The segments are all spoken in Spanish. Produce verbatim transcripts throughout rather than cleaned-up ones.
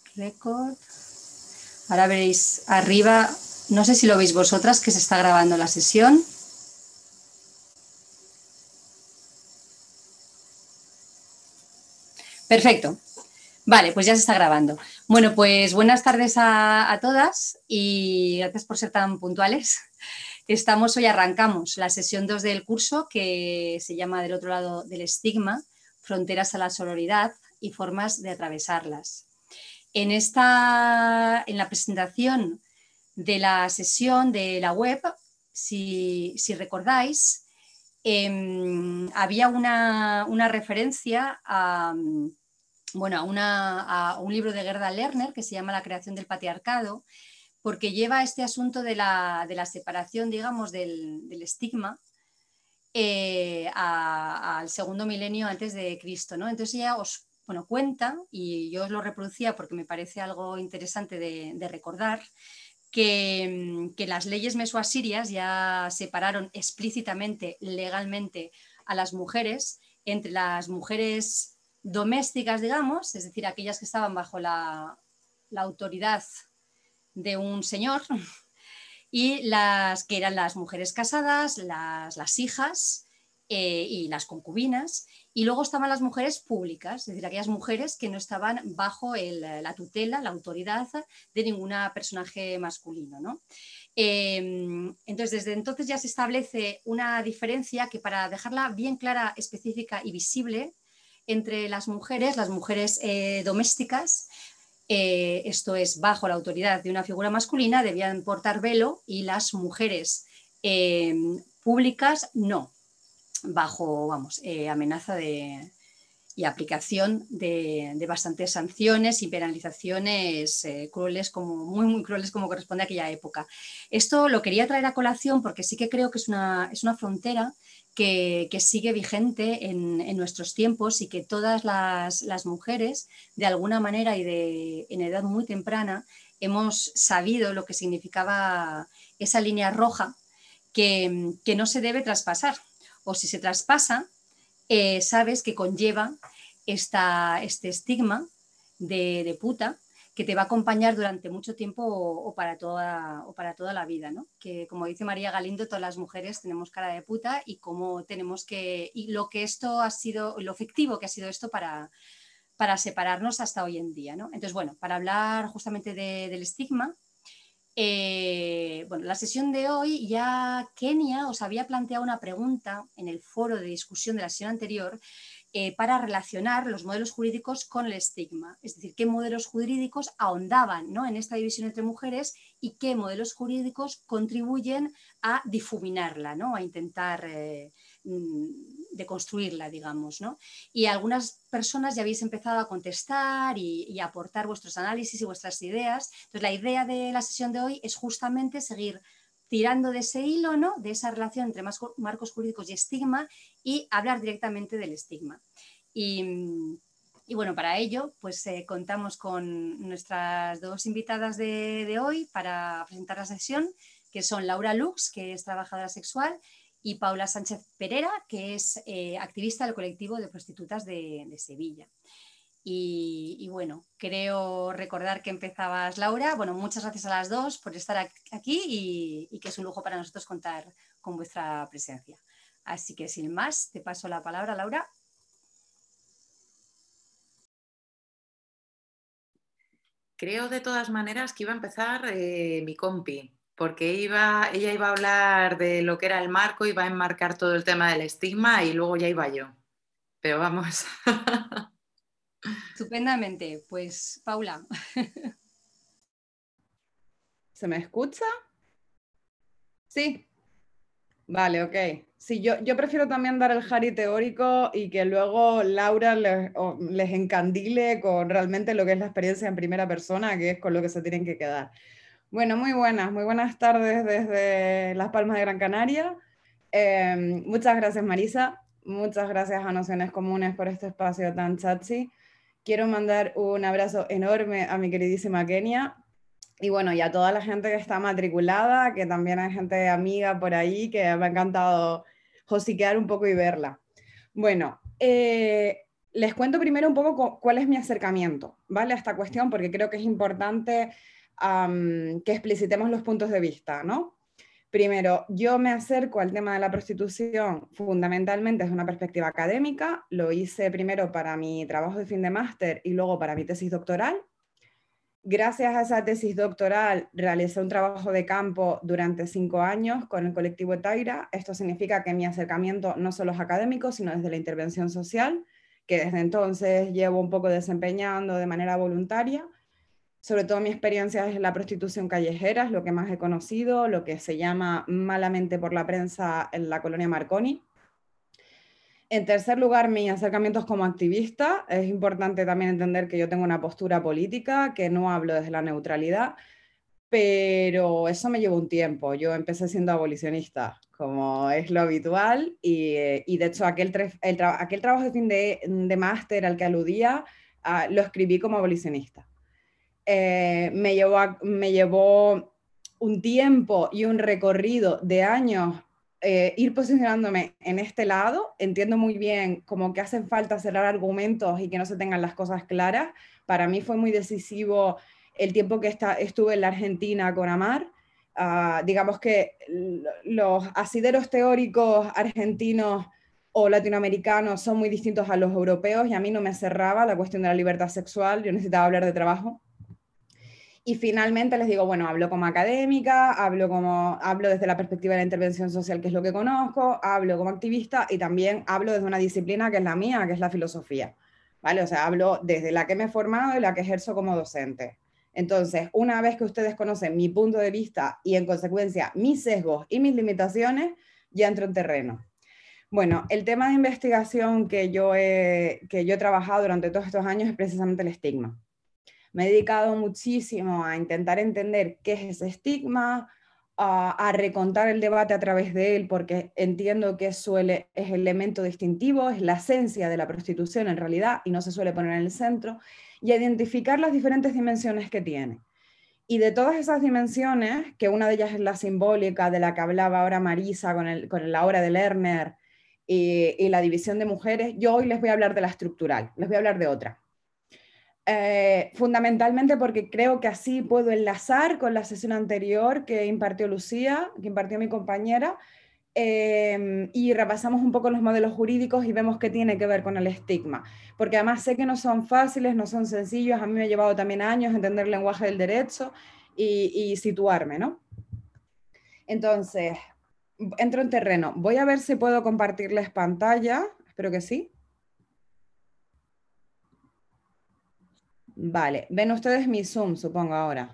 Record. Ahora veréis arriba, no sé si lo veis vosotras, que se está grabando la sesión. Perfecto. Vale, pues ya se está grabando. Bueno, pues buenas tardes a, a todas y gracias por ser tan puntuales. Estamos hoy, arrancamos la sesión dos del curso, que se llama Del otro lado del estigma, fronteras a la sororidad y formas de atravesarlas. En, esta, en la presentación de la sesión de la web, si, si recordáis, eh, había una, una referencia a, bueno, a, una, a un libro de Gerda Lerner que se llama La creación del patriarcado, porque lleva este asunto de la, de la separación, digamos, del, del estigma eh, a, al segundo milenio antes de Cristo, ¿no? Entonces ella os bueno, cuenta, y yo os lo reproducía porque me parece algo interesante de, de recordar, que, que las leyes mesoasirias ya separaron explícitamente, legalmente, a las mujeres entre las mujeres domésticas, digamos, es decir, aquellas que estaban bajo la, la autoridad de un señor, y las que eran las mujeres casadas, las, las hijas eh, y las concubinas, y luego estaban las mujeres públicas, es decir, aquellas mujeres que no estaban bajo el, la tutela, la autoridad de ningún personaje masculino, ¿no? Eh, entonces, desde entonces ya se establece una diferencia que, para dejarla bien clara, específica y visible, entre las mujeres, las mujeres eh, domésticas, eh, esto es, bajo la autoridad de una figura masculina, debían portar velo, y las mujeres eh, públicas no, bajo, vamos, eh, amenaza de, y aplicación de, de bastantes sanciones y penalizaciones eh, crueles, como, muy, muy crueles, como corresponde a aquella época. Esto lo quería traer a colación porque sí que creo que es una, es una frontera que, que sigue vigente en, en nuestros tiempos, y que todas las, las mujeres, de alguna manera y de, en edad muy temprana, hemos sabido lo que significaba esa línea roja que, que no se debe traspasar, o si se traspasa, eh, sabes que conlleva esta, este estigma de, de, puta, que te va a acompañar durante mucho tiempo o, o, para, toda, o para toda la vida, ¿no? Que, como dice María Galindo, todas las mujeres tenemos cara de puta, y cómo tenemos que, y lo que esto ha sido, lo efectivo que ha sido esto para, para separarnos hasta hoy en día, ¿no? Entonces, bueno, para hablar justamente de, del estigma, Eh, bueno, la sesión de hoy, ya Kenia os había planteado una pregunta en el foro de discusión de la sesión anterior, eh, para relacionar los modelos jurídicos con el estigma, es decir, qué modelos jurídicos ahondaban, ¿no?, en esta división entre mujeres, y qué modelos jurídicos contribuyen a difuminarla, ¿no?, a intentar eh, deconstruirla, digamos, ¿no? Y algunas personas ya habéis empezado a contestar y, y a aportar vuestros análisis y vuestras ideas. Entonces, la idea de la sesión de hoy es justamente seguir tirando de ese hilo, ¿no?, de esa relación entre marcos jurídicos y estigma, y hablar directamente del estigma. Y, y bueno, para ello, pues eh, contamos con nuestras dos invitadas de, de hoy para presentar la sesión, que son Laura Lux, que es trabajadora sexual, y Paula Sánchez Perera, que es eh, activista del colectivo de prostitutas de, de Sevilla. Y, y bueno, creo recordar que empezabas, Laura. Bueno, muchas gracias a las dos por estar aquí, y, y que es un lujo para nosotros contar con vuestra presencia. Así que, sin más, te paso la palabra, Laura. Creo, de todas maneras, que iba a empezar eh, mi compi, porque iba, ella iba a hablar de lo que era el marco, iba a enmarcar todo el tema del estigma, y luego ya iba yo. Pero vamos. Estupendamente. Pues, Paula. ¿Se me escucha? Sí. Vale, ok. Sí, yo, yo prefiero también dar el jari teórico, y que luego Laura les, o, les encandile con realmente lo que es la experiencia en primera persona, que es con lo que se tienen que quedar. Bueno, muy buenas, muy buenas tardes desde Las Palmas de Gran Canaria. Eh, muchas gracias, Marisa. Muchas gracias a Nociones Comunes por este espacio tan chachi. Quiero mandar un abrazo enorme a mi queridísima Kenia. Y bueno, y a toda la gente que está matriculada, que también hay gente amiga por ahí, que me ha encantado josiquear un poco y verla. Bueno, eh, les cuento primero un poco cuál es mi acercamiento, ¿vale? A esta cuestión, porque creo que es importante um, que explicitemos los puntos de vista, ¿no? Primero, yo me acerco al tema de la prostitución fundamentalmente desde una perspectiva académica. Lo hice primero para mi trabajo de fin de máster y luego para mi tesis doctoral. Gracias a esa tesis doctoral realicé un trabajo de campo durante cinco años con el colectivo Etaira. Esto significa que mi acercamiento no solo es académico, sino desde la intervención social, que desde entonces llevo un poco desempeñando de manera voluntaria. Sobre todo mi experiencia es en la prostitución callejera, es lo que más he conocido, lo que se llama malamente por la prensa en la colonia Marconi. En tercer lugar, mis acercamientos como activista. Es importante también entender que yo tengo una postura política, que no hablo desde la neutralidad, pero eso me llevó un tiempo. Yo empecé siendo abolicionista, como es lo habitual, y, y de hecho aquel, el tra aquel trabajo de fin de, de máster al que aludía, uh, lo escribí como abolicionista. Eh, me, llevó a, me llevó un tiempo y un recorrido de años eh, ir posicionándome en este lado. Entiendo muy bien como que hacen falta cerrar argumentos y que no se tengan las cosas claras. Para mí fue muy decisivo el tiempo que está, estuve en la Argentina con Amar. Uh, digamos que los asideros teóricos argentinos o latinoamericanos son muy distintos a los europeos y a mí no me cerraba la cuestión de la libertad sexual. Yo necesitaba hablar de trabajo. Y finalmente les digo, bueno, hablo como académica, hablo, como, hablo desde la perspectiva de la intervención social, que es lo que conozco, hablo como activista y también hablo desde una disciplina que es la mía, que es la filosofía, ¿vale? O sea, hablo desde la que me he formado y la que ejerzo como docente. Entonces, una vez que ustedes conocen mi punto de vista y en consecuencia mis sesgos y mis limitaciones, ya entro en terreno. Bueno, el tema de investigación que yo he, que yo he trabajado durante todos estos años es precisamente el estigma. Me he dedicado muchísimo a intentar entender qué es ese estigma, a, a recontar el debate a través de él, porque entiendo que suele, es el elemento distintivo, es la esencia de la prostitución en realidad, y no se suele poner en el centro, y a identificar las diferentes dimensiones que tiene. Y de todas esas dimensiones, que una de ellas es la simbólica, de la que hablaba ahora Marisa con, el, con la obra de Lerner, y, y la división de mujeres, yo hoy les voy a hablar de la estructural, les voy a hablar de otra. Eh, fundamentalmente porque creo que así puedo enlazar con la sesión anterior que impartió Lucía, que impartió mi compañera, eh, y repasamos un poco los modelos jurídicos y vemos qué tiene que ver con el estigma, porque además sé que no son fáciles, no son sencillos, a mí me ha llevado también años entender el lenguaje del derecho y, y situarme, ¿no? Entonces, entro en terreno, voy a ver si puedo compartirles pantalla, espero que sí. Vale, ven ustedes mi Zoom, supongo ahora.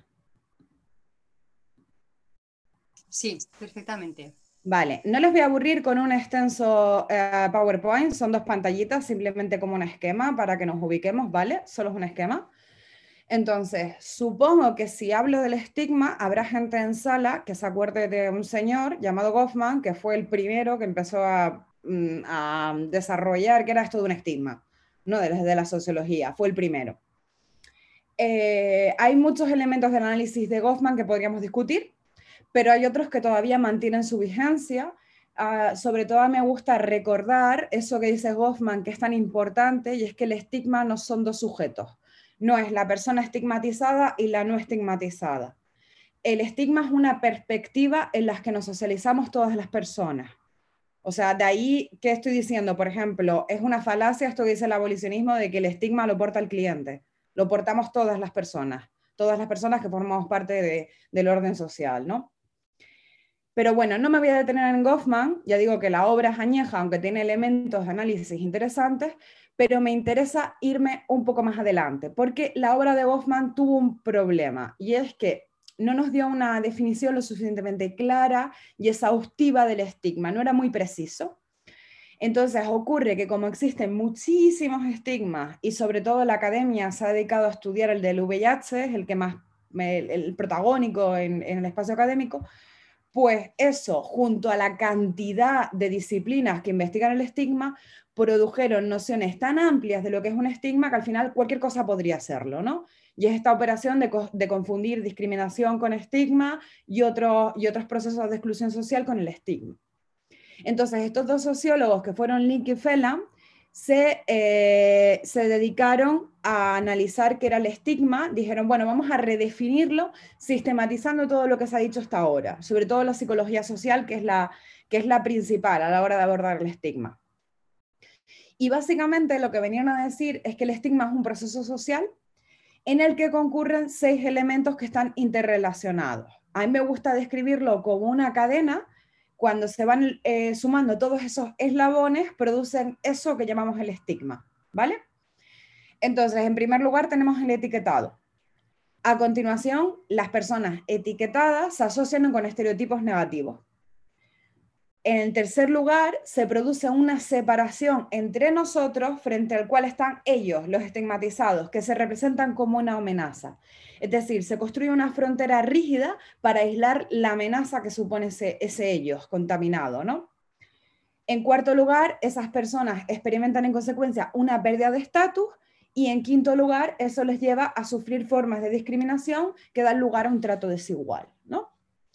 Sí, perfectamente. Vale, no les voy a aburrir con un extenso eh, PowerPoint, son dos pantallitas, simplemente como un esquema para que nos ubiquemos, ¿vale? Solo es un esquema. Entonces, supongo que si hablo del estigma, habrá gente en sala que se acuerde de un señor llamado Goffman, que fue el primero que empezó a, a desarrollar que era esto de un estigma, ¿no? Desde la sociología, fue el primero. Eh, hay muchos elementos del análisis de Goffman que podríamos discutir, pero hay otros que todavía mantienen su vigencia. Uh, sobre todo me gusta recordar eso que dice Goffman, que es tan importante, y es que el estigma no son dos sujetos. No es la persona estigmatizada y la no estigmatizada. El estigma es una perspectiva en la que nos socializamos todas las personas. O sea, de ahí, ¿qué estoy diciendo? Por ejemplo, es una falacia esto que dice el abolicionismo de que el estigma lo porta el cliente. Lo portamos todas las personas, todas las personas que formamos parte de, del orden social, ¿no? Pero bueno, no me voy a detener en Goffman, ya digo que la obra es añeja, aunque tiene elementos de análisis interesantes, pero me interesa irme un poco más adelante, porque la obra de Goffman tuvo un problema, y es que no nos dio una definición lo suficientemente clara y exhaustiva del estigma, no era muy preciso. Entonces ocurre que como existen muchísimos estigmas y sobre todo la academia se ha dedicado a estudiar el del V I H, es el que más, el, el protagónico en, en el espacio académico, pues eso, junto a la cantidad de disciplinas que investigan el estigma, produjeron nociones tan amplias de lo que es un estigma que al final cualquier cosa podría serlo, ¿no? Y es esta operación de, de confundir discriminación con estigma y, otro, y otros procesos de exclusión social con el estigma. Entonces, estos dos sociólogos que fueron Link y Phelan se, eh, se dedicaron a analizar qué era el estigma. Dijeron, bueno, vamos a redefinirlo sistematizando todo lo que se ha dicho hasta ahora, sobre todo la psicología social, que es la, que es la principal a la hora de abordar el estigma. Y básicamente lo que venían a decir es que el estigma es un proceso social en el que concurren seis elementos que están interrelacionados. A mí me gusta describirlo como una cadena. Cuando se van eh, sumando todos esos eslabones, producen eso que llamamos el estigma, ¿vale? Entonces, en primer lugar tenemos el etiquetado. A continuación, las personas etiquetadas se asocian con estereotipos negativos. En el tercer lugar, se produce una separación entre nosotros frente al cual están ellos, los estigmatizados, que se representan como una amenaza. Es decir, se construye una frontera rígida para aislar la amenaza que supone ese, ese ellos contaminado, ¿no? En cuarto lugar, esas personas experimentan en consecuencia una pérdida de estatus, y en quinto lugar, eso les lleva a sufrir formas de discriminación que dan lugar a un trato desigual, ¿no?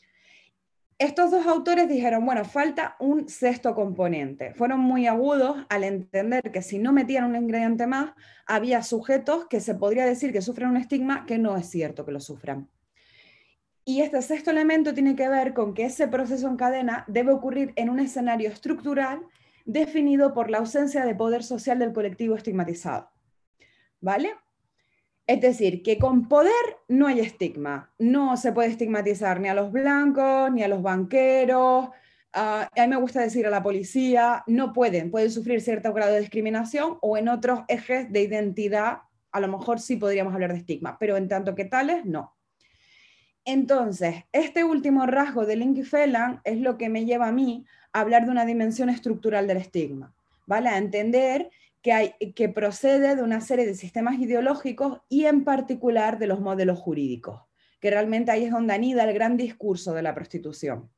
Estos dos autores dijeron, bueno, falta un sexto componente. Fueron muy agudos al entender que si no metían un ingrediente más, había sujetos que se podría decir que sufren un estigma que no es cierto que lo sufran. Y este sexto elemento tiene que ver con que ese proceso en cadena debe ocurrir en un escenario estructural definido por la ausencia de poder social del colectivo estigmatizado. ¿Vale? Es decir, que con poder no hay estigma. No se puede estigmatizar ni a los blancos, ni a los banqueros. Uh, a mí me gusta decir a la policía, no pueden, pueden sufrir cierto grado de discriminación, o en otros ejes de identidad, a lo mejor sí podríamos hablar de estigma, pero en tanto que tales, no. Entonces, este último rasgo de Link y Phelan es lo que me lleva a mí a hablar de una dimensión estructural del estigma, ¿vale? A entender que, hay, que procede de una serie de sistemas ideológicos y en particular de los modelos jurídicos, que realmente ahí es donde anida el gran discurso de la prostitución.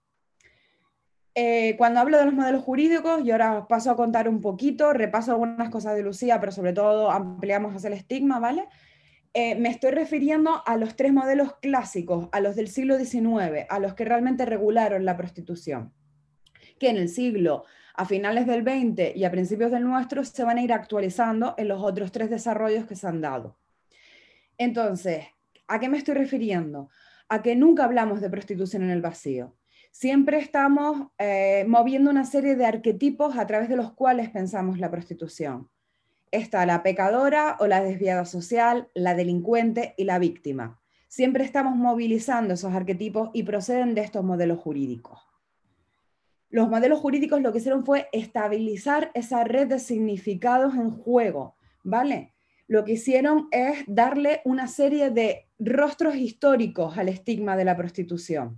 Eh, cuando hablo de los modelos jurídicos, y ahora paso a contar un poquito, repaso algunas cosas de Lucía, pero sobre todo ampliamos hacia el estigma, ¿vale? Eh, me estoy refiriendo a los tres modelos clásicos, a los del siglo diecinueve, a los que realmente regularon la prostitución, que en el siglo, a finales del veinte y a principios del nuestro, se van a ir actualizando en los otros tres desarrollos que se han dado. Entonces, ¿a qué me estoy refiriendo? A que nunca hablamos de prostitución en el vacío. Siempre estamos eh, moviendo una serie de arquetipos a través de los cuales pensamos la prostitución. Está la pecadora o la desviada social, la delincuente y la víctima. Siempre estamos movilizando esos arquetipos y proceden de estos modelos jurídicos. Los modelos jurídicos lo que hicieron fue estabilizar esa red de significados en juego, ¿vale? Lo que hicieron es darle una serie de rostros históricos al estigma de la prostitución.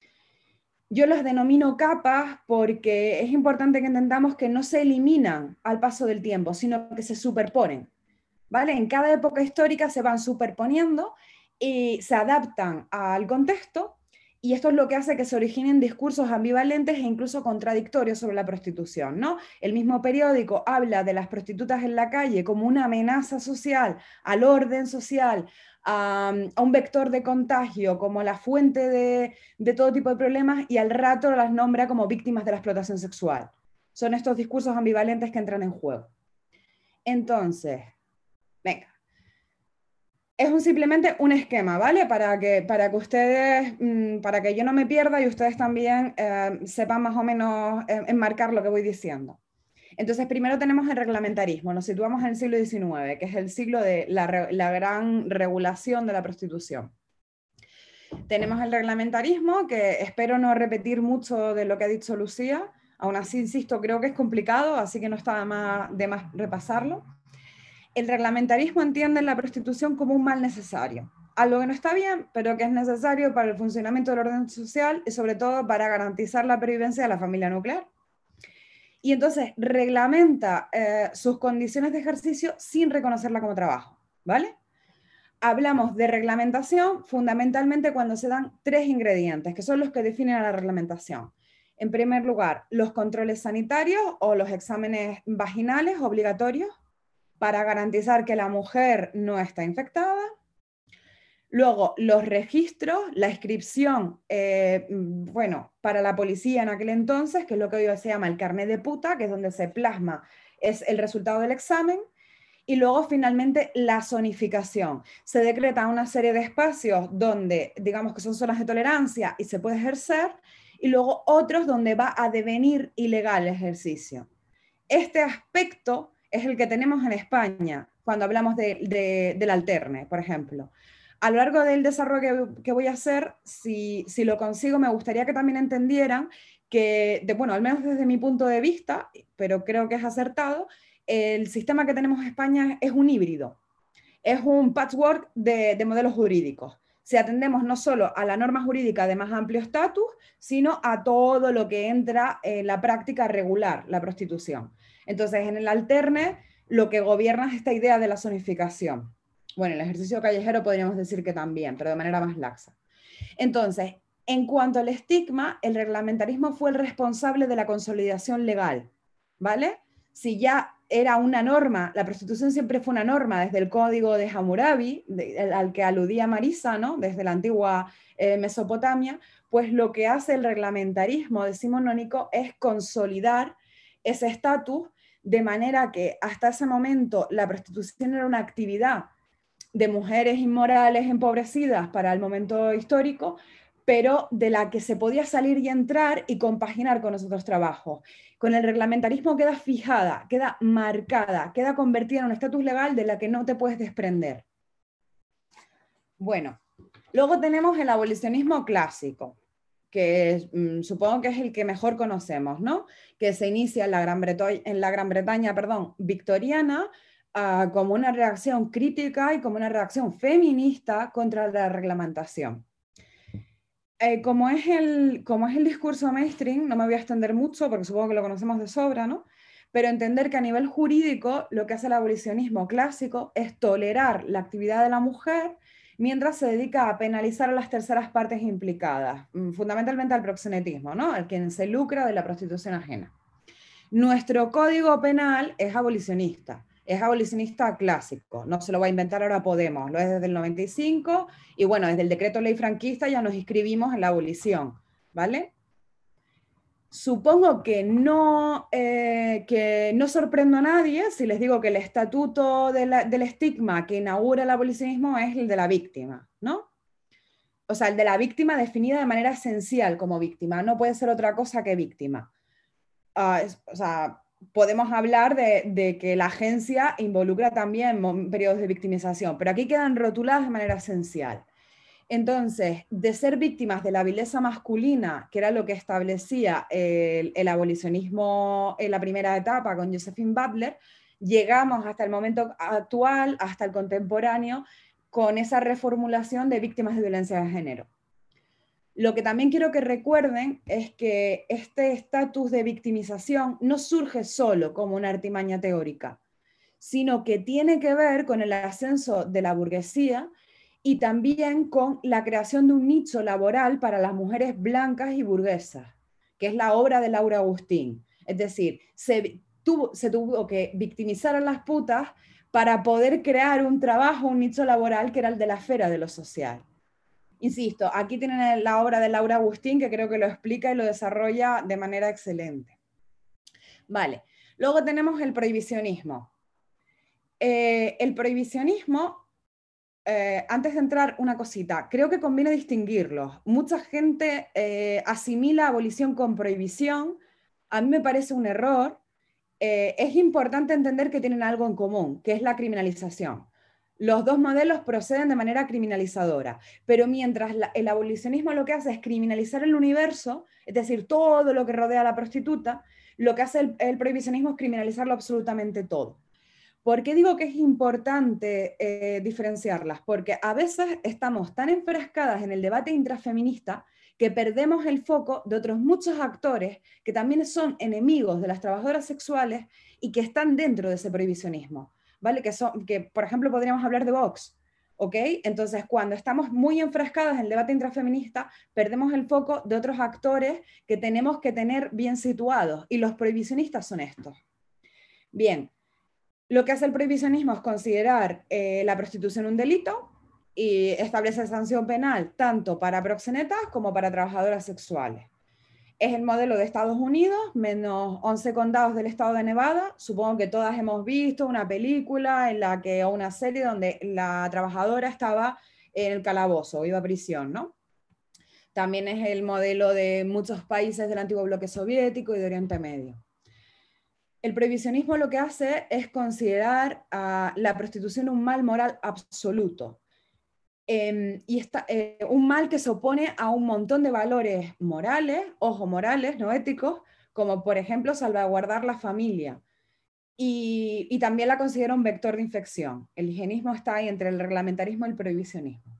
Yo los denomino capas porque es importante que entendamos que no se eliminan al paso del tiempo, sino que se superponen, ¿vale? En cada época histórica se van superponiendo y se adaptan al contexto, y esto es lo que hace que se originen discursos ambivalentes e incluso contradictorios sobre la prostitución, ¿no? El mismo periódico habla de las prostitutas en la calle como una amenaza social al orden social, a, a un vector de contagio, como la fuente de, de todo tipo de problemas, y al rato las nombra como víctimas de la explotación sexual. Son estos discursos ambivalentes que entran en juego. Entonces, venga. Es un, simplemente un esquema, ¿vale? Para que, para que ustedes, para que yo no me pierda y ustedes también eh, sepan más o menos eh, enmarcar lo que voy diciendo. Entonces, primero tenemos el reglamentarismo, nos situamos en el siglo diecinueve, que es el siglo de la, la gran regulación de la prostitución. Tenemos el reglamentarismo, que espero no repetir mucho de lo que ha dicho Lucía, aún así, insisto, creo que es complicado, así que no está de más, de más repasarlo. El reglamentarismo entiende la prostitución como un mal necesario, algo que no está bien, pero que es necesario para el funcionamiento del orden social y sobre todo para garantizar la pervivencia de la familia nuclear. Y entonces reglamenta eh, sus condiciones de ejercicio sin reconocerla como trabajo, ¿vale? Hablamos de reglamentación fundamentalmente cuando se dan tres ingredientes, que son los que definen a la reglamentación. En primer lugar, los controles sanitarios o los exámenes vaginales obligatorios, para garantizar que la mujer no está infectada. Luego, los registros, la inscripción, eh, bueno, para la policía en aquel entonces, que es lo que hoy se llama el carnet de puta, que es donde se plasma es el resultado del examen. Y luego, finalmente, la zonificación. Se decreta una serie de espacios donde, digamos que son zonas de tolerancia y se puede ejercer, y luego otros donde va a devenir ilegal el ejercicio. Este aspecto es el que tenemos en España, cuando hablamos de, de, del alterne, por ejemplo. A lo largo del desarrollo que, que voy a hacer, si, si lo consigo, me gustaría que también entendieran que, de, bueno, al menos desde mi punto de vista, pero creo que es acertado, el sistema que tenemos en España es un híbrido, es un patchwork de, de modelos jurídicos. Si atendemos no solo a la norma jurídica de más amplio estatus, sino a todo lo que entra en la práctica regular, la prostitución. Entonces, en el alterne, lo que gobierna es esta idea de la zonificación. Bueno, el ejercicio callejero podríamos decir que también, pero de manera más laxa. Entonces, en cuanto al estigma, el reglamentarismo fue el responsable de la consolidación legal, ¿vale? Si ya era una norma, la prostitución siempre fue una norma desde el código de Hammurabi, de, al que aludía Marisa, ¿no? Desde la antigua eh, Mesopotamia, pues lo que hace el reglamentarismo decimonónico es consolidar ese estatus de manera que hasta ese momento la prostitución era una actividad de mujeres inmorales empobrecidas para el momento histórico, pero de la que se podía salir y entrar y compaginar con los otros trabajos. Con el reglamentarismo queda fijada, queda marcada, queda convertida en un estatus legal de la que no te puedes desprender. Bueno, luego tenemos el abolicionismo clásico, que mmm, supongo que es el que mejor conocemos, ¿no? Que se inicia en la Gran Bretaña, en la Gran Bretaña perdón, victoriana, uh, como una reacción crítica y como una reacción feminista contra la reglamentación. Eh, como, es el, como es el discurso mainstream, no me voy a extender mucho porque supongo que lo conocemos de sobra, ¿no? Pero entender que a nivel jurídico lo que hace el abolicionismo clásico es tolerar la actividad de la mujer mientras se dedica a penalizar a las terceras partes implicadas, fundamentalmente al proxenetismo, ¿no? Al quien se lucra de la prostitución ajena. Nuestro código penal es abolicionista. Es abolicionista clásico, no se lo va a inventar ahora Podemos, lo es desde el noventa y cinco, y bueno, desde el decreto ley franquista ya nos inscribimos en la abolición, ¿vale? Supongo que no, eh, que no sorprendo a nadie si les digo que el estatuto de la, del estigma que inaugura el abolicionismo es el de la víctima, ¿no? O sea, el de la víctima definida de manera esencial como víctima, no puede ser otra cosa que víctima. Uh, es, o sea, podemos hablar de, de que la agencia involucra también periodos de victimización, pero aquí quedan rotuladas de manera esencial. Entonces, de ser víctimas de la vileza masculina, que era lo que establecía el, el abolicionismo en la primera etapa con Josephine Butler, llegamos hasta el momento actual, hasta el contemporáneo, con esa reformulación de víctimas de violencia de género. Lo que también quiero que recuerden es que este estatus de victimización no surge solo como una artimaña teórica, sino que tiene que ver con el ascenso de la burguesía y también con la creación de un nicho laboral para las mujeres blancas y burguesas, que es la obra de Laura Agustín. Es decir, se tuvo, se tuvo que victimizar a las putas para poder crear un trabajo, un nicho laboral que era el de la esfera de lo social. Insisto, aquí tienen la obra de Laura Agustín, que creo que lo explica y lo desarrolla de manera excelente. Vale, luego tenemos el prohibicionismo. Eh, el prohibicionismo, eh, antes de entrar una cosita, creo que conviene distinguirlos. Mucha gente eh, asimila abolición con prohibición, a mí me parece un error. Eh, es importante entender que tienen algo en común, que es la criminalización. Los dos modelos proceden de manera criminalizadora, pero mientras la, el abolicionismo lo que hace es criminalizar el universo, es decir, todo lo que rodea a la prostituta, lo que hace el, el prohibicionismo es criminalizarlo absolutamente todo. ¿Por qué digo que es importante eh, diferenciarlas? Porque a veces estamos tan enfrascadas en el debate intrafeminista que perdemos el foco de otros muchos actores que también son enemigos de las trabajadoras sexuales y que están dentro de ese prohibicionismo. ¿Vale? Que, son, que, por ejemplo, podríamos hablar de Vox, ¿ok? Entonces, cuando estamos muy enfrascados en el debate intrafeminista, perdemos el foco de otros actores que tenemos que tener bien situados, y los prohibicionistas son estos. Bien, lo que hace el prohibicionismo es considerar eh, la prostitución un delito y establece sanción penal tanto para proxenetas como para trabajadoras sexuales. Es el modelo de Estados Unidos, menos once condados del estado de Nevada. Supongo que todas hemos visto una película en la que, o una serie donde la trabajadora estaba en el calabozo, iba a prisión, ¿no? También es el modelo de muchos países del antiguo bloque soviético y de Oriente Medio. El prohibicionismo lo que hace es considerar a la prostitución un mal moral absoluto. Eh, y está, eh, un mal que se opone a un montón de valores morales, ojo, morales, no éticos, como por ejemplo salvaguardar la familia. Y, y también la considera un vector de infección. El higienismo está ahí entre el reglamentarismo y el prohibicionismo.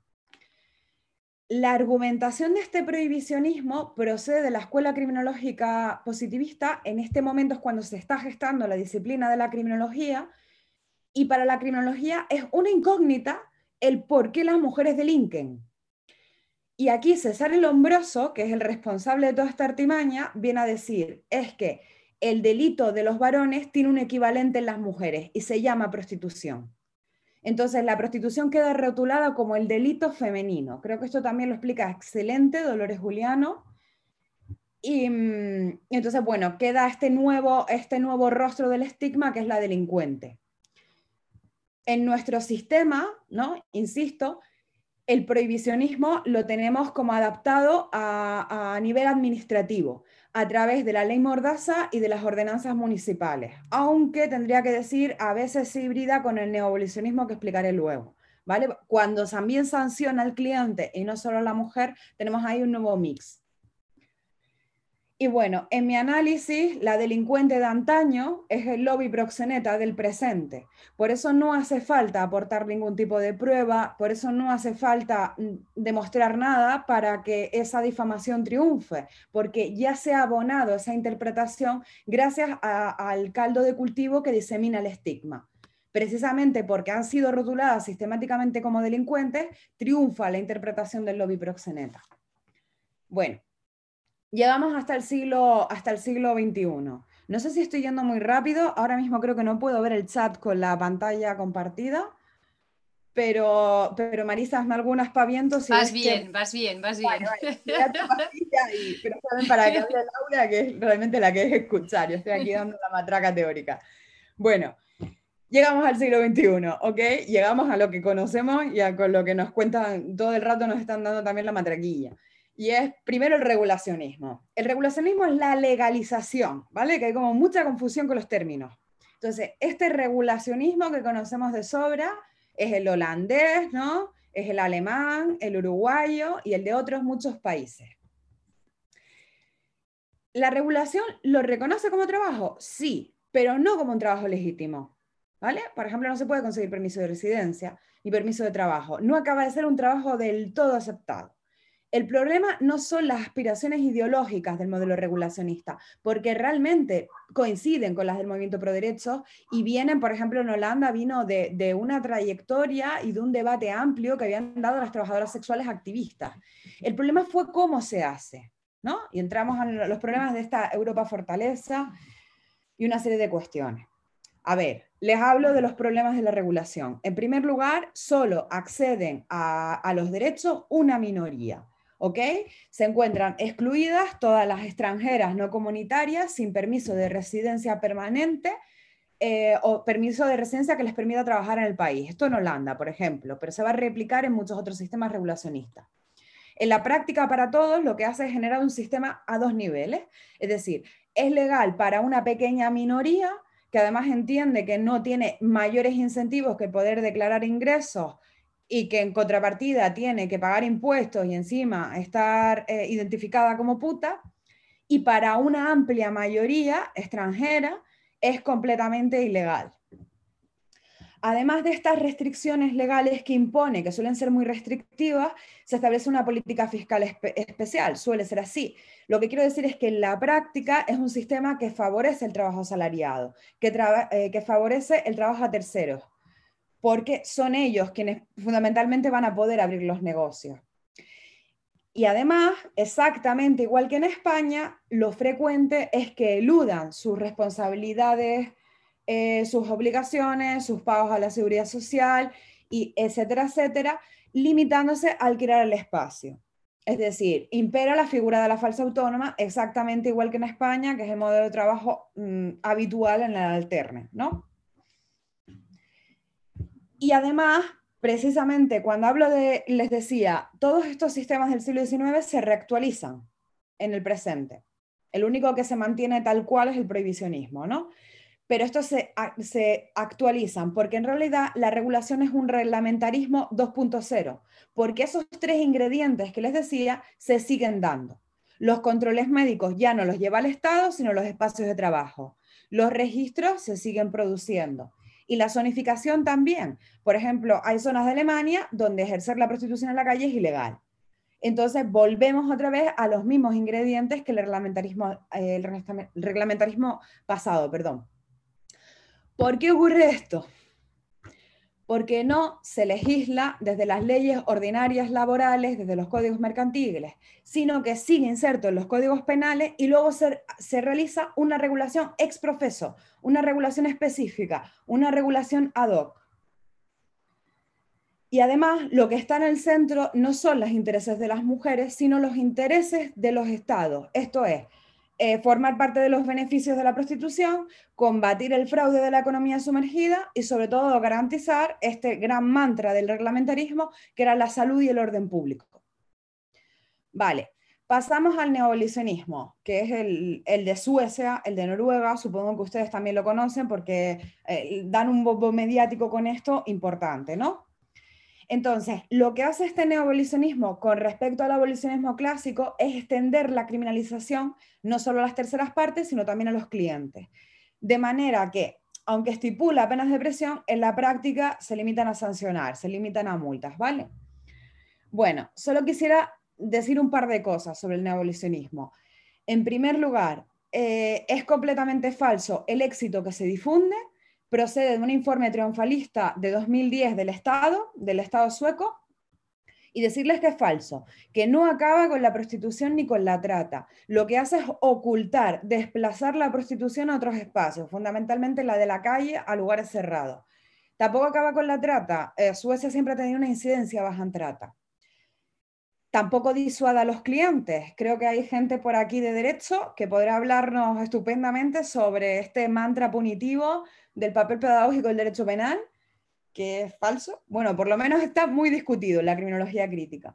La argumentación de este prohibicionismo procede de la escuela criminológica positivista. En este momento es cuando se está gestando la disciplina de la criminología, y para la criminología es una incógnita el por qué las mujeres delinquen. Y aquí César el Hombroso, que es el responsable de toda esta artimaña, viene a decir, es que el delito de los varones tiene un equivalente en las mujeres y se llama prostitución. Entonces la prostitución queda rotulada como el delito femenino. Creo que esto también lo explica excelente Dolores Juliano. Y, y entonces, bueno, queda este nuevo, este nuevo rostro del estigma, que es la delincuente. En nuestro sistema, ¿no? Insisto, el prohibicionismo lo tenemos como adaptado a, a nivel administrativo, a través de la ley Mordaza y de las ordenanzas municipales, aunque tendría que decir, a veces se hibrida con el neoabolicionismo que explicaré luego, ¿vale? Cuando también sanciona al cliente y no solo a la mujer, tenemos ahí un nuevo mix. Y bueno, en mi análisis, la delincuente de antaño es el lobby proxeneta del presente. Por eso no hace falta aportar ningún tipo de prueba, por eso no hace falta demostrar nada para que esa difamación triunfe, porque ya se ha abonado esa interpretación gracias a, al caldo de cultivo que disemina el estigma. Precisamente porque han sido rotuladas sistemáticamente como delincuentes, triunfa la interpretación del lobby proxeneta. Bueno. Llegamos hasta el siglo, hasta el siglo veintiuno. No sé si estoy yendo muy rápido, ahora mismo creo que no puedo ver el chat con la pantalla compartida, pero, pero Marisa, hazme algún aspaviento si vas ves bien, que... vas bien, vas Vale, bien. vale, ya te pastilla y, pero saben para que hable Laura, que es realmente la que es escuchar. Yo estoy aquí dando la matraca teórica. Bueno, llegamos al siglo veintiuno, ¿ok? Llegamos a lo que conocemos y a con lo que nos cuentan, todo el rato nos están dando también la matraquilla. Y es primero el regulacionismo. El regulacionismo es la legalización, ¿vale? Que hay como mucha confusión con los términos. Entonces, este regulacionismo que conocemos de sobra es el holandés, ¿no? Es el alemán, el uruguayo y el de otros muchos países. ¿La regulación lo reconoce como trabajo? Sí, pero no como un trabajo legítimo, ¿vale? Por ejemplo, no se puede conseguir permiso de residencia ni permiso de trabajo. No acaba de ser un trabajo del todo aceptado. El problema no son las aspiraciones ideológicas del modelo regulacionista, porque realmente coinciden con las del movimiento pro derechos y vienen, por ejemplo, en Holanda vino de, de una trayectoria y de un debate amplio que habían dado las trabajadoras sexuales activistas. El problema fue cómo se hace, ¿no? Y entramos a los problemas de esta Europa fortaleza y una serie de cuestiones. A ver, les hablo de los problemas de la regulación. En primer lugar, solo acceden a, a los derechos una minoría. ¿Ok? Se encuentran excluidas todas las extranjeras no comunitarias sin permiso de residencia permanente eh, o permiso de residencia que les permita trabajar en el país. Esto en Holanda, por ejemplo, pero se va a replicar en muchos otros sistemas regulacionistas. En la práctica para todos lo que hace es generar un sistema a dos niveles, es decir, es legal para una pequeña minoría que además entiende que no tiene mayores incentivos que poder declarar ingresos y que en contrapartida tiene que pagar impuestos y encima estar eh, identificada como puta, y para una amplia mayoría extranjera es completamente ilegal. Además de estas restricciones legales que impone, que suelen ser muy restrictivas, se establece una política fiscal espe- especial, suele ser así. Lo que quiero decir es que en la práctica es un sistema que favorece el trabajo asalariado, que, eh, que favorece el trabajo a terceros, porque son ellos quienes fundamentalmente van a poder abrir los negocios. Y además, exactamente igual que en España, lo frecuente es que eludan sus responsabilidades, eh, sus obligaciones, sus pagos a la seguridad social, y etcétera, etcétera, limitándose a alquilar el espacio. Es decir, impera la figura de la falsa autónoma exactamente igual que en España, que es el modelo de trabajo mmm, habitual en el alterne, ¿no? Y además, precisamente cuando hablo de, les decía, todos estos sistemas del siglo diecinueve se reactualizan en el presente. El único que se mantiene tal cual es el prohibicionismo, ¿no? Pero estos se, se actualizan, porque en realidad la regulación es un reglamentarismo dos punto cero, porque esos tres ingredientes que les decía se siguen dando. Los controles médicos ya no los lleva el Estado, sino los espacios de trabajo. Los registros se siguen produciendo. Y la zonificación también. Por ejemplo, hay zonas de Alemania donde ejercer la prostitución en la calle es ilegal. Entonces volvemos otra vez a los mismos ingredientes que el reglamentarismo, el reglamentarismo pasado, perdón. ¿Por qué ocurre esto? Porque no se legisla desde las leyes ordinarias laborales, desde los códigos mercantiles, sino que sigue inserto en los códigos penales y luego se, se realiza una regulación ex profeso, una regulación específica, una regulación ad hoc. Y además, lo que está en el centro no son los intereses de las mujeres, sino los intereses de los estados. Esto es, eh, formar parte de los beneficios de la prostitución, combatir el fraude de la economía sumergida y sobre todo garantizar este gran mantra del reglamentarismo, que era la salud y el orden público. Vale, pasamos al neoabolicionismo, que es el, el de Suecia, el de Noruega, supongo que ustedes también lo conocen porque eh, dan un bombo mediático con esto importante, ¿no? Entonces, lo que hace este neoabolicionismo con respecto al abolicionismo clásico es extender la criminalización no solo a las terceras partes, sino también a los clientes. De manera que, aunque estipula penas de prisión, en la práctica se limitan a sancionar, se limitan a multas, ¿vale? Bueno, solo quisiera decir un par de cosas sobre el neoabolicionismo. En primer lugar, eh, es completamente falso el éxito que se difunde. Procede de un informe triunfalista de dos mil diez del Estado, del Estado sueco, y decirles que es falso, que no acaba con la prostitución ni con la trata. Lo que hace es ocultar, desplazar la prostitución a otros espacios, fundamentalmente la de la calle a lugares cerrados. Tampoco acaba con la trata. Eh, Suecia siempre ha tenido una incidencia baja en trata. Tampoco disuada a los clientes. Creo que hay gente por aquí de derecho que podrá hablarnos estupendamente sobre este mantra punitivo del papel pedagógico del derecho penal, que es falso. Bueno, por lo menos está muy discutido en la criminología crítica.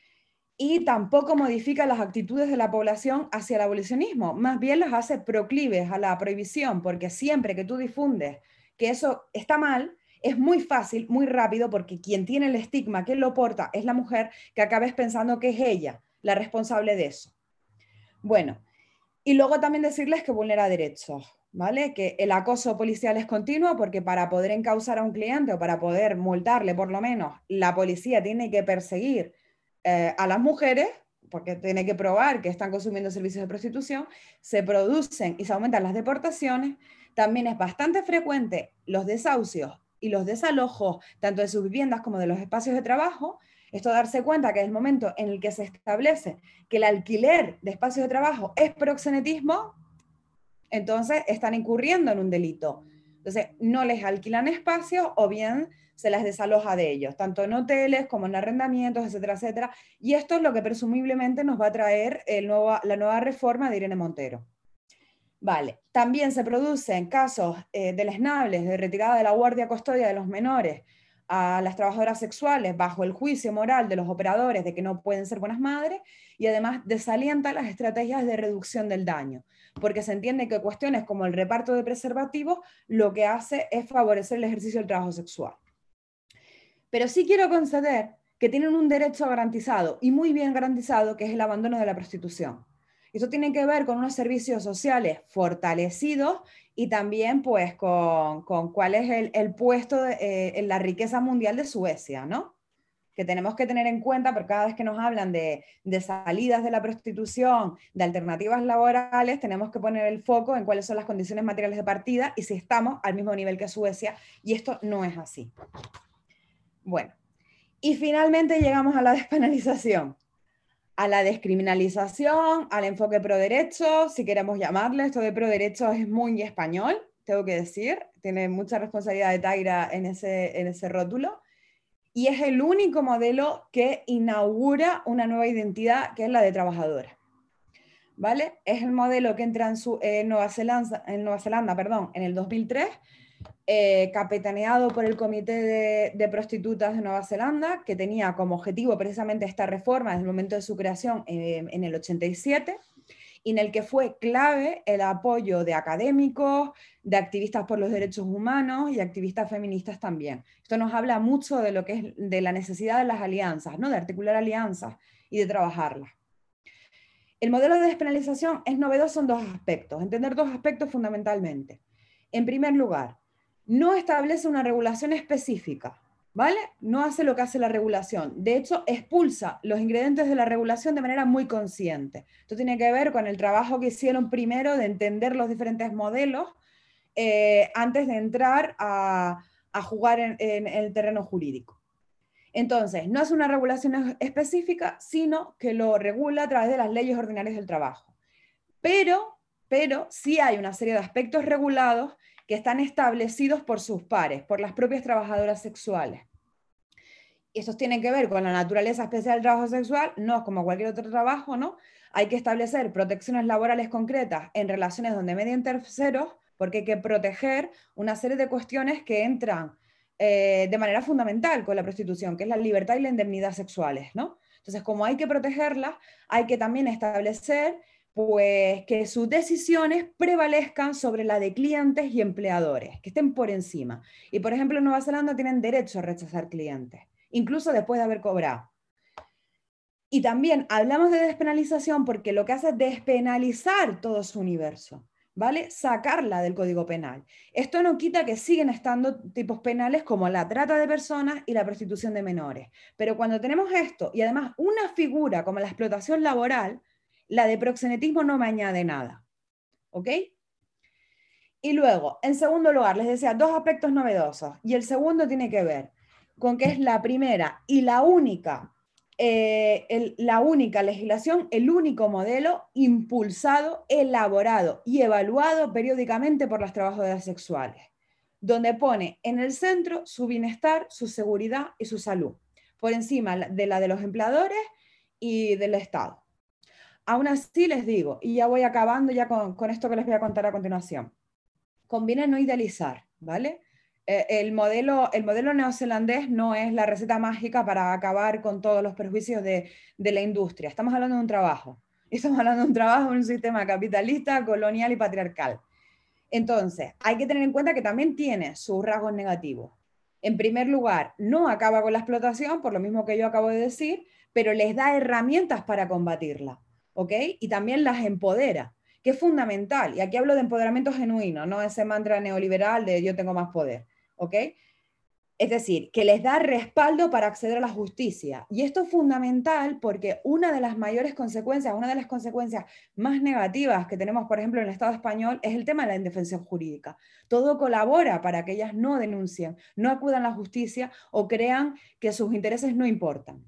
Y tampoco modifica las actitudes de la población hacia el abolicionismo, más bien las hace proclives a la prohibición, porque siempre que tú difundes que eso está mal, es muy fácil, muy rápido, porque quien tiene el estigma, quien lo porta, es la mujer, que acabes pensando que es ella la responsable de eso. Bueno, y luego también decirles que vulnera derechos, ¿vale? Que el acoso policial es continuo, porque para poder encausar a un cliente o para poder multarle, por lo menos, la policía tiene que perseguir eh, a las mujeres, porque tiene que probar que están consumiendo servicios de prostitución, se producen y se aumentan las deportaciones. También es bastante frecuente los desahucios y los desalojos, tanto de sus viviendas como de los espacios de trabajo. Esto darse cuenta que en el momento en el que se establece que el alquiler de espacios de trabajo es proxenetismo, entonces están incurriendo en un delito. Entonces no les alquilan espacios o bien se las desaloja de ellos, tanto en hoteles como en arrendamientos, etcétera, etcétera. Y esto es lo que presumiblemente nos va a traer el nuevo, la nueva reforma de Irene Montero. Vale, también se producen casos eh, deleznables de retirada de la guardia custodia de los menores a las trabajadoras sexuales bajo el juicio moral de los operadores de que no pueden ser buenas madres, y además desalienta las estrategias de reducción del daño, porque se entiende que cuestiones como el reparto de preservativos lo que hace es favorecer el ejercicio del trabajo sexual. Pero sí quiero conceder que tienen un derecho garantizado, y muy bien garantizado, que es el abandono de la prostitución. Eso tiene que ver con unos servicios sociales fortalecidos y también pues con, con cuál es el, el puesto de, eh, en la riqueza mundial de Suecia, ¿no? Que tenemos que tener en cuenta, porque cada vez que nos hablan de, de salidas de la prostitución, de alternativas laborales, tenemos que poner el foco en cuáles son las condiciones materiales de partida y si estamos al mismo nivel que Suecia, y esto no es así. Bueno, y finalmente llegamos a la despenalización, a la descriminalización, al enfoque pro derechos, si queremos llamarle. Esto de pro derechos es muy español, tengo que decir, tiene mucha responsabilidad de Taira en ese, en ese rótulo. y es el único modelo que inaugura una nueva identidad, que es la de trabajadora. ¿Vale? Es el modelo que entra en, su, eh, Nueva Zelanda, en Nueva Zelanda perdón, en el dos mil tres, eh, capitaneado por el Comité de, de Prostitutas de Nueva Zelanda, que tenía como objetivo precisamente esta reforma desde el momento de su creación eh, en el ochenta y siete, y en el que fue clave el apoyo de académicos, de activistas por los derechos humanos y activistas feministas también. Esto nos habla mucho de lo que es de la necesidad de las alianzas, ¿no? De articular alianzas y de trabajarlas. El modelo de despenalización es novedoso en dos aspectos, entender dos aspectos fundamentalmente. En primer lugar, no establece una regulación específica, ¿vale? No hace lo que hace la regulación. De hecho, expulsa los ingredientes de la regulación de manera muy consciente. Esto tiene que ver con el trabajo que hicieron primero de entender los diferentes modelos eh, antes de entrar a, a jugar en, en el terreno jurídico. Entonces, no es una regulación específica, sino que lo regula a través de las leyes ordinarias del trabajo. Pero, pero sí hay una serie de aspectos regulados que están establecidos por sus pares, por las propias trabajadoras sexuales. Y estos tienen que ver con la naturaleza especial del trabajo sexual, no es como cualquier otro trabajo, ¿no? Hay que establecer protecciones laborales concretas en relaciones donde medien terceros, porque hay que proteger una serie de cuestiones que entran eh, de manera fundamental con la prostitución, que es la libertad y la indemnidad sexuales, ¿no? Entonces, como hay que protegerlas, hay que también establecer pues, que sus decisiones prevalezcan sobre la de clientes y empleadores, que estén por encima. Y, por ejemplo, en Nueva Zelanda tienen derecho a rechazar clientes, incluso después de haber cobrado. Y también hablamos de despenalización porque lo que hace es despenalizar todo su universo, ¿vale? Sacarla del Código Penal. Esto no quita que siguen estando tipos penales como la trata de personas y la prostitución de menores. Pero cuando tenemos esto y además una figura como la explotación laboral, la de proxenetismo no me añade nada, ¿ok? Y luego, en segundo lugar, les decía dos aspectos novedosos. Y el segundo tiene que ver con que es la primera y la única Eh, el, la única legislación, el único modelo impulsado, elaborado y evaluado periódicamente por las trabajadoras sexuales, donde pone en el centro su bienestar, su seguridad y su salud, por encima de la de los empleadores y del Estado. Aún así les digo, y ya voy acabando ya con, con esto que les voy a contar a continuación, conviene no idealizar, ¿vale? El modelo, el modelo neozelandés no es la receta mágica para acabar con todos los perjuicios de, de la industria. Estamos hablando de un trabajo. Estamos hablando de un trabajo en un sistema capitalista, colonial y patriarcal. Entonces, hay que tener en cuenta que también tiene sus rasgos negativos. En primer lugar, no acaba con la explotación, por lo mismo que yo acabo de decir, pero les da herramientas para combatirla, ¿ok? Y también las empodera, que es fundamental. Y aquí hablo de empoderamiento genuino, no ese mantra neoliberal de yo tengo más poder. ¿Ok? Es decir, que les da respaldo para acceder a la justicia. Y esto es fundamental porque una de las mayores consecuencias, una de las consecuencias más negativas que tenemos, por ejemplo, en el Estado español, es el tema de la indefensión jurídica. Todo colabora para que ellas no denuncien, no acudan a la justicia o crean que sus intereses no importan.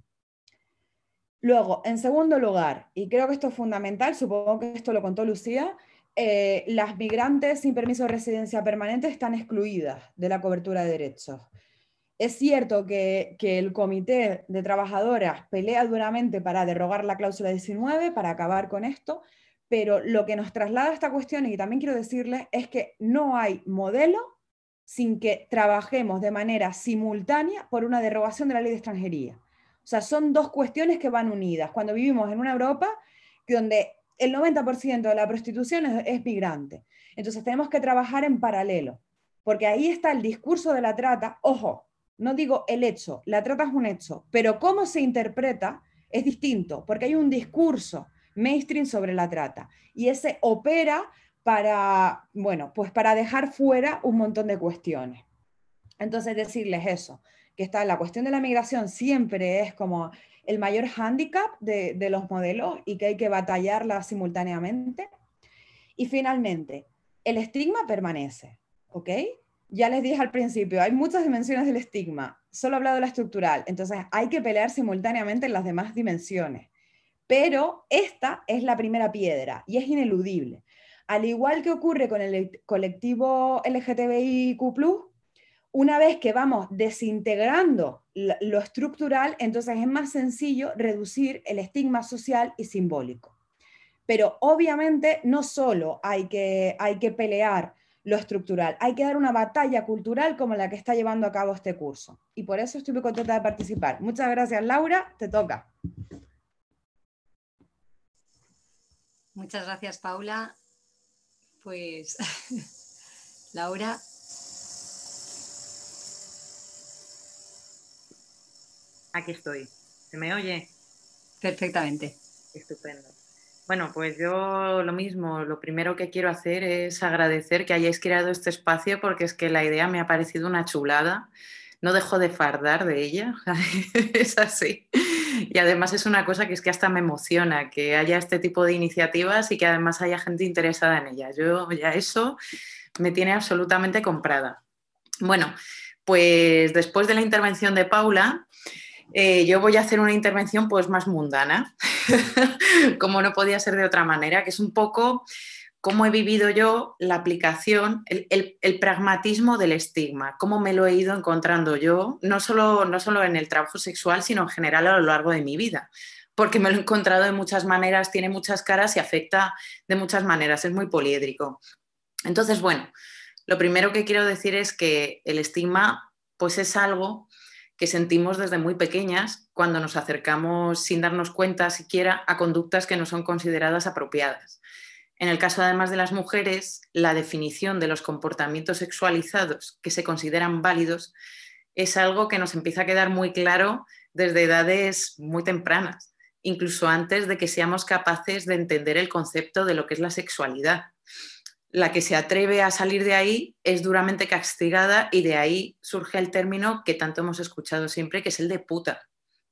Luego, en segundo lugar, y creo que esto es fundamental, supongo que esto lo contó Lucía, Eh, las migrantes sin permiso de residencia permanente están excluidas de la cobertura de derechos. Es cierto que, que el Comité de Trabajadoras pelea duramente para derogar la cláusula diecinueve, para acabar con esto, pero lo que nos traslada esta cuestión, y también quiero decirles, es que no hay modelo sin que trabajemos de manera simultánea por una derogación de la ley de extranjería. O sea, son dos cuestiones que van unidas. Cuando vivimos en una Europa donde el noventa por ciento de la prostitución es, es migrante. Entonces tenemos que trabajar en paralelo, porque ahí está el discurso de la trata. Ojo, no digo el hecho, la trata es un hecho, pero cómo se interpreta es distinto, porque hay un discurso mainstream sobre la trata, y ese opera para, bueno, pues para dejar fuera un montón de cuestiones. Entonces decirles eso, que está la cuestión de la migración siempre es como el mayor hándicap de, de los modelos y que hay que batallarla simultáneamente. Y finalmente, el estigma permanece, ¿ok? Ya les dije al principio, hay muchas dimensiones del estigma, solo he hablado de la estructural, entonces hay que pelear simultáneamente en las demás dimensiones. Pero esta es la primera piedra y es ineludible. Al igual que ocurre con el colectivo L G T B I Q plus, una vez que vamos desintegrando lo estructural, entonces es más sencillo reducir el estigma social y simbólico. Pero obviamente no solo hay que, hay que pelear lo estructural, hay que dar una batalla cultural como la que está llevando a cabo este curso. Y por eso estoy muy contenta de participar. Muchas gracias, Laura, te toca. Muchas gracias, Paula. Pues, Laura. Aquí estoy. ¿Se me oye? Perfectamente. Estupendo. Bueno, pues yo lo mismo, lo primero que quiero hacer es agradecer que hayáis creado este espacio porque es que la idea me ha parecido una chulada. No dejo de fardar de ella, es así. Y además es una cosa que es que hasta me emociona, que haya este tipo de iniciativas y que además haya gente interesada en ellas. Yo ya eso me tiene absolutamente comprada. Bueno, pues después de la intervención de Paula, eh, yo voy a hacer una intervención pues más mundana, como no podía ser de otra manera, que es un poco cómo he vivido yo la aplicación, el, el, el pragmatismo del estigma, cómo me lo he ido encontrando yo, no solo, no solo en el trabajo sexual, sino en general a lo largo de mi vida, porque me lo he encontrado de muchas maneras, tiene muchas caras y afecta de muchas maneras, es muy poliédrico. Entonces, bueno, lo primero que quiero decir es que el estigma pues es algo que sentimos desde muy pequeñas cuando nos acercamos sin darnos cuenta siquiera a conductas que no son consideradas apropiadas. En el caso además de las mujeres, la definición de los comportamientos sexualizados que se consideran válidos es algo que nos empieza a quedar muy claro desde edades muy tempranas, incluso antes de que seamos capaces de entender el concepto de lo que es la sexualidad. La que se atreve a salir de ahí es duramente castigada y de ahí surge el término que tanto hemos escuchado siempre, que es el de puta.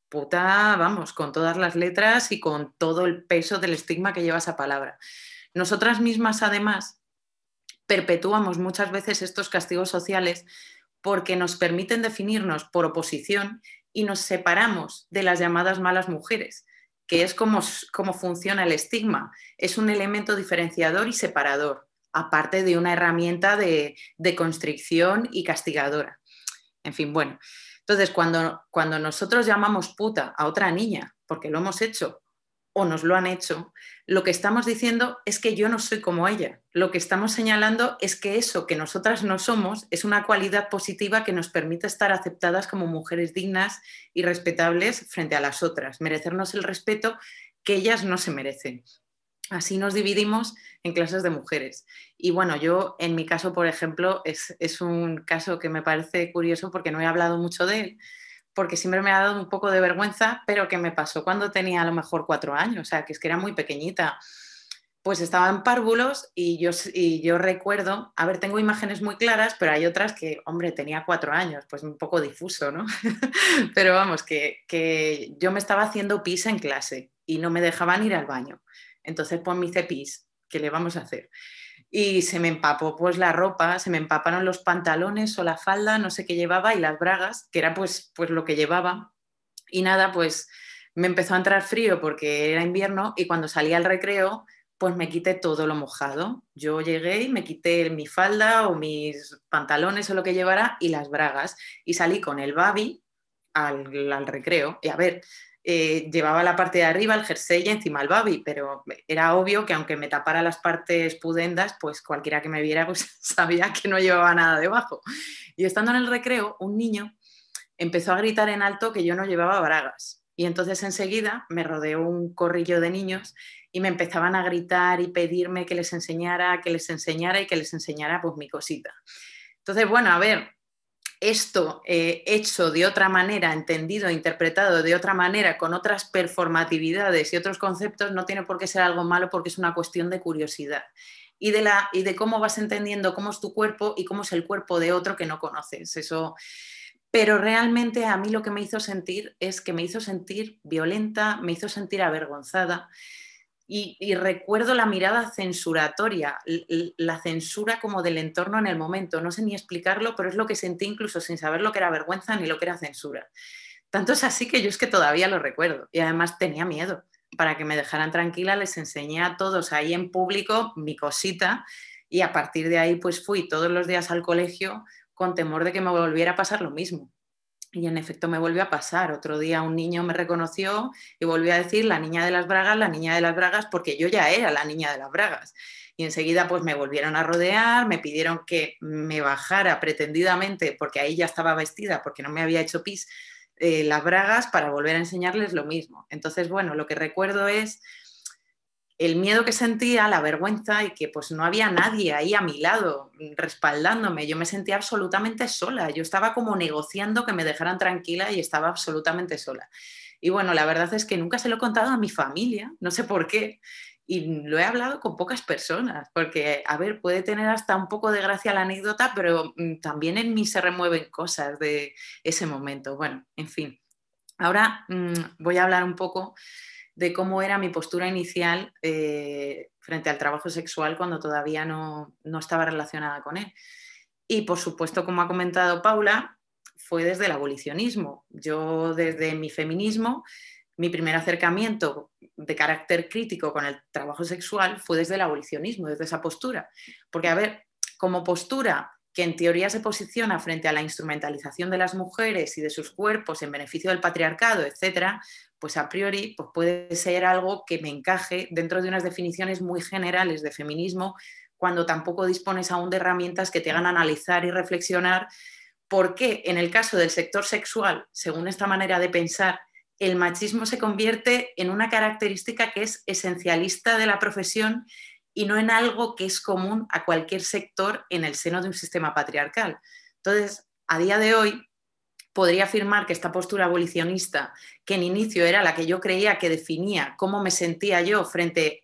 Puta, vamos, con todas las letras y con todo el peso del estigma que lleva esa palabra. Nosotras mismas, además, perpetuamos muchas veces estos castigos sociales porque nos permiten definirnos por oposición y nos separamos de las llamadas malas mujeres, que es como, como funciona el estigma. Es un elemento diferenciador y separador, aparte de una herramienta de, de constricción y castigadora. En fin, bueno. Entonces, cuando, cuando nosotros llamamos puta a otra niña, porque lo hemos hecho o nos lo han hecho, lo que estamos diciendo es que yo no soy como ella. Lo que estamos señalando es que eso que nosotras no somos es una cualidad positiva que nos permite estar aceptadas como mujeres dignas y respetables frente a las otras, merecernos el respeto que ellas no se merecen. Así nos dividimos en clases de mujeres. Y bueno, yo en mi caso, por ejemplo, es, es un caso que me parece curioso porque no he hablado mucho de él, porque siempre me ha dado un poco de vergüenza, pero que me pasó cuando tenía a lo mejor cuatro años, o sea, que es que era muy pequeñita. Pues estaba en párvulos y yo, y yo recuerdo, a ver, tengo imágenes muy claras, pero hay otras que, hombre, tenía cuatro años, pues un poco difuso, ¿no? Pero vamos, que, que yo me estaba haciendo pis en clase y no me dejaban ir al baño. Entonces, pues me hice pis, ¿qué le vamos a hacer? Y se me empapó pues la ropa, se me empaparon los pantalones o la falda, no sé qué llevaba, y las bragas, que era pues, pues lo que llevaba. Y nada, pues me empezó a entrar frío porque era invierno y cuando salí al recreo, pues me quité todo lo mojado. Yo llegué y me quité mi falda o mis pantalones o lo que llevara y las bragas. Y salí con el babi al, al recreo. Y a ver, eh, llevaba la parte de arriba, el jersey y encima el babi, pero era obvio que aunque me tapara las partes pudendas, pues cualquiera que me viera pues sabía que no llevaba nada debajo. Y estando en el recreo, un niño empezó a gritar en alto que yo no llevaba bragas. Y entonces enseguida me rodeó un corrillo de niños y me empezaban a gritar y pedirme que les enseñara, que les enseñara y que les enseñara pues mi cosita. Entonces, bueno, a ver, esto eh, hecho de otra manera, entendido, interpretado de otra manera, con otras performatividades y otros conceptos, no tiene por qué ser algo malo porque es una cuestión de curiosidad y de, la, y de cómo vas entendiendo cómo es tu cuerpo y cómo es el cuerpo de otro que no conoces. Eso... Pero realmente a mí lo que me hizo sentir es que me hizo sentir violenta, me hizo sentir avergonzada y, y recuerdo la mirada censuratoria, la censura como del entorno en el momento. No sé ni explicarlo, pero es lo que sentí incluso sin saber lo que era vergüenza ni lo que era censura. Tanto es así que yo es que todavía lo recuerdo y además tenía miedo. Para que me dejaran tranquila les enseñé a todos ahí en público mi cosita y a partir de ahí pues fui todos los días al colegio con temor de que me volviera a pasar lo mismo. Y en efecto me volvió a pasar. Otro día un niño me reconoció y volvió a decir la niña de las bragas, la niña de las bragas, porque yo ya era la niña de las bragas. Y enseguida pues me volvieron a rodear, me pidieron que me bajara pretendidamente, porque ahí ya estaba vestida, porque no me había hecho pis, eh, las bragas, para volver a enseñarles lo mismo. Entonces, bueno, lo que recuerdo es el miedo que sentía, la vergüenza, y que pues no había nadie ahí a mi lado respaldándome. Yo me sentía absolutamente sola. Yo estaba como negociando que me dejaran tranquila y estaba absolutamente sola. Y bueno, la verdad es que nunca se lo he contado a mi familia, no sé por qué. Y lo he hablado con pocas personas, porque, a ver, puede tener hasta un poco de gracia la anécdota, pero mmm, también en mí se remueven cosas de ese momento. Bueno, en fin. Ahora mmm, voy a hablar un poco de cómo era mi postura inicial eh, frente al trabajo sexual cuando todavía no, no estaba relacionada con él. Y, por supuesto, como ha comentado Paula, fue desde el abolicionismo. Yo, desde mi feminismo, mi primer acercamiento de carácter crítico con el trabajo sexual fue desde el abolicionismo, desde esa postura. Porque, a ver, como postura que en teoría se posiciona frente a la instrumentalización de las mujeres y de sus cuerpos en beneficio del patriarcado, etcétera, pues a priori pues puede ser algo que me encaje dentro de unas definiciones muy generales de feminismo, cuando tampoco dispones aún de herramientas que te hagan analizar y reflexionar por qué en el caso del sector sexual, según esta manera de pensar, el machismo se convierte en una característica que es esencialista de la profesión y no en algo que es común a cualquier sector en el seno de un sistema patriarcal. Entonces, a día de hoy, podría afirmar que esta postura abolicionista, que en inicio era la que yo creía que definía cómo me sentía yo frente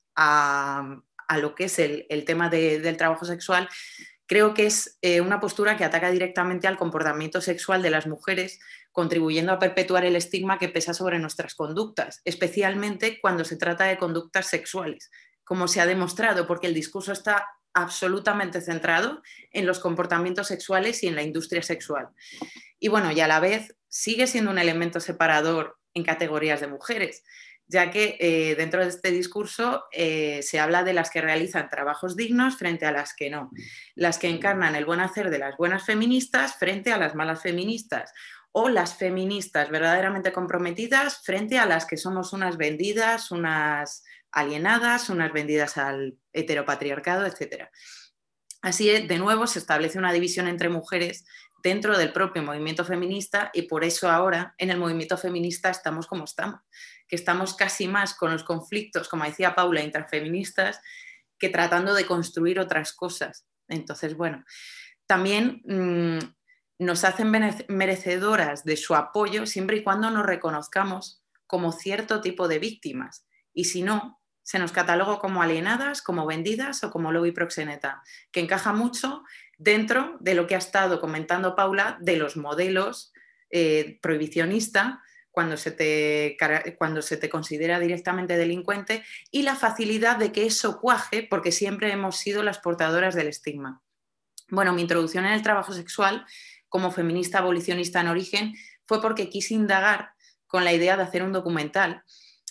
a, a lo que es el, el tema de, del trabajo sexual, creo que es eh, una postura que ataca directamente al comportamiento sexual de las mujeres, contribuyendo a perpetuar el estigma que pesa sobre nuestras conductas, especialmente cuando se trata de conductas sexuales, como se ha demostrado, porque el discurso está absolutamente centrado en los comportamientos sexuales y en la industria sexual. Y bueno, y a la vez sigue siendo un elemento separador en categorías de mujeres, ya que eh, dentro de este discurso eh, se habla de las que realizan trabajos dignos frente a las que no, las que encarnan el buen hacer de las buenas feministas frente a las malas feministas, o las feministas verdaderamente comprometidas frente a las que somos unas vendidas, unas alienadas, unas vendidas al heteropatriarcado, etcétera. Así, de nuevo, se establece una división entre mujeres dentro del propio movimiento feminista, y por eso ahora en el movimiento feminista estamos como estamos, que estamos casi más con los conflictos, como decía Paula, intrafeministas, que tratando de construir otras cosas. Entonces, bueno, también mmm, nos hacen merecedoras de su apoyo siempre y cuando nos reconozcamos como cierto tipo de víctimas, y si no, se nos cataloga como alienadas, como vendidas o como lobby proxeneta, que encaja mucho dentro de lo que ha estado comentando Paula de los modelos eh, prohibicionista, cuando se, te, cuando se te considera directamente delincuente, y la facilidad de que eso cuaje porque siempre hemos sido las portadoras del estigma. Bueno, mi introducción en el trabajo sexual como feminista abolicionista en origen fue porque quise indagar con la idea de hacer un documental.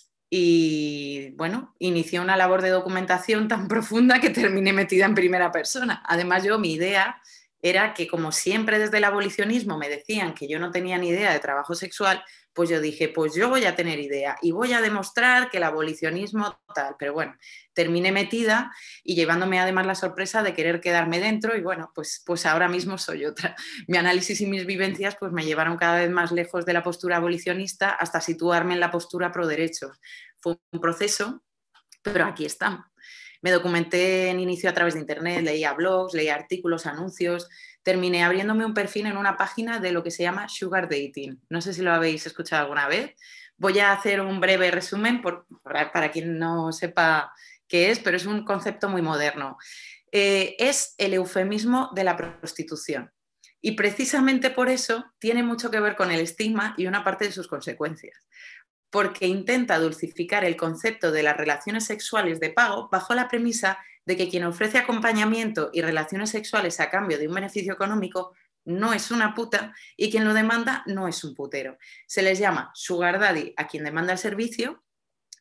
Y bueno, inicié una labor de documentación tan profunda que terminé metida en primera persona. Además, yo, mi idea era que, como siempre desde el abolicionismo me decían que yo no tenía ni idea de trabajo sexual, pues yo dije, pues yo voy a tener idea y voy a demostrar que el abolicionismo tal. Pero bueno, terminé metida y llevándome además la sorpresa de querer quedarme dentro, y bueno, pues, pues ahora mismo soy otra. Mi análisis y mis vivencias pues me llevaron cada vez más lejos de la postura abolicionista hasta situarme en la postura pro derechos. Fue un proceso, pero aquí estamos. Me documenté en inicio a través de internet, leía blogs, leía artículos, anuncios. Terminé abriéndome un perfil en una página de lo que se llama Sugar Dating. No sé si lo habéis escuchado alguna vez. Voy a hacer un breve resumen por, para, para quien no sepa qué es, pero es un concepto muy moderno. Eh, es el eufemismo de la prostitución. Y precisamente por eso tiene mucho que ver con el estigma y una parte de sus consecuencias, porque intenta dulcificar el concepto de las relaciones sexuales de pago bajo la premisa de que quien ofrece acompañamiento y relaciones sexuales a cambio de un beneficio económico no es una puta y quien lo demanda no es un putero. Se les llama sugar daddy a quien demanda el servicio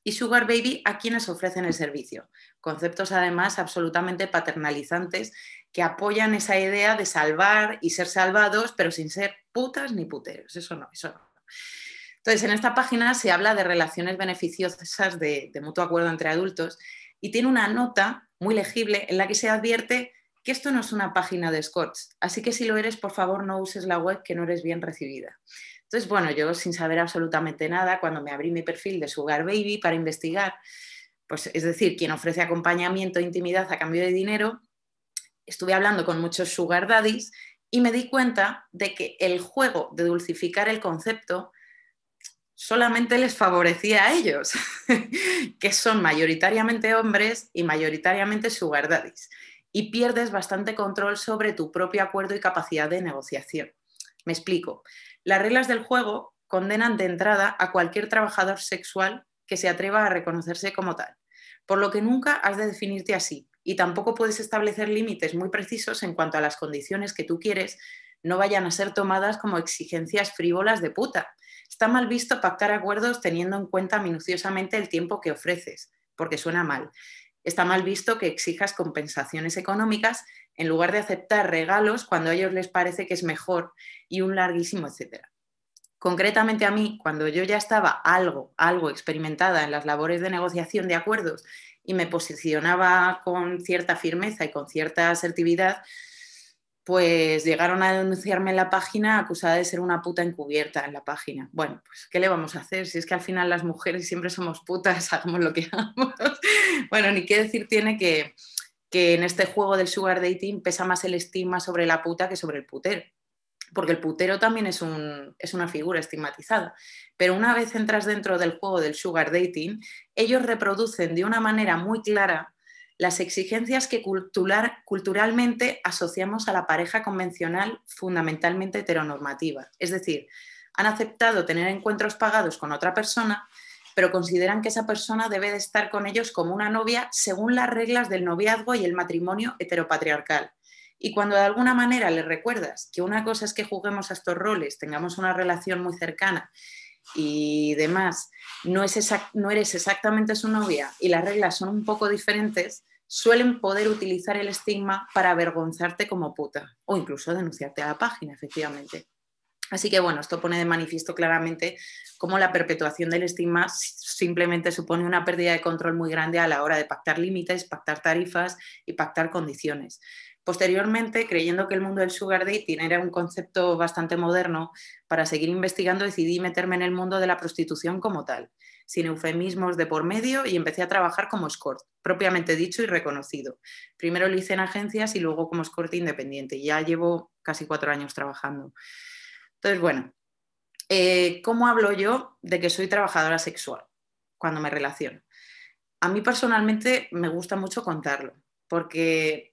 y sugar baby a quienes ofrecen el servicio. Conceptos además absolutamente paternalizantes que apoyan esa idea de salvar y ser salvados, pero sin ser putas ni puteros. Eso no, eso no. Entonces, en esta página se habla de relaciones beneficiosas de, de mutuo acuerdo entre adultos y tiene una nota muy legible en la que se advierte que esto no es una página de escorts, así que si lo eres, por favor, no uses la web, que no eres bien recibida. Entonces, bueno, yo sin saber absolutamente nada, cuando me abrí mi perfil de Sugar Baby para investigar, pues es decir, quien ofrece acompañamiento e intimidad a cambio de dinero, estuve hablando con muchos sugar daddies y me di cuenta de que el juego de dulcificar el concepto solamente les favorecía a ellos, que son mayoritariamente hombres y mayoritariamente sugar daddies, y pierdes bastante control sobre tu propio acuerdo y capacidad de negociación. Me explico. Las reglas del juego condenan de entrada a cualquier trabajador sexual que se atreva a reconocerse como tal, por lo que nunca has de definirte así, y tampoco puedes establecer límites muy precisos en cuanto a las condiciones que tú quieres no vayan a ser tomadas como exigencias frívolas de puta. Está mal visto pactar acuerdos teniendo en cuenta minuciosamente el tiempo que ofreces, porque suena mal. Está mal visto que exijas compensaciones económicas en lugar de aceptar regalos cuando a ellos les parece que es mejor y un larguísimo etcétera. Concretamente a mí, cuando yo ya estaba algo, algo experimentada en las labores de negociación de acuerdos y me posicionaba con cierta firmeza y con cierta asertividad, pues llegaron a denunciarme en la página acusada de ser una puta encubierta en la página. Bueno, pues ¿qué le vamos a hacer? Si es que al final las mujeres siempre somos putas, hagamos lo que hagamos. Bueno, ni qué decir tiene que, que en este juego del sugar dating pesa más el estigma sobre la puta que sobre el putero. Porque el putero también es, un, es una figura estigmatizada. Pero una vez entras dentro del juego del sugar dating, ellos reproducen de una manera muy clara las exigencias que cultural, culturalmente asociamos a la pareja convencional fundamentalmente heteronormativa. Es decir, han aceptado tener encuentros pagados con otra persona, pero consideran que esa persona debe de estar con ellos como una novia según las reglas del noviazgo y el matrimonio heteropatriarcal. Y cuando de alguna manera les recuerdas que una cosa es que juguemos a estos roles, tengamos una relación muy cercana y demás, no, es exact, no eres exactamente su novia y las reglas son un poco diferentes, suelen poder utilizar el estigma para avergonzarte como puta o incluso denunciarte a la página, efectivamente. Así que bueno, esto pone de manifiesto claramente cómo la perpetuación del estigma simplemente supone una pérdida de control muy grande a la hora de pactar límites, pactar tarifas y pactar condiciones. Posteriormente, creyendo que el mundo del sugar dating era un concepto bastante moderno, para seguir investigando decidí meterme en el mundo de la prostitución como tal, sin eufemismos de por medio, y empecé a trabajar como escort, propiamente dicho y reconocido. Primero lo hice en agencias y luego como escort independiente. Ya llevo casi cuatro años trabajando. Entonces, bueno, eh, ¿cómo hablo yo de que soy trabajadora sexual cuando me relaciono? A mí personalmente me gusta mucho contarlo, porque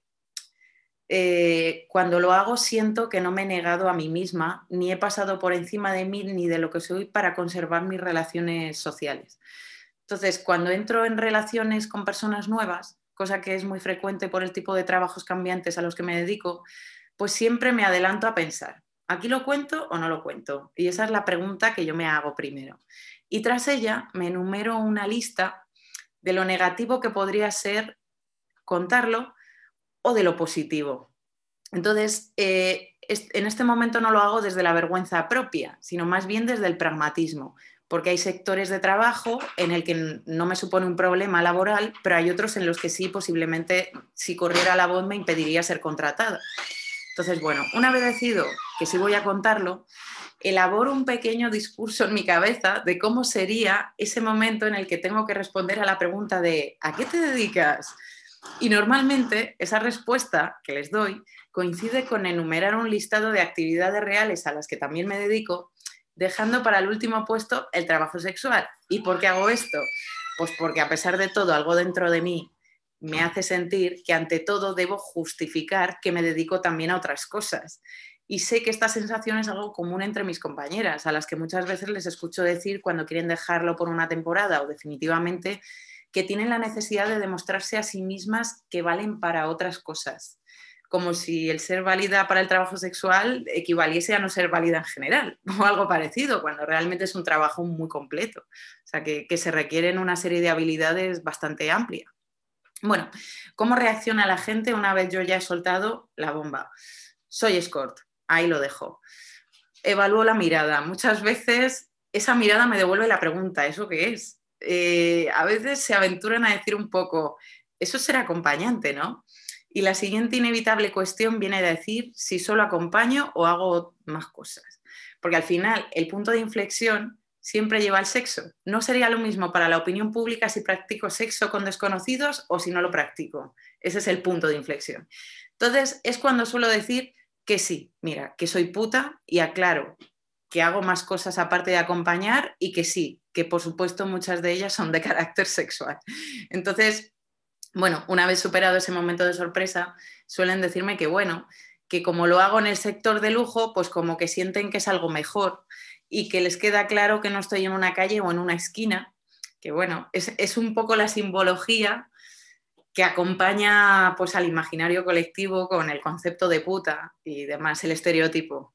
Eh, cuando lo hago siento que no me he negado a mí misma, ni he pasado por encima de mí ni de lo que soy para conservar mis relaciones sociales. Entonces, cuando entro en relaciones con personas nuevas, cosa que es muy frecuente por el tipo de trabajos cambiantes a los que me dedico, pues siempre me adelanto a pensar, ¿aquí lo cuento o no lo cuento? Y esa es la pregunta que yo me hago primero. Y tras ella me enumero una lista de lo negativo que podría ser contarlo o de lo positivo. Entonces, eh, en este momento no lo hago desde la vergüenza propia, sino más bien desde el pragmatismo, porque hay sectores de trabajo en el que no me supone un problema laboral, pero hay otros en los que sí, posiblemente, si corriera la voz me impediría ser contratada. Entonces, bueno, una vez decidido que sí voy a contarlo, elaboro un pequeño discurso en mi cabeza de cómo sería ese momento en el que tengo que responder a la pregunta de ¿a qué te dedicas? Y normalmente esa respuesta que les doy coincide con enumerar un listado de actividades reales a las que también me dedico, dejando para el último puesto el trabajo sexual. ¿Y por qué hago esto? Pues porque a pesar de todo, algo dentro de mí me hace sentir que ante todo debo justificar que me dedico también a otras cosas. Y sé que esta sensación es algo común entre mis compañeras, a las que muchas veces les escucho decir cuando quieren dejarlo por una temporada o definitivamente que tienen la necesidad de demostrarse a sí mismas que valen para otras cosas. como si el ser válida para el trabajo sexual equivaliese a no ser válida en general, o algo parecido, cuando realmente es un trabajo muy completo. O sea, que, que se requieren una serie de habilidades bastante amplia. Bueno, ¿cómo reacciona la gente una vez yo ya he soltado la bomba? Soy escort, ahí lo dejo. Evalúo la mirada. Muchas veces esa mirada me devuelve la pregunta, ¿eso qué es? Eh, a veces se aventuran a decir un poco, eso será acompañante, ¿no? Y la siguiente inevitable cuestión viene a decir si solo acompaño o hago más cosas. Porque al final el punto de inflexión siempre lleva al sexo. No sería lo mismo para la opinión pública si practico sexo con desconocidos o si no lo practico. Ese es el punto de inflexión. Entonces es cuando suelo decir que sí, mira, que soy puta y aclaro que hago más cosas aparte de acompañar y que sí, que por supuesto muchas de ellas son de carácter sexual. Entonces, bueno, una vez superado ese momento de sorpresa, suelen decirme que bueno, que como lo hago en el sector de lujo, pues como que sienten que es algo mejor y que les queda claro que no estoy en una calle o en una esquina, que bueno, es, es un poco la simbología que acompaña pues al imaginario colectivo con el concepto de puta y demás, el estereotipo.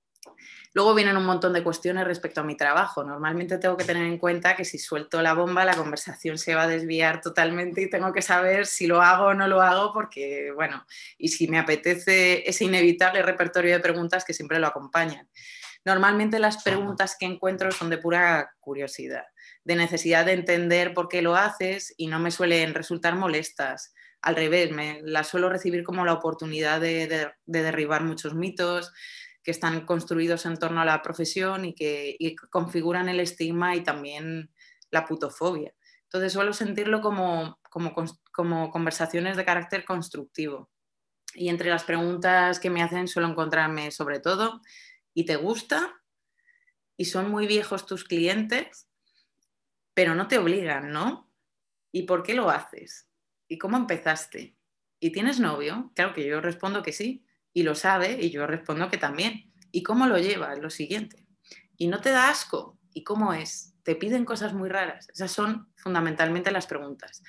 Luego vienen un montón de cuestiones respecto a mi trabajo. Normalmente tengo que tener en cuenta que si suelto la bomba la conversación se va a desviar totalmente y tengo que saber si lo hago o no lo hago porque, bueno, y si me apetece ese inevitable repertorio de preguntas que siempre lo acompañan. Normalmente las preguntas que encuentro son de pura curiosidad, de necesidad de entender por qué lo haces y no me suelen resultar molestas. Al revés, me las suelo recibir como la oportunidad de, de, de derribar muchos mitos que están construidos en torno a la profesión y que y configuran el estigma y también la putofobia. Entonces suelo sentirlo como, como, como conversaciones de carácter constructivo. Y entre las preguntas que me hacen suelo encontrarme sobre todo, ¿y te gusta? ¿Y son muy viejos tus clientes? Pero no te obligan, ¿no? ¿Y por qué lo haces? ¿Y cómo empezaste? ¿Y tienes novio? Claro que yo respondo que sí. Y lo sabe y yo respondo que también. ¿Y cómo lo lleva? Es lo siguiente. ¿Y no te da asco? ¿Y cómo es? ¿Te piden cosas muy raras? Esas son fundamentalmente las preguntas.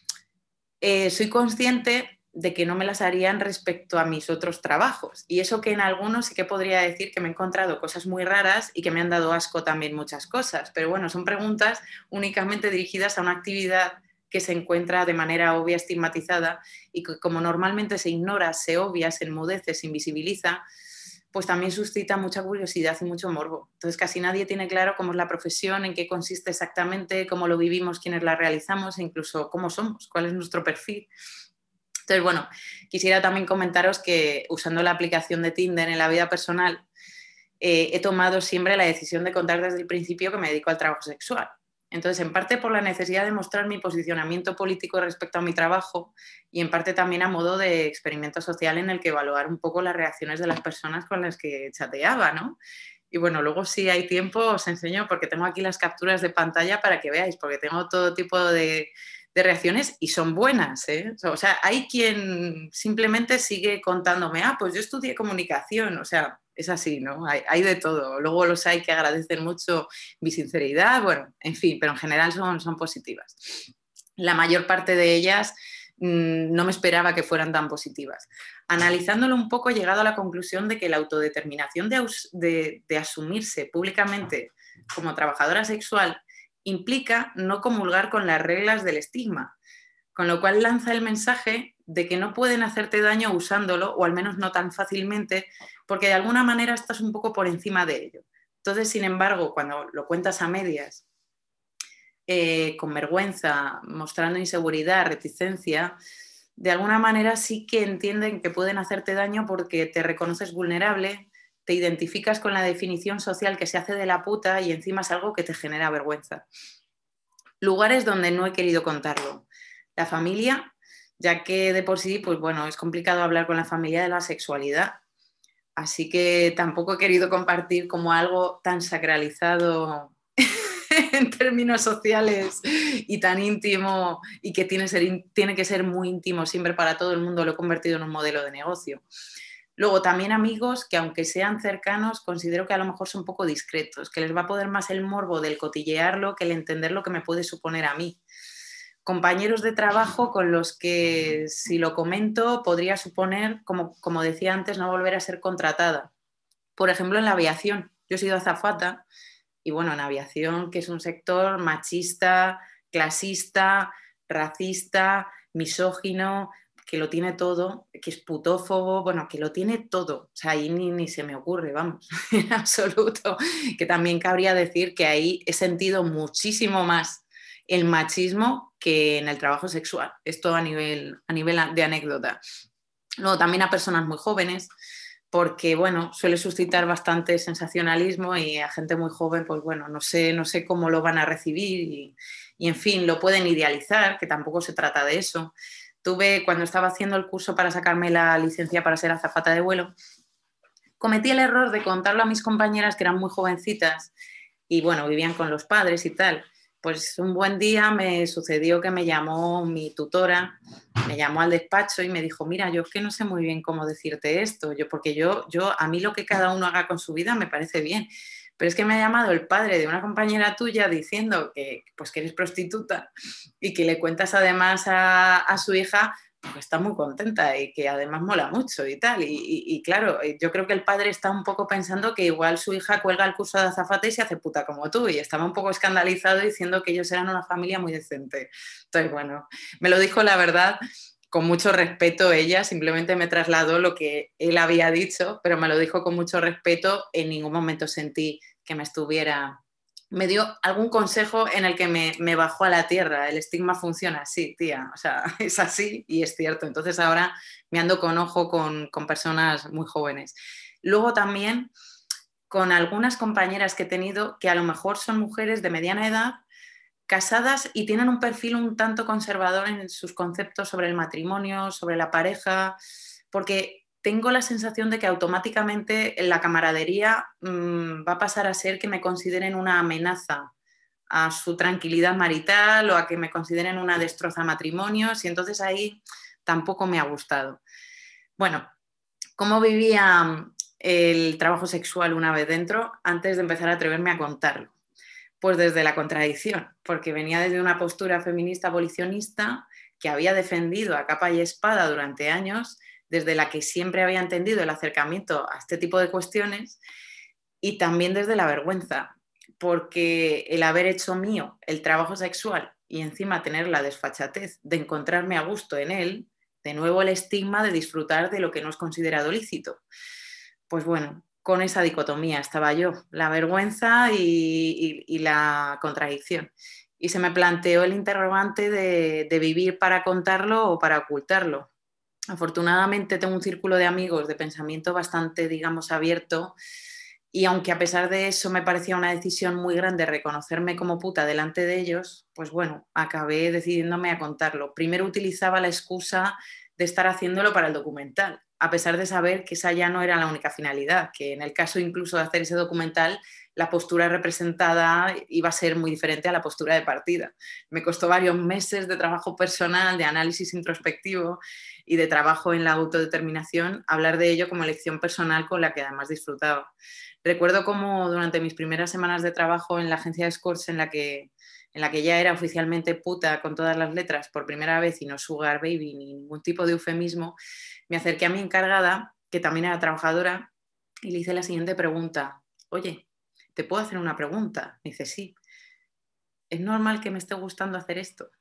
Eh, soy consciente de que no me las harían respecto a mis otros trabajos. Y eso que en algunos sí que podría decir que me he encontrado cosas muy raras y que me han dado asco también muchas cosas. Pero bueno, son preguntas únicamente dirigidas a una actividad que se encuentra de manera obvia estigmatizada y que como normalmente se ignora, se obvia, se enmudece, se invisibiliza, pues también suscita mucha curiosidad y mucho morbo. Entonces casi nadie tiene claro cómo es la profesión, en qué consiste exactamente, cómo lo vivimos, quiénes la realizamos e incluso cómo somos, cuál es nuestro perfil. Entonces, bueno, quisiera también comentaros que usando la aplicación de Tinder en la vida personal, eh, he tomado siempre la decisión de contar desde el principio que me dedico al trabajo sexual. Entonces, en parte por la necesidad de mostrar mi posicionamiento político respecto a mi trabajo y en parte también a modo de experimento social en el que evaluar un poco las reacciones de las personas con las que chateaba, ¿no? Y bueno, luego si hay tiempo os enseño porque tengo aquí las capturas de pantalla para que veáis, porque tengo todo tipo de, de reacciones y son buenas, ¿eh? O sea, hay quien simplemente sigue contándome, ah, pues yo estudié comunicación, o sea, es así, ¿no? Hay, hay de todo. Luego los hay que agradecen mucho mi sinceridad, bueno, en fin, pero en general son, son positivas. La mayor parte de ellas mmm, no me esperaba que fueran tan positivas. Analizándolo un poco he llegado a la conclusión de que la autodeterminación de, de, de asumirse públicamente como trabajadora sexual implica no comulgar con las reglas del estigma, con lo cual lanza el mensaje de que no pueden hacerte daño usándolo, o al menos no tan fácilmente, porque de alguna manera estás un poco por encima de ello. Entonces, sin embargo, cuando lo cuentas a medias, eh, con vergüenza, mostrando inseguridad, reticencia, de alguna manera sí que entienden que pueden hacerte daño porque te reconoces vulnerable, te identificas con la definición social que se hace de la puta y encima es algo que te genera vergüenza. Lugares donde no he querido contarlo. La familia, ya que de por sí, pues bueno, es complicado hablar con la familia de la sexualidad. Así que tampoco he querido compartir como algo tan sacralizado en términos sociales y tan íntimo y que tiene, ser, tiene que ser muy íntimo siempre para todo el mundo, lo he convertido en un modelo de negocio. Luego también amigos que aunque sean cercanos considero que a lo mejor son un poco discretos, que les va a poder más el morbo del cotillearlo que el entender lo que me puede suponer a mí. compañeros de trabajo con los que, si lo comento, podría suponer, como, como decía antes, no volver a ser contratada. Por ejemplo, en la aviación. Yo he sido azafata y, bueno, en aviación, que es un sector machista, clasista, racista, misógino, que lo tiene todo, que es putófobo, bueno, que lo tiene todo. O sea, ahí ni, ni se me ocurre, vamos, en absoluto. Que también cabría decir que ahí he sentido muchísimo más el machismo que en el trabajo sexual. Esto a nivel, a nivel de anécdota. Luego también a personas muy jóvenes, porque, bueno, suele suscitar bastante sensacionalismo y a gente muy joven, pues bueno, no sé, no sé cómo lo van a recibir y, y, en fin, lo pueden idealizar, que tampoco se trata de eso. Tuve, cuando estaba haciendo el curso para sacarme la licencia para ser azafata de vuelo, cometí el error de contarlo a mis compañeras que eran muy jovencitas y, bueno, vivían con los padres y tal. Pues un buen día me sucedió que me llamó mi tutora, me llamó al despacho y me dijo, mira, yo es que no sé muy bien cómo decirte esto, yo, porque yo, yo, a mí lo que cada uno haga con su vida me parece bien, pero es que me ha llamado el padre de una compañera tuya diciendo que, pues, que eres prostituta y que le cuentas además a, a su hija que está muy contenta y que además mola mucho y tal. Y, y, y claro, yo creo que el padre está un poco pensando que igual su hija cuelga el curso de azafata y se hace puta como tú, y estaba un poco escandalizado diciendo que ellos eran una familia muy decente. Entonces, bueno, me lo dijo la verdad con mucho respeto ella, simplemente me trasladó lo que él había dicho, pero me lo dijo con mucho respeto, en ningún momento sentí que me estuviera... Me dio algún consejo en el que me, me bajó a la tierra. El estigma funciona así, tía, o sea, es así y es cierto. Entonces ahora me ando con ojo con, con personas muy jóvenes. Luego también con algunas compañeras que he tenido que a lo mejor son mujeres de mediana edad, casadas y tienen un perfil un tanto conservador en sus conceptos sobre el matrimonio, sobre la pareja, porque tengo la sensación de que automáticamente la camaradería mmm, va a pasar a ser que me consideren una amenaza a su tranquilidad marital o a que me consideren una destroza matrimonios, y entonces ahí tampoco me ha gustado. Bueno, ¿cómo vivía el trabajo sexual una vez dentro antes de empezar a atreverme a contarlo? Pues desde la contradicción, porque venía desde una postura feminista abolicionista que había defendido a capa y espada durante años, desde la que siempre había entendido el acercamiento a este tipo de cuestiones, y también desde la vergüenza, porque el haber hecho mío el trabajo sexual y encima tener la desfachatez de encontrarme a gusto en él, de nuevo el estigma de disfrutar de lo que no es considerado lícito. Pues bueno, con esa dicotomía estaba yo, la vergüenza y, y, y la contradicción. Y se me planteó el interrogante de, de vivir para contarlo o para ocultarlo. Afortunadamente tengo un círculo de amigos de pensamiento bastante, digamos, abierto, y aunque a pesar de eso me parecía una decisión muy grande reconocerme como puta delante de ellos, pues bueno, acabé decidiéndome a contarlo. Primero utilizaba la excusa de estar haciéndolo para el documental, a pesar de saber que esa ya no era la única finalidad, que en el caso incluso de hacer ese documental, la postura representada iba a ser muy diferente a la postura de partida. Me costó varios meses de trabajo personal, de análisis introspectivo y de trabajo en la autodeterminación, hablar de ello como elección personal con la que además disfrutaba. Recuerdo cómo durante mis primeras semanas de trabajo en la agencia de escorts, en la que en la que ya era oficialmente puta con todas las letras por primera vez y no sugar baby ni ningún tipo de eufemismo, me acerqué a mi encargada, que también era trabajadora, y le hice la siguiente pregunta. Oye, ¿te puedo hacer una pregunta? Me dice, sí. ¿Es normal que me esté gustando hacer esto?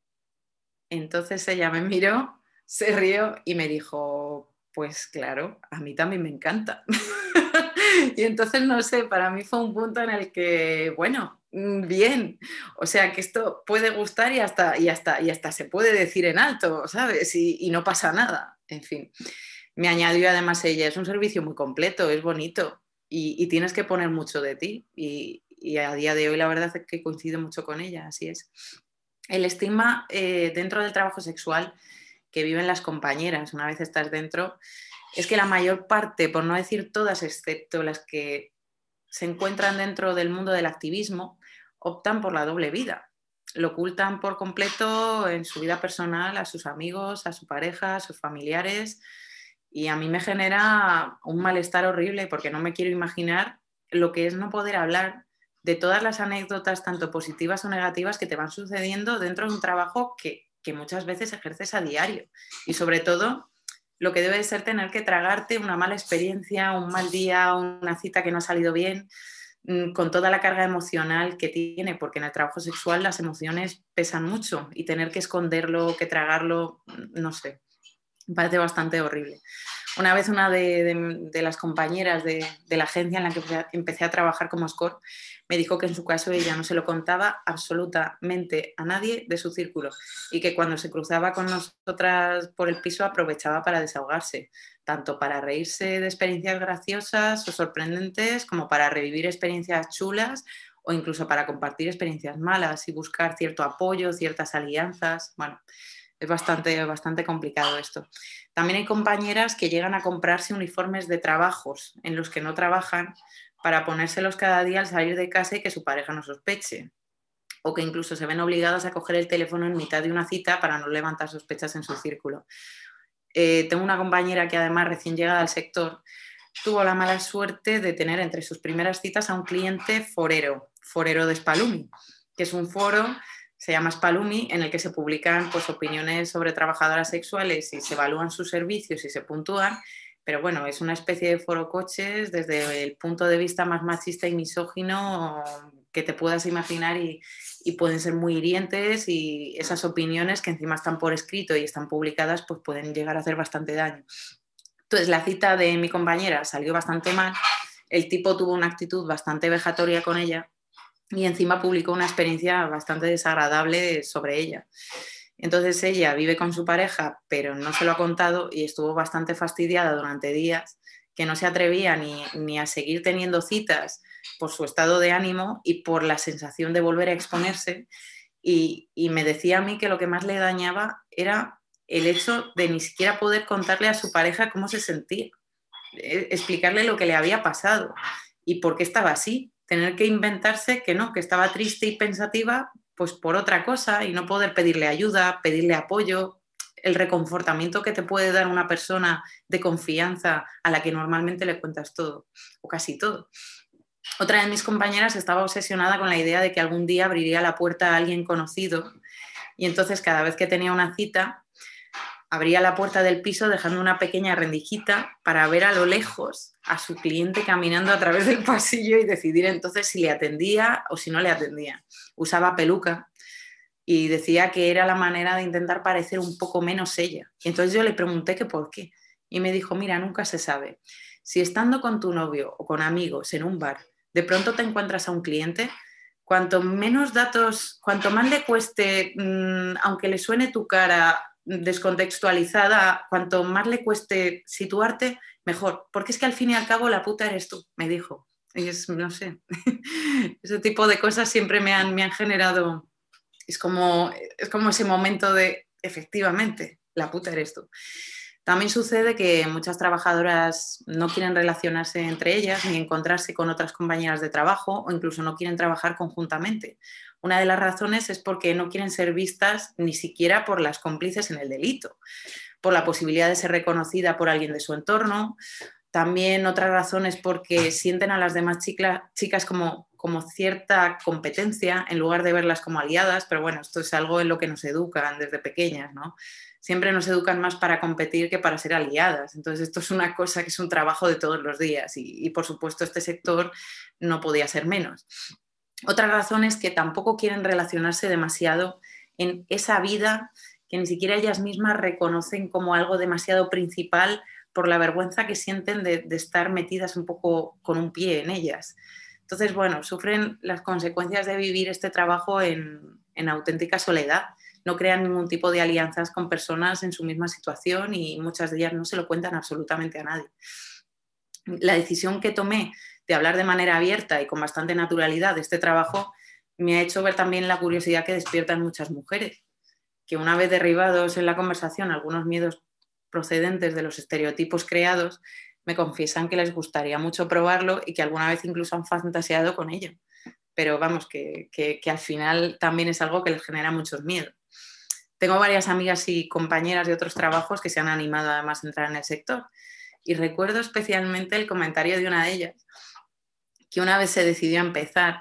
Entonces ella me miró, se rió y me dijo, pues claro, a mí también me encanta. Y entonces, no sé, para mí fue un punto en el que, bueno, bien, o sea, que esto puede gustar y hasta, y hasta, y hasta se puede decir en alto, ¿sabes? Y, y no pasa nada, en fin. Me añadió además ella, es un servicio muy completo, es bonito y, y tienes que poner mucho de ti, y, y a día de hoy la verdad es que coincido mucho con ella, así es. El estigma eh, dentro del trabajo sexual que viven las compañeras una vez estás dentro es que la mayor parte, por no decir todas, excepto las que se encuentran dentro del mundo del activismo, optan por la doble vida. Lo ocultan por completo en su vida personal a sus amigos, a su pareja, a sus familiares, y a mí me genera un malestar horrible porque no me quiero imaginar lo que es no poder hablar de todas las anécdotas, tanto positivas o negativas, que te van sucediendo dentro de un trabajo que, que muchas veces ejerces a diario. Y sobre todo, lo que debe de ser tener que tragarte una mala experiencia, un mal día, una cita que no ha salido bien, con toda la carga emocional que tiene, porque en el trabajo sexual las emociones pesan mucho y tener que esconderlo, que tragarlo, no sé, me parece bastante horrible. Una vez una de, de, de las compañeras de, de la agencia en la que empecé a trabajar como escort me dijo que en su caso ella no se lo contaba absolutamente a nadie de su círculo y que cuando se cruzaba con nosotras por el piso aprovechaba para desahogarse, tanto para reírse de experiencias graciosas o sorprendentes como para revivir experiencias chulas o incluso para compartir experiencias malas y buscar cierto apoyo, ciertas alianzas. Bueno, es bastante, bastante complicado esto. También hay compañeras que llegan a comprarse uniformes de trabajos en los que no trabajan para ponérselos cada día al salir de casa y que su pareja no sospeche. O que incluso se ven obligadas a coger el teléfono en mitad de una cita para no levantar sospechas en su círculo. Eh, tengo una compañera que además recién llegada al sector tuvo la mala suerte de tener entre sus primeras citas a un cliente forero, forero de Spalumi, que es un foro, se llama Spalumi, en el que se publican pues, opiniones sobre trabajadoras sexuales y se evalúan sus servicios y se puntúan, pero bueno, es una especie de foro coches desde el punto de vista más machista y misógino que te puedas imaginar y, y pueden ser muy hirientes y esas opiniones que encima están por escrito y están publicadas pues pueden llegar a hacer bastante daño. Entonces la cita de mi compañera salió bastante mal, el tipo tuvo una actitud bastante vejatoria con ella y encima publicó una experiencia bastante desagradable sobre ella. Entonces ella vive con su pareja, pero no se lo ha contado y estuvo bastante fastidiada durante días, que no se atrevía ni, ni a seguir teniendo citas por su estado de ánimo y por la sensación de volver a exponerse. Y, y me decía a mí que lo que más le dañaba era el hecho de ni siquiera poder contarle a su pareja cómo se sentía, explicarle lo que le había pasado y por qué estaba así, tener que inventarse que no, que estaba triste y pensativa pues por otra cosa y no poder pedirle ayuda, pedirle apoyo, el reconfortamiento que te puede dar una persona de confianza a la que normalmente le cuentas todo o casi todo. Otra de mis compañeras estaba obsesionada con la idea de que algún día abriría la puerta a alguien conocido y entonces cada vez que tenía una cita abría la puerta del piso dejando una pequeña rendijita para ver a lo lejos a su cliente caminando a través del pasillo y decidir entonces si le atendía o si no le atendía. Usaba peluca y decía que era la manera de intentar parecer un poco menos ella. Y entonces yo le pregunté que por qué. Y me dijo, mira, nunca se sabe. Si estando con tu novio o con amigos en un bar, de pronto te encuentras a un cliente, cuanto menos datos, cuanto más le cueste, mmm, aunque le suene tu cara descontextualizada, cuanto más le cueste situarte, mejor. Porque es que al fin y al cabo la puta eres tú, me dijo. Y es, no sé, ese tipo de cosas siempre me han, me han generado, es como, es como ese momento de, efectivamente, la puta eres tú. También sucede que muchas trabajadoras no quieren relacionarse entre ellas ni encontrarse con otras compañeras de trabajo o incluso no quieren trabajar conjuntamente. Una de las razones es porque no quieren ser vistas ni siquiera por las cómplices en el delito, por la posibilidad de ser reconocida por alguien de su entorno. También otra razón es porque sienten a las demás chicas, chicas como, como cierta competencia en lugar de verlas como aliadas, pero bueno, esto es algo en lo que nos educan desde pequeñas, ¿no? Siempre nos educan más para competir que para ser aliadas. Entonces esto es una cosa que es un trabajo de todos los días y, y por supuesto este sector no podía ser menos. Otra razón es que tampoco quieren relacionarse demasiado en esa vida que ni siquiera ellas mismas reconocen como algo demasiado principal por la vergüenza que sienten de, de estar metidas un poco con un pie en ellas. Entonces, bueno, sufren las consecuencias de vivir este trabajo en, en auténtica soledad. No crean ningún tipo de alianzas con personas en su misma situación y muchas de ellas no se lo cuentan absolutamente a nadie. La decisión que tomé de hablar de manera abierta y con bastante naturalidad de este trabajo me ha hecho ver también la curiosidad que despiertan muchas mujeres, que una vez derribados en la conversación algunos miedos procedentes de los estereotipos creados, me confiesan que les gustaría mucho probarlo y que alguna vez incluso han fantaseado con ello. Pero vamos, que, que, que al final también es algo que les genera muchos miedos. Tengo varias amigas y compañeras de otros trabajos que se han animado además a entrar en el sector. Y recuerdo especialmente el comentario de una de ellas, que una vez se decidió a empezar,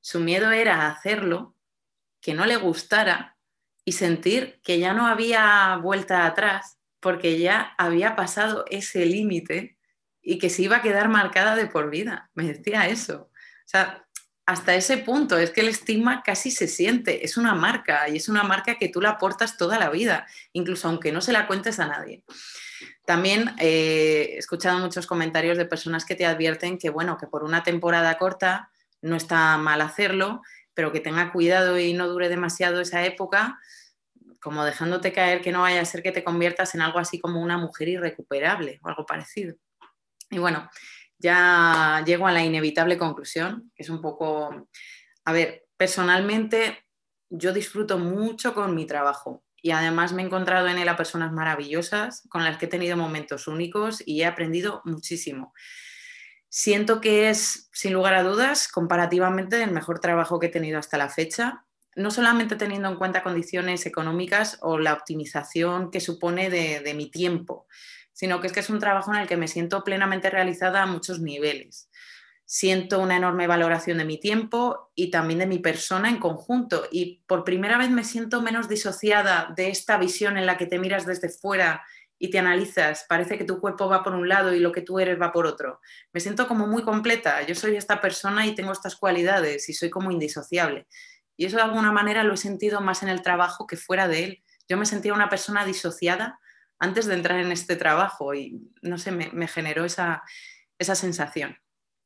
Su miedo era hacerlo, que no le gustara y sentir que ya no había vuelta atrás porque ya había pasado ese límite y que se iba a quedar marcada de por vida. Me decía eso. O sea, hasta ese punto es que el estigma casi se siente, es una marca y es una marca que tú la portas toda la vida, incluso aunque no se la cuentes a nadie. También eh, he escuchado muchos comentarios de personas que te advierten que, bueno, que por una temporada corta no está mal hacerlo, pero que tenga cuidado y no dure demasiado esa época, como dejándote caer que no vaya a ser que te conviertas en algo así como una mujer irrecuperable o algo parecido. Y bueno, ya llego a la inevitable conclusión, que es un poco... A ver, personalmente yo disfruto mucho con mi trabajo y además me he encontrado en él a personas maravillosas con las que he tenido momentos únicos y he aprendido muchísimo. Siento que es, sin lugar a dudas, comparativamente el mejor trabajo que he tenido hasta la fecha, no solamente teniendo en cuenta condiciones económicas o la optimización que supone de, de mi tiempo, sino que es que es un trabajo en el que me siento plenamente realizada a muchos niveles. Siento una enorme valoración de mi tiempo y también de mi persona en conjunto, y por primera vez me siento menos disociada de esta visión en la que te miras desde fuera y te analizas, parece que tu cuerpo va por un lado y lo que tú eres va por otro. Me siento como muy completa, yo soy esta persona y tengo estas cualidades y soy como indisociable. Y eso de alguna manera lo he sentido más en el trabajo que fuera de él. Yo me sentía una persona disociada antes de entrar en este trabajo y no sé, me, me generó esa, esa sensación.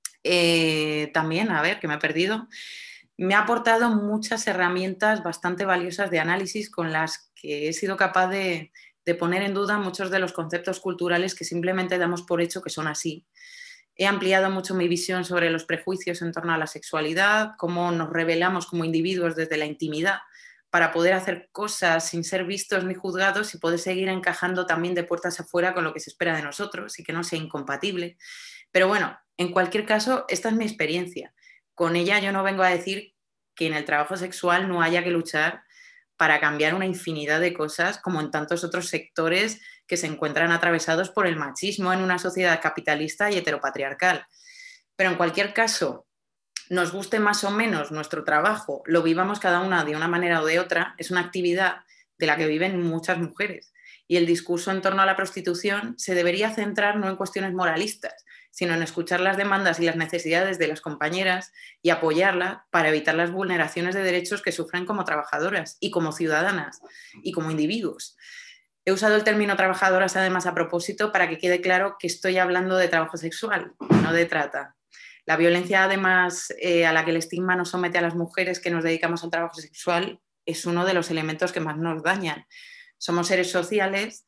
Eh, también, a ver, que me he perdido, me ha aportado muchas herramientas bastante valiosas de análisis con las que he sido capaz de, de poner en duda muchos de los conceptos culturales que simplemente damos por hecho que son así. He ampliado mucho mi visión sobre los prejuicios en torno a la sexualidad, cómo nos revelamos como individuos desde la intimidad para poder hacer cosas sin ser vistos ni juzgados y poder seguir encajando también de puertas afuera con lo que se espera de nosotros y que no sea incompatible. Pero bueno, en cualquier caso, esta es mi experiencia. Con ella yo no vengo a decir que en el trabajo sexual no haya que luchar para cambiar una infinidad de cosas, como en tantos otros sectores que se encuentran atravesados por el machismo en una sociedad capitalista y heteropatriarcal. Pero en cualquier caso, nos guste más o menos nuestro trabajo, lo vivamos cada una de una manera o de otra, es una actividad de la que viven muchas mujeres. Y el discurso en torno a la prostitución se debería centrar no en cuestiones moralistas, sino en escuchar las demandas y las necesidades de las compañeras y apoyarla para evitar las vulneraciones de derechos que sufren como trabajadoras y como ciudadanas y como individuos. He usado el término trabajadoras además a propósito para que quede claro que estoy hablando de trabajo sexual, no de trata. La violencia, además, eh, a la que el estigma nos somete a las mujeres que nos dedicamos al trabajo sexual es uno de los elementos que más nos dañan. Somos seres sociales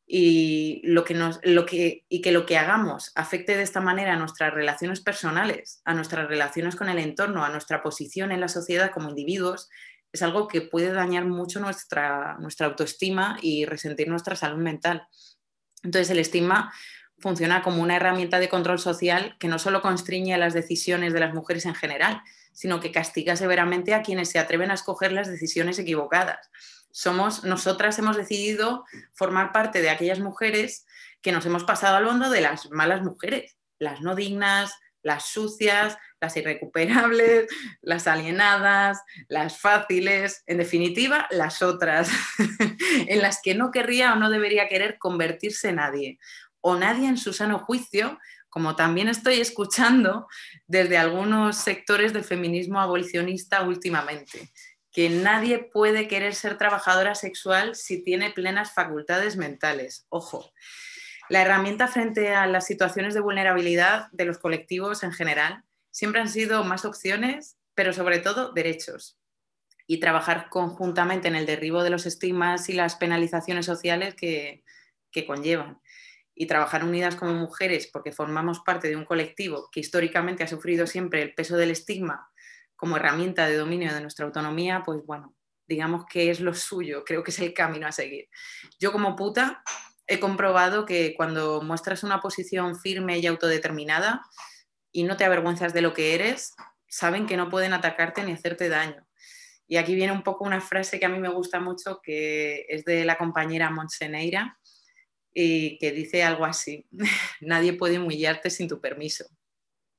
y, lo que nos, lo que, y que lo que hagamos afecte de esta manera a nuestras relaciones personales, a nuestras relaciones con el entorno, a nuestra posición en la sociedad como individuos, es algo que puede dañar mucho nuestra, nuestra autoestima y resentir nuestra salud mental. Entonces, el estigma funciona como una herramienta de control social que no solo constriñe a las decisiones de las mujeres en general, sino que castiga severamente a quienes se atreven a escoger las decisiones equivocadas. Somos, nosotras hemos decidido formar parte de aquellas mujeres que nos hemos pasado al bando de las malas mujeres, las no dignas, las sucias, las irrecuperables, las alienadas, las fáciles, en definitiva, las otras, en las que no querría o no debería querer convertirse nadie, o nadie en su sano juicio, como también estoy escuchando desde algunos sectores del feminismo abolicionista últimamente, que nadie puede querer ser trabajadora sexual si tiene plenas facultades mentales. Ojo, la herramienta frente a las situaciones de vulnerabilidad de los colectivos en general siempre han sido más opciones, pero sobre todo derechos, y trabajar conjuntamente en el derribo de los estigmas y las penalizaciones sociales que, que conllevan. Y trabajar unidas como mujeres porque formamos parte de un colectivo que históricamente ha sufrido siempre el peso del estigma como herramienta de dominio de nuestra autonomía, pues bueno, digamos que es lo suyo, creo que es el camino a seguir. Yo como puta he comprobado que cuando muestras una posición firme y autodeterminada y no te avergüenzas de lo que eres, saben que no pueden atacarte ni hacerte daño. Y aquí viene un poco una frase que a mí me gusta mucho, que es de la compañera Montse Neira, y que dice algo así: nadie puede humillarte sin tu permiso.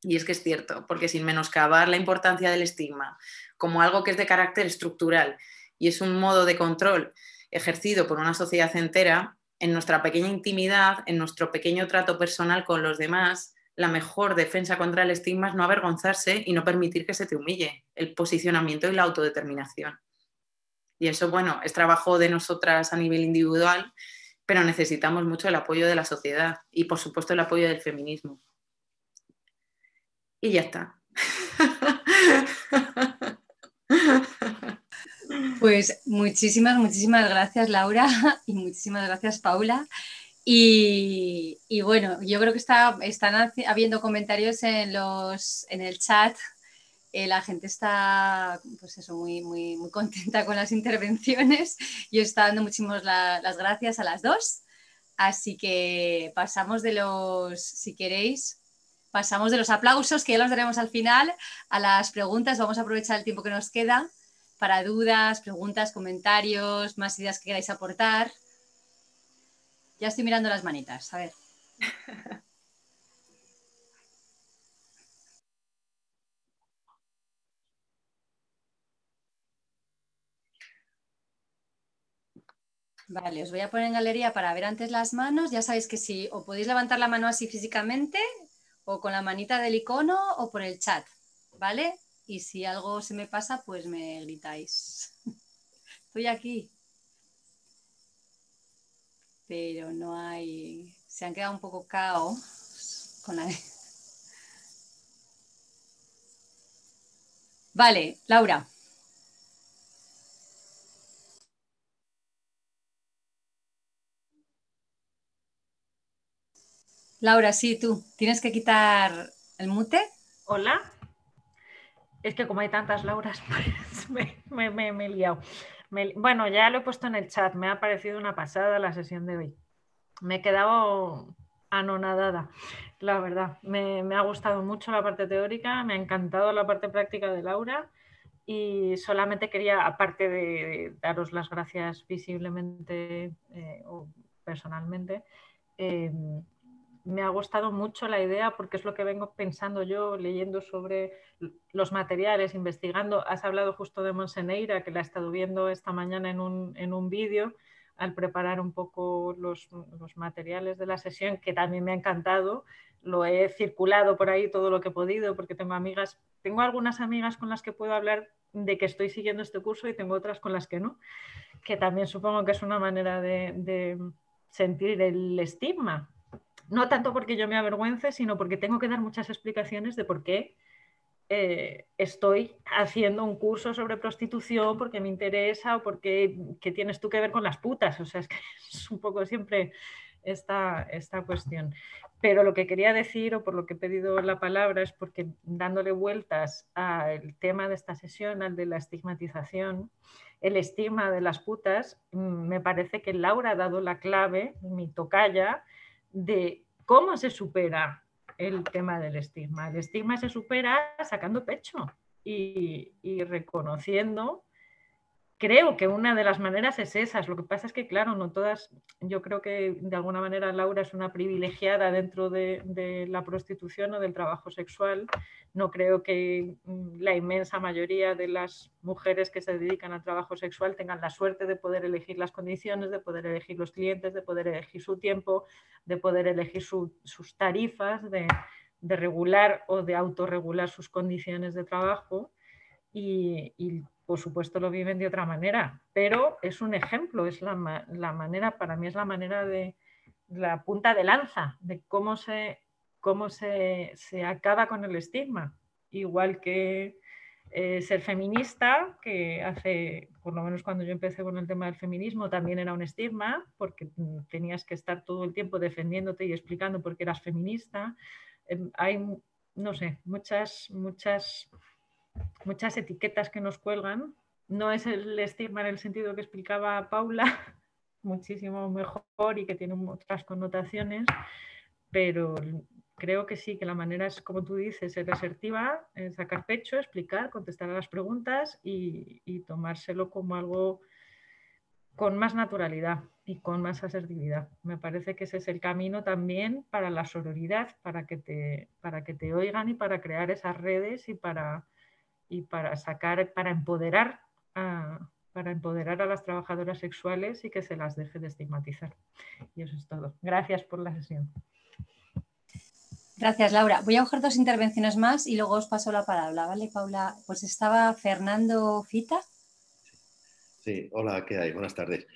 Y es que es cierto, porque sin menoscabar la importancia del estigma como algo que es de carácter estructural y es un modo de control ejercido por una sociedad entera, en nuestra pequeña intimidad, en nuestro pequeño trato personal con los demás, la mejor defensa contra el estigma es no avergonzarse y no permitir que se te humille, el posicionamiento y la autodeterminación. Y eso, bueno, es trabajo de nosotras a nivel individual, pero necesitamos mucho el apoyo de la sociedad y, por supuesto, el apoyo del feminismo. Y ya está. Pues muchísimas, muchísimas gracias, Laura, y muchísimas gracias, Paula. Y, y bueno, yo creo que está, están habiendo comentarios en, los, en el chat. Eh, la gente está, pues eso, muy, muy, muy contenta con las intervenciones. Yo está dando muchísimas la, las gracias a las dos. Así que pasamos de los, si queréis, pasamos de los aplausos, que ya los daremos al final, a las preguntas. Vamos a aprovechar el tiempo que nos queda para dudas, preguntas, comentarios, más ideas que queráis aportar. Ya estoy mirando las manitas, a ver. Vale, os voy a poner en galería para ver antes las manos. Ya sabéis que si o podéis levantar la mano así físicamente o con la manita del icono o por el chat, ¿vale? Y si algo se me pasa, pues me gritáis. Estoy aquí. Pero no hay... Se han quedado un poco cao con la... Vale, Laura. Laura, sí, tú. ¿Tienes que quitar el mute? Hola. Es que como hay tantas Lauras, pues me, me, me, me he liado. Me, bueno, ya lo he puesto en el chat. Me ha parecido una pasada la sesión de hoy. Me he quedado anonadada, la verdad. Me, me ha gustado mucho la parte teórica, me ha encantado la parte práctica de Laura y solamente quería, aparte de, de daros las gracias visiblemente eh, o personalmente, eh, me ha gustado mucho la idea porque es lo que vengo pensando yo leyendo sobre los materiales, investigando. Has hablado justo de Monseneira, que la he estado viendo esta mañana en un, en un vídeo al preparar un poco los, los materiales de la sesión, que también me ha encantado. Lo he circulado por ahí todo lo que he podido porque tengo amigas, tengo algunas amigas con las que puedo hablar de que estoy siguiendo este curso y tengo otras con las que no, que también supongo que es una manera de, de sentir el estigma. No tanto porque yo me avergüence, sino porque tengo que dar muchas explicaciones de por qué eh, estoy haciendo un curso sobre prostitución, porque me interesa o porque ¿qué tienes tú que ver con las putas? O sea, es que es un poco siempre esta, esta cuestión. Pero lo que quería decir, o por lo que he pedido la palabra, es porque dándole vueltas al tema de esta sesión, al de la estigmatización, el estigma de las putas, me parece que Laura ha dado la clave, mi tocaya, de cómo se supera el tema del estigma. El estigma se supera sacando pecho y, y reconociendo. Creo que una de las maneras es esas. Lo que pasa es que, claro, no todas. Yo creo que de alguna manera Laura es una privilegiada dentro de, de la prostitución o del trabajo sexual. No creo que la inmensa mayoría de las mujeres que se dedican al trabajo sexual tengan la suerte de poder elegir las condiciones, de poder elegir los clientes, de poder elegir su tiempo, de poder elegir su, sus tarifas, de, de regular o de autorregular sus condiciones de trabajo. Y, y por supuesto lo viven de otra manera, pero es un ejemplo, es la, la manera, para mí es la manera de la punta de lanza de cómo se, cómo se, se acaba con el estigma, igual que eh, ser feminista, que hace, por lo menos cuando yo empecé con el tema del feminismo, también era un estigma, porque tenías que estar todo el tiempo defendiéndote y explicando por qué eras feminista. Eh, hay, no sé, muchas, muchas muchas etiquetas que nos cuelgan. No es el estigma en el sentido que explicaba Paula, muchísimo mejor y que tiene otras connotaciones, pero creo que sí, que la manera es, como tú dices, ser asertiva, sacar pecho, explicar, contestar a las preguntas y, y tomárselo como algo con más naturalidad. y con más asertividad. Me parece que ese es el camino también para la sororidad, para que te, para que te oigan y para crear esas redes y para, y para sacar, para empoderar a, para empoderar a las trabajadoras sexuales y que se las deje de estigmatizar. Y eso es todo. Gracias por la sesión. Gracias, Laura. Voy a coger dos intervenciones más y luego os paso la palabra, ¿vale, Paula? Pues estaba Fernando Fita. Sí, hola, ¿qué hay? Buenas tardes.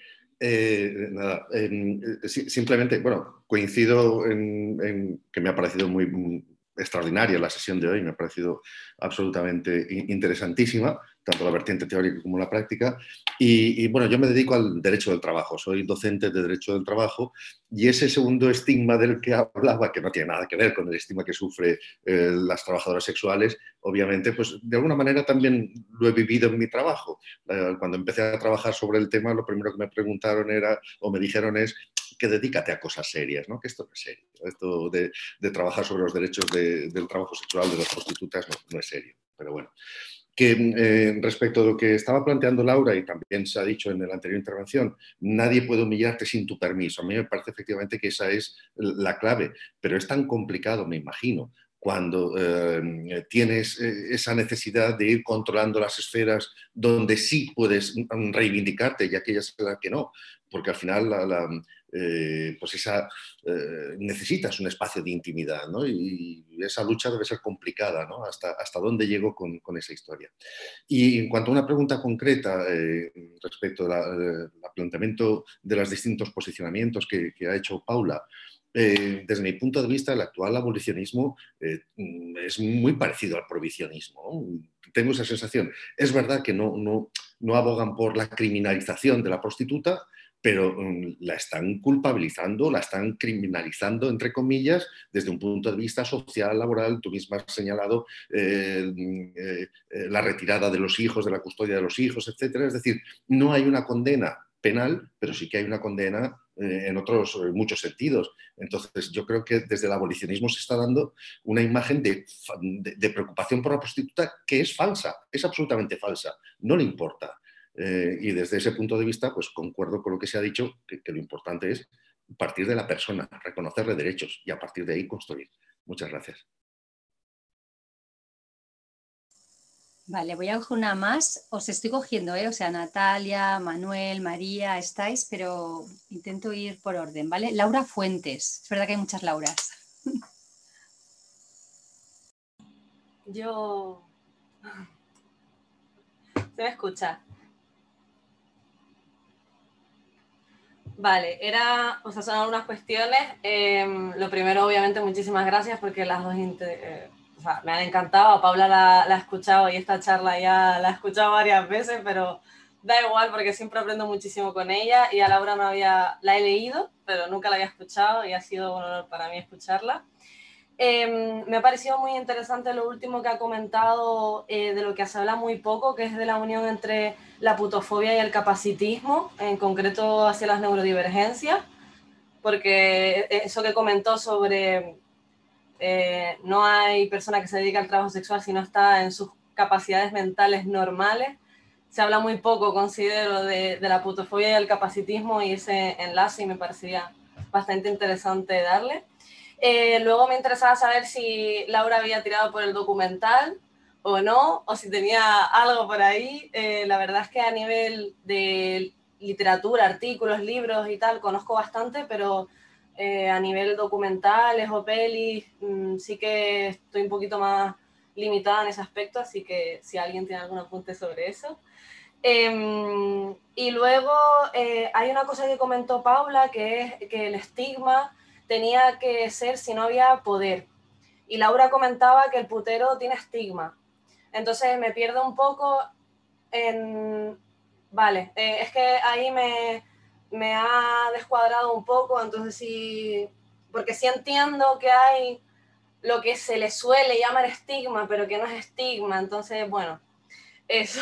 Eh, nada, eh, simplemente, bueno, coincido en, en que me ha parecido muy, muy extraordinaria la sesión de hoy, me ha parecido absolutamente interesantísima, tanto la vertiente teórica como la práctica. Y, y bueno, yo me dedico al derecho del trabajo, soy docente de derecho del trabajo y ese segundo estigma del que hablaba, que no tiene nada que ver con el estigma que sufren eh, las trabajadoras sexuales, obviamente, pues de alguna manera también lo he vivido en mi trabajo. Eh, cuando empecé a trabajar sobre el tema, lo primero que me preguntaron era, o me dijeron es, que dedícate a cosas serias, ¿no? Que esto no es serio. Esto de, de trabajar sobre los derechos de, del trabajo sexual de las prostitutas no, no es serio. Pero bueno, que eh, respecto a lo que estaba planteando Laura, y también se ha dicho en la anterior intervención, nadie puede humillarte sin tu permiso. A mí me parece efectivamente que esa es la clave, pero es tan complicado, me imagino, cuando eh, tienes esa necesidad de ir controlando las esferas donde sí puedes reivindicarte y aquellas en las que no, porque al final la, la, eh, pues esa, eh, necesitas un espacio de intimidad, ¿no? Y, y esa lucha debe ser complicada, ¿no? Hasta, hasta dónde llego con, con esa historia. Y en cuanto a una pregunta concreta eh, respecto al planteamiento de los distintos posicionamientos que, que ha hecho Paula, Eh, desde mi punto de vista, el actual abolicionismo eh, es muy parecido al prohibicionismo, ¿no? Tengo esa sensación. Es verdad que no, no, no abogan por la criminalización de la prostituta, pero um, la están culpabilizando, la están criminalizando, entre comillas, desde un punto de vista social, laboral. Tú misma has señalado eh, eh, la retirada de los hijos, de la custodia de los hijos, etcétera. Es decir, no hay una condena penal, pero sí que hay una condena eh, en otros eh, muchos sentidos. Entonces, yo creo que desde el abolicionismo se está dando una imagen de, de, de preocupación por la prostituta que es falsa, es absolutamente falsa, no le importa. Eh, y desde ese punto de vista, pues concuerdo con lo que se ha dicho, que, que lo importante es partir de la persona, reconocerle derechos y a partir de ahí construir. Muchas gracias. Vale, voy a coger una más. Os estoy cogiendo, ¿eh? O sea, Natalia, Manuel, María, estáis, pero intento ir por orden, ¿vale? Laura Fuentes. Es verdad que hay muchas Lauras. Yo... ¿Se me escucha? Vale, era, o sea, son algunas cuestiones. Eh, lo primero, obviamente, muchísimas gracias porque las dos eh, o sea, me han encantado. A Paula la, la he escuchado y esta charla ya la he escuchado varias veces, pero da igual porque siempre aprendo muchísimo con ella. Y a Laura no había, la he leído, pero nunca la había escuchado y ha sido un honor para mí escucharla. Eh, me ha parecido muy interesante lo último que ha comentado, eh, de lo que se habla muy poco, que es de la unión entre la putofobia y el capacitismo, en concreto hacia las neurodivergencias, porque eso que comentó sobre eh, no hay persona que se dedique al trabajo sexual si no está en sus capacidades mentales normales, se habla muy poco, considero, de, de la putofobia y el capacitismo, y ese enlace y me parecía bastante interesante darle. Eh, luego me interesaba saber si Laura había tirado por el documental o no, o si tenía algo por ahí. Eh, la verdad es que a nivel de literatura, artículos, libros y tal, conozco bastante, pero eh, a nivel documentales o pelis mmm, sí que estoy un poquito más limitada en ese aspecto, así que si alguien tiene algún apunte sobre eso. Eh, y luego eh, hay una cosa que comentó Paula, que es que el estigma tenía que ser si no había poder. Y Laura comentaba que el putero tiene estigma. Entonces me pierdo un poco en... Vale, eh, es que ahí me, me ha descuadrado un poco, entonces sí... Porque sí entiendo que hay lo que se le suele llamar estigma, pero que no es estigma, entonces, bueno, eso.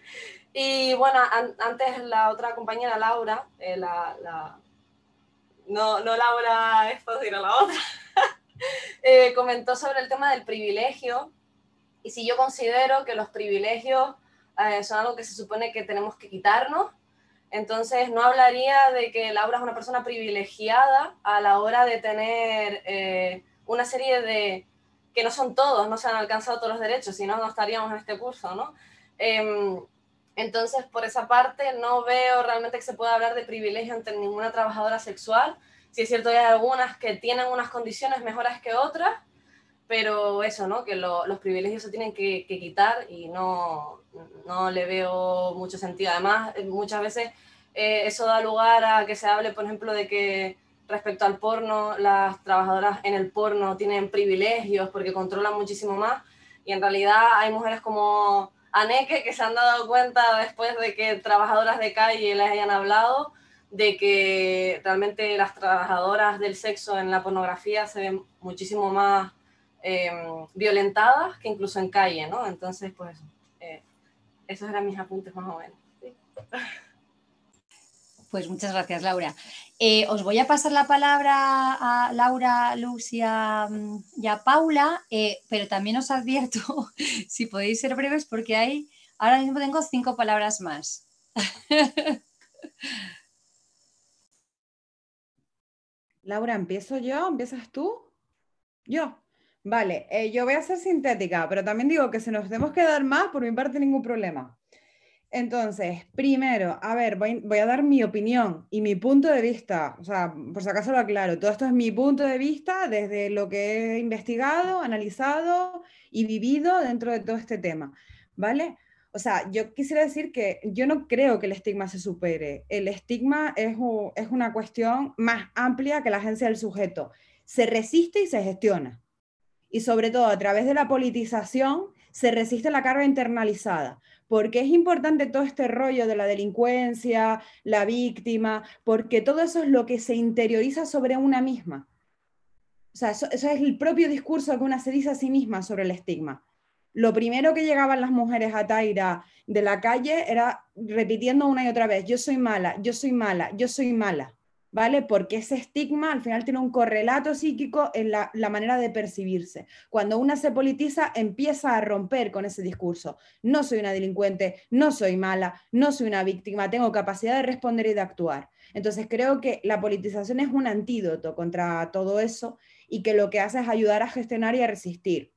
Y bueno, an antes la otra compañera, Laura, eh, la... la No, no Laura esto, sino la otra, eh, comentó sobre el tema del privilegio, y si yo considero que los privilegios eh, son algo que se supone que tenemos que quitarnos, Entonces, no hablaría de que Laura es una persona privilegiada a la hora de tener eh, una serie de... que no son todos, no se han alcanzado todos los derechos, si no, no estaríamos en este curso, ¿no? Eh, entonces, por esa parte, no veo realmente que se pueda hablar de privilegio entre ninguna trabajadora sexual. Sí es cierto que hay algunas que tienen unas condiciones mejores que otras, pero eso, ¿no? Que lo, los privilegios se tienen que, que quitar y no, no le veo mucho sentido. Además, muchas veces eh, eso da lugar a que se hable, por ejemplo, de que respecto al porno, las trabajadoras en el porno tienen privilegios porque controlan muchísimo más, y en realidad hay mujeres como Aneke que se han dado cuenta después de que trabajadoras de calle les hayan hablado de que realmente las trabajadoras del sexo en la pornografía se ven muchísimo más eh, violentadas que incluso en calle, ¿no? Entonces, pues, eh, esos eran mis apuntes más o menos. ¿Sí? Pues muchas gracias, Laura. Eh, os voy a pasar la palabra a Laura, Luz y a, y a Paula, eh, pero también os advierto, si podéis ser breves, porque hay, ahora mismo tengo cinco palabras más. Laura, ¿empiezo yo? ¿Empiezas tú? Yo. Vale, eh, yo voy a ser sintética, pero también digo que si nos tenemos que dar más, por mi parte ningún problema. Entonces, primero, a ver, voy, voy a dar mi opinión y mi punto de vista, o sea, por si acaso lo aclaro, todo esto es mi punto de vista desde lo que he investigado, analizado y vivido dentro de todo este tema, ¿vale? O sea, yo quisiera decir que yo no creo que el estigma se supere. El estigma es, es una cuestión más amplia que la agencia del sujeto. Se resiste y se gestiona. Y sobre todo a través de la politización se resiste la carga internalizada. Porque es importante todo este rollo de la delincuencia, la víctima, porque todo eso es lo que se interioriza sobre una misma. O sea, eso, eso es el propio discurso que una se dice a sí misma sobre el estigma. Lo primero que llegaban las mujeres a Taira de la calle era repitiendo una y otra vez, yo soy mala, yo soy mala, yo soy mala, ¿vale? Porque ese estigma al final tiene un correlato psíquico en la, la manera de percibirse. Cuando una se politiza, empieza a romper con ese discurso. No soy una delincuente, no soy mala, no soy una víctima, tengo capacidad de responder y de actuar. Entonces creo que la politización es un antídoto contra todo eso y que lo que hace es ayudar a gestionar y a resistir.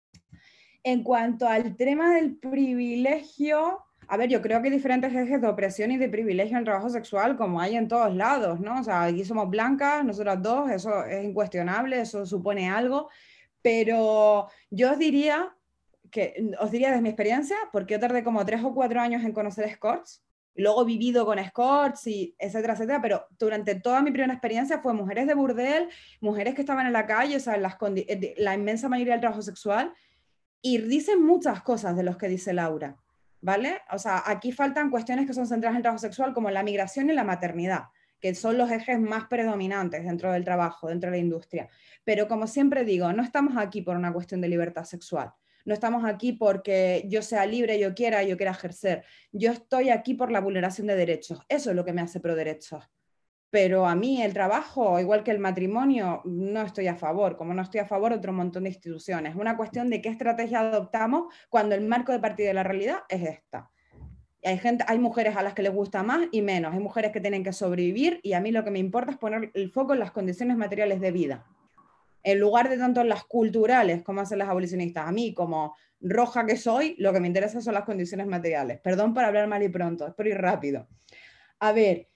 En cuanto al tema del privilegio, a ver, yo creo que hay diferentes ejes de opresión y de privilegio en el trabajo sexual, como hay en todos lados, ¿no? O sea, aquí somos blancas, nosotras dos, eso es incuestionable, eso supone algo, pero yo os diría, que, os diría desde mi experiencia, porque yo tardé como tres o cuatro años en conocer escorts, y luego he vivido con escorts, y etcétera, etcétera, pero durante toda mi primera experiencia fue mujeres de burdel, mujeres que estaban en la calle, o sea, las, la inmensa mayoría del trabajo sexual, y dicen muchas cosas de los que dice Laura, ¿vale? O sea, aquí faltan cuestiones que son centradas en el trabajo sexual, como la migración y la maternidad, que son los ejes más predominantes dentro del trabajo, dentro de la industria. Pero como siempre digo, no estamos aquí por una cuestión de libertad sexual. No estamos aquí porque yo sea libre, yo quiera, yo quiera ejercer. Yo estoy aquí por la vulneración de derechos. Eso es lo que me hace pro derechos. Pero a mí el trabajo, igual que el matrimonio, no estoy a favor, como no estoy a favor de otro montón de instituciones. Es una cuestión de qué estrategia adoptamos cuando el marco de partida de la realidad es esta. Hay, gente, hay mujeres a las que les gusta más y menos, hay mujeres que tienen que sobrevivir y a mí lo que me importa es poner el foco en las condiciones materiales de vida. En lugar de tanto en las culturales, como hacen las abolicionistas. A mí, como roja que soy, lo que me interesa son las condiciones materiales. Perdón por hablar mal y pronto, espero ir rápido. A ver...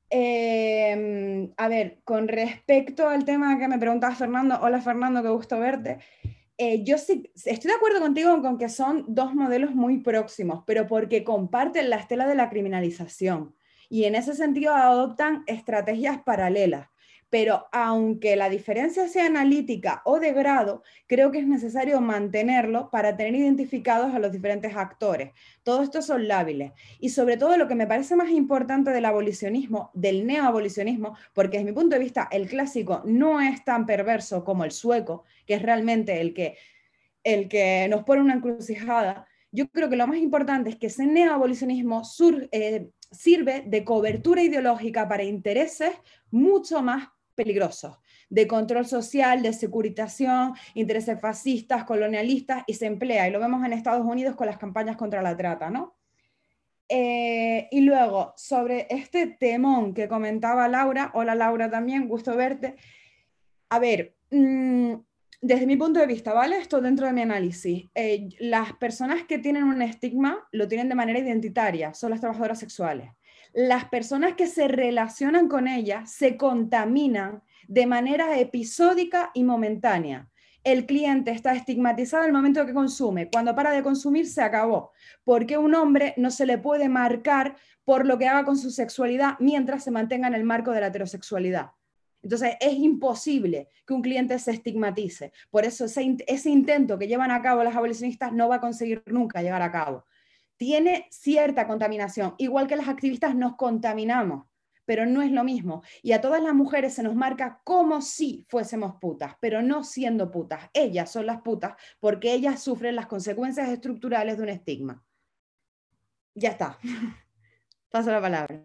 Eh, a ver, con respecto al tema que me preguntaba Fernando, hola Fernando, qué gusto verte. Eh, yo sí estoy de acuerdo contigo con que son dos modelos muy próximos, pero porque comparten la estela de la criminalización y en ese sentido adoptan estrategias paralelas. Pero aunque la diferencia sea analítica o de grado, creo que es necesario mantenerlo para tener identificados a los diferentes actores. Todo esto son lábiles. Y sobre todo lo que me parece más importante del abolicionismo, del neoabolicionismo, porque desde mi punto de vista el clásico no es tan perverso como el sueco, que es realmente el que, el que nos pone una encrucijada. Yo creo que lo más importante es que ese neoabolicionismo sur, eh, sirve de cobertura ideológica para intereses mucho más peligrosos, de control social, de securitación, intereses fascistas, colonialistas, y se emplea, y lo vemos en Estados Unidos con las campañas contra la trata, ¿no? Eh, y luego, sobre este temón que comentaba Laura, hola Laura también, gusto verte. A ver, mmm, desde mi punto de vista, ¿vale? Esto dentro de mi análisis. Eh, las personas que tienen un estigma lo tienen de manera identitaria, son las trabajadoras sexuales. Las personas que se relacionan con ellas se contaminan de manera episódica y momentánea. El cliente está estigmatizado en el momento que consume. Cuando para de consumir, se acabó. Porque un hombre no se le puede marcar por lo que haga con su sexualidad mientras se mantenga en el marco de la heterosexualidad. Entonces, es imposible que un cliente se estigmatice. Por eso, ese, ese intento que llevan a cabo las abolicionistas no va a conseguir nunca llegar a cabo. Tiene cierta contaminación, igual que las activistas nos contaminamos, pero no es lo mismo. Y a todas las mujeres se nos marca como si fuésemos putas, pero no siendo putas. Ellas son las putas porque ellas sufren las consecuencias estructurales de un estigma. Ya está. Paso la palabra.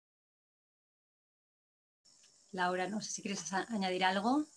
Laura, no sé si quieres añadir algo.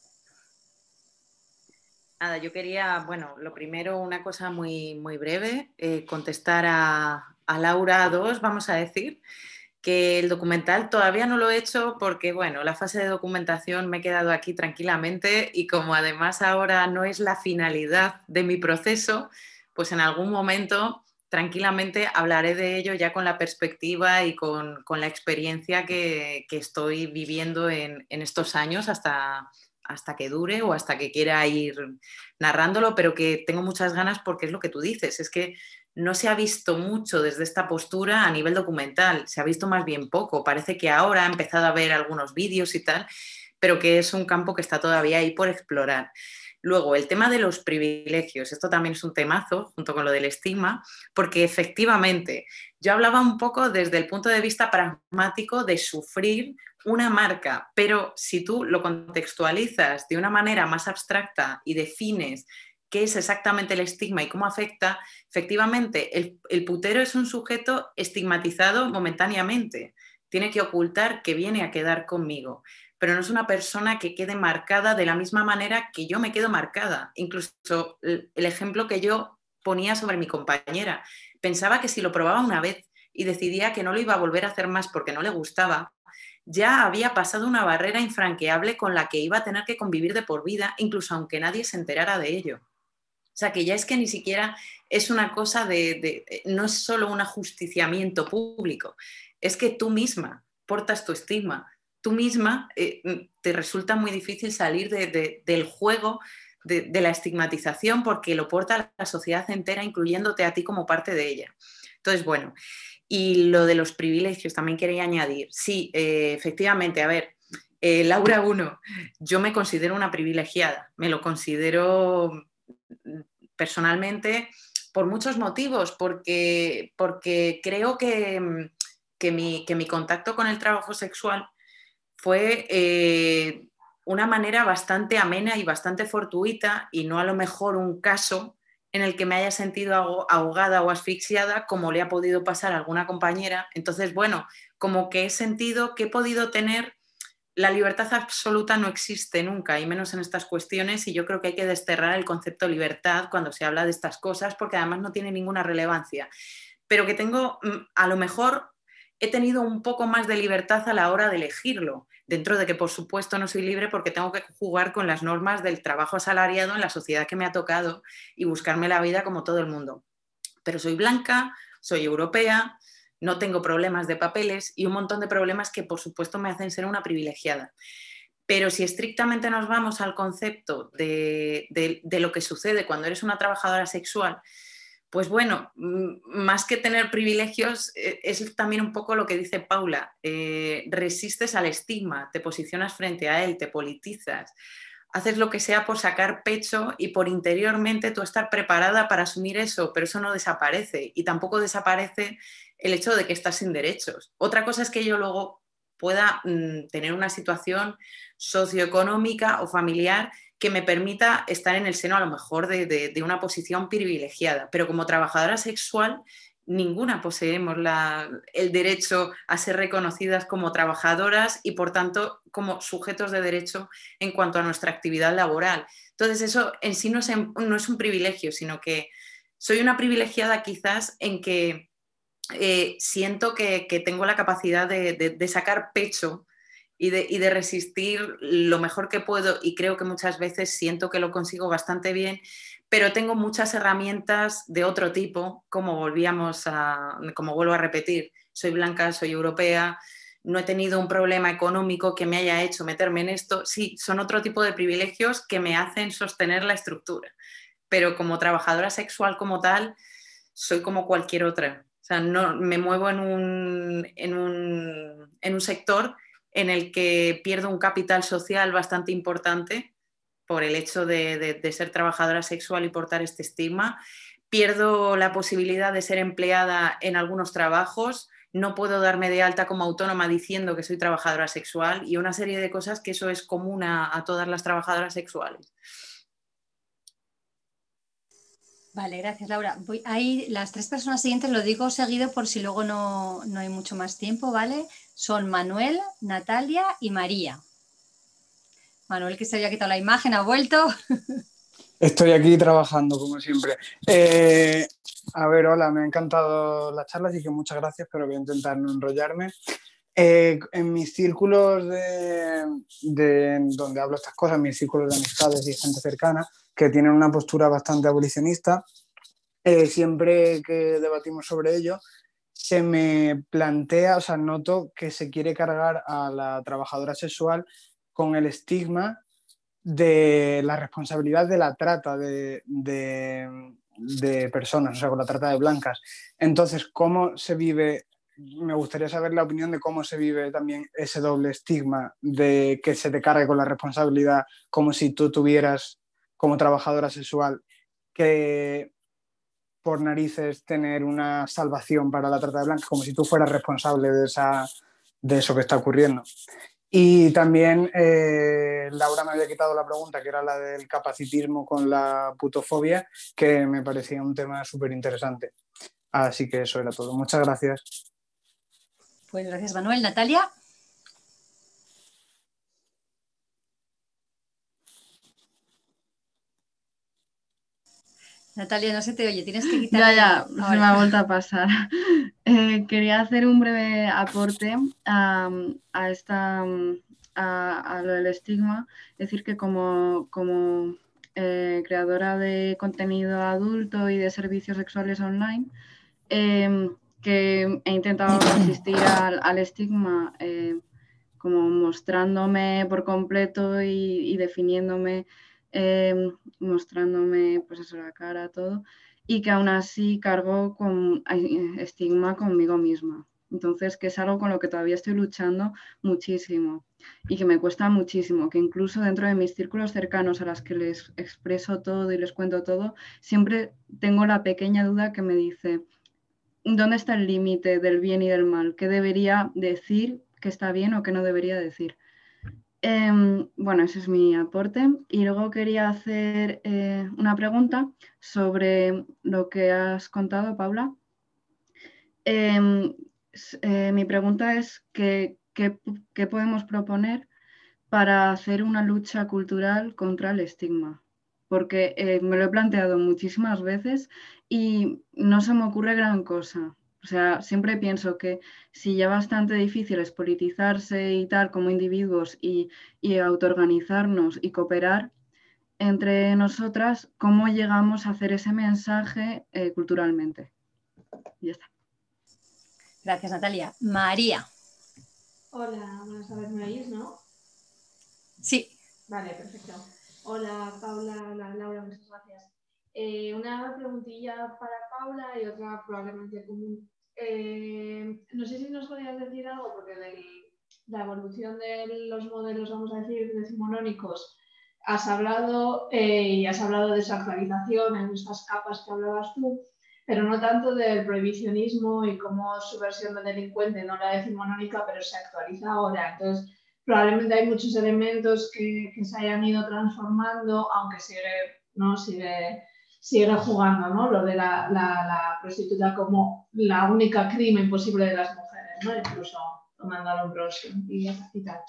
Nada, yo quería, bueno, lo primero, una cosa muy, muy breve, eh, contestar a, a Laura dos, vamos a decir, que el documental todavía no lo he hecho porque, bueno, la fase de documentación me he quedado aquí tranquilamente y como además ahora no es la finalidad de mi proceso, pues en algún momento tranquilamente hablaré de ello ya con la perspectiva y con, con la experiencia que, que estoy viviendo en, en estos años hasta, hasta que dure o hasta que quiera ir narrándolo, pero que tengo muchas ganas porque es lo que tú dices, es que no se ha visto mucho desde esta postura a nivel documental, se ha visto más bien poco, parece que ahora ha empezado a ver algunos vídeos y tal, pero que es un campo que está todavía ahí por explorar. Luego, el tema de los privilegios, esto también es un temazo, junto con lo del estigma, porque efectivamente yo hablaba un poco desde el punto de vista pragmático de sufrir una marca, pero si tú lo contextualizas de una manera más abstracta y defines qué es exactamente el estigma y cómo afecta, efectivamente, el, el putero es un sujeto estigmatizado momentáneamente, tiene que ocultar que viene a quedar conmigo, pero no es una persona que quede marcada de la misma manera que yo me quedo marcada. Incluso el, el ejemplo que yo ponía sobre mi compañera, pensaba que si lo probaba una vez y decidía que no lo iba a volver a hacer más porque no le gustaba, ya había pasado una barrera infranqueable con la que iba a tener que convivir de por vida, incluso aunque nadie se enterara de ello. O sea, que ya es que ni siquiera es una cosa de, de no es solo un ajusticiamiento público, es que tú misma portas tu estigma, tú misma eh, te resulta muy difícil salir de, de, del juego de, de la estigmatización porque lo porta la sociedad entera, incluyéndote a ti como parte de ella. Entonces, bueno, y lo de los privilegios también quería añadir. Sí, eh, efectivamente, a ver, eh, Laura uno, yo me considero una privilegiada, me lo considero personalmente por muchos motivos, porque, porque creo que, que, mi, que mi contacto con el trabajo sexual fue eh, una manera bastante amena y bastante fortuita y no a lo mejor un caso en el que me haya sentido ahogada o asfixiada como le ha podido pasar a alguna compañera. Entonces, bueno, como que he sentido que he podido tener la libertad absoluta no existe nunca, y menos en estas cuestiones, y yo creo que hay que desterrar el concepto de libertad cuando se habla de estas cosas, porque además no tiene ninguna relevancia. Pero que tengo, a lo mejor he tenido un poco más de libertad a la hora de elegirlo, dentro de que por supuesto no soy libre porque tengo que jugar con las normas del trabajo asalariado en la sociedad que me ha tocado y buscarme la vida como todo el mundo. Pero soy blanca, soy europea, no tengo problemas de papeles y un montón de problemas que por supuesto me hacen ser una privilegiada. Pero si estrictamente nos vamos al concepto de, de, de lo que sucede cuando eres una trabajadora sexual, pues bueno, más que tener privilegios, es también un poco lo que dice Paula, eh, resistes al estigma, te posicionas frente a él, te politizas, haces lo que sea por sacar pecho y por interiormente tú estar preparada para asumir eso, pero eso no desaparece y tampoco desaparece el hecho de que estás sin derechos. Otra cosa es que yo luego pueda mmm, tener una situación socioeconómica o familiar que me permita estar en el seno a lo mejor de, de, de una posición privilegiada, pero como trabajadora sexual ninguna poseemos la, el derecho a ser reconocidas como trabajadoras y por tanto como sujetos de derecho en cuanto a nuestra actividad laboral. Entonces eso en sí no es, no es un privilegio, sino que soy una privilegiada quizás en que eh, siento que, que tengo la capacidad de, de, de sacar pecho y de, y de resistir lo mejor que puedo, y creo que muchas veces siento que lo consigo bastante bien, pero tengo muchas herramientas de otro tipo, como volvíamos a, como vuelvo a repetir, soy blanca, soy europea, no he tenido un problema económico que me haya hecho meterme en esto. Sí, son otro tipo de privilegios que me hacen sostener la estructura, pero como trabajadora sexual como tal, soy como cualquier otra. O sea, no, me muevo en un, en un, en un sector en el que pierdo un capital social bastante importante por el hecho de, de, de ser trabajadora sexual y portar este estigma. Pierdo la posibilidad de ser empleada en algunos trabajos, no puedo darme de alta como autónoma diciendo que soy trabajadora sexual, y una serie de cosas que eso es común a, a todas las trabajadoras sexuales. Vale, gracias, Laura. Voy, ahí las tres personas siguientes, lo digo seguido por si luego no, no hay mucho más tiempo, ¿vale? Son Manuel, Natalia y María. Manuel, que se había quitado la imagen, ha vuelto. Estoy aquí trabajando, como siempre. Eh, a ver, hola, me ha encantado la charla, así que muchas gracias, pero voy a intentar no enrollarme. Eh, en mis círculos de, de donde hablo estas cosas, mis círculos de amistades y gente cercana, que tienen una postura bastante abolicionista, eh, siempre que debatimos sobre ello, se me plantea, o sea, noto que se quiere cargar a la trabajadora sexual con el estigma de la responsabilidad de la trata de, de, de personas, o sea, con la trata de blancas. Entonces, ¿cómo se vive? Me gustaría saber la opinión de cómo se vive también ese doble estigma de que se te cargue con la responsabilidad como si tú tuvieras, como trabajadora sexual, que por narices tener una salvación para la trata de blancas, como si tú fueras responsable de, esa, de eso que está ocurriendo. Y también eh, Laura me había quitado la pregunta, que era la del capacitismo con la putofobia, que me parecía un tema súper interesante. Así que eso era todo. Muchas gracias. Pues gracias, Manuel. Natalia. Natalia, no se te oye, tienes que quitar. Ya, ya, el... se me ha vuelto a pasar. Eh, quería hacer un breve aporte a, a esta... A, a lo del estigma, decir que como, como eh, creadora de contenido adulto y de servicios sexuales online, eh, que he intentado resistir al, al estigma eh, como mostrándome por completo y, y definiéndome, eh, mostrándome pues eso, la cara, todo, y que aún así cargo con estigma conmigo misma. Entonces, que es algo con lo que todavía estoy luchando muchísimo y que me cuesta muchísimo, que incluso dentro de mis círculos cercanos a las que les expreso todo y les cuento todo, siempre tengo la pequeña duda que me dice, ¿dónde está el límite del bien y del mal? ¿Qué debería decir que está bien o qué no debería decir? Eh, bueno, ese es mi aporte. Y luego quería hacer eh, una pregunta sobre lo que has contado, Paula. Eh, eh, mi pregunta es ¿qué, qué, qué podemos proponer para hacer una lucha cultural contra el estigma? Porque eh, me lo he planteado muchísimas veces y no se me ocurre gran cosa. O sea, siempre pienso que si ya bastante difícil es politizarse y tal como individuos y, y autoorganizarnos y cooperar entre nosotras, ¿cómo llegamos a hacer ese mensaje eh, culturalmente? Y ya está. Gracias, Natalia. María. Hola, buenas tardes, ¿me oís, no? Sí. Vale, perfecto. Hola, Paula, hola, Laura, muchas gracias. Eh, una preguntilla para Paula y otra probablemente común. Eh, no sé si nos podrías decir algo, porque de la evolución de los modelos, vamos a decir, decimonónicos, has hablado eh, y has hablado de esa actualización en estas capas que hablabas tú, pero no tanto del prohibicionismo y cómo su versión de delincuente, no la decimonónica, pero se actualiza ahora. Entonces, probablemente hay muchos elementos que, que se hayan ido transformando, aunque sigue, ¿no? sigue, sigue jugando, ¿no? Lo de la, la, la prostituta como la única crimen posible de las mujeres, ¿no? Incluso tomando a hombros y, y tal.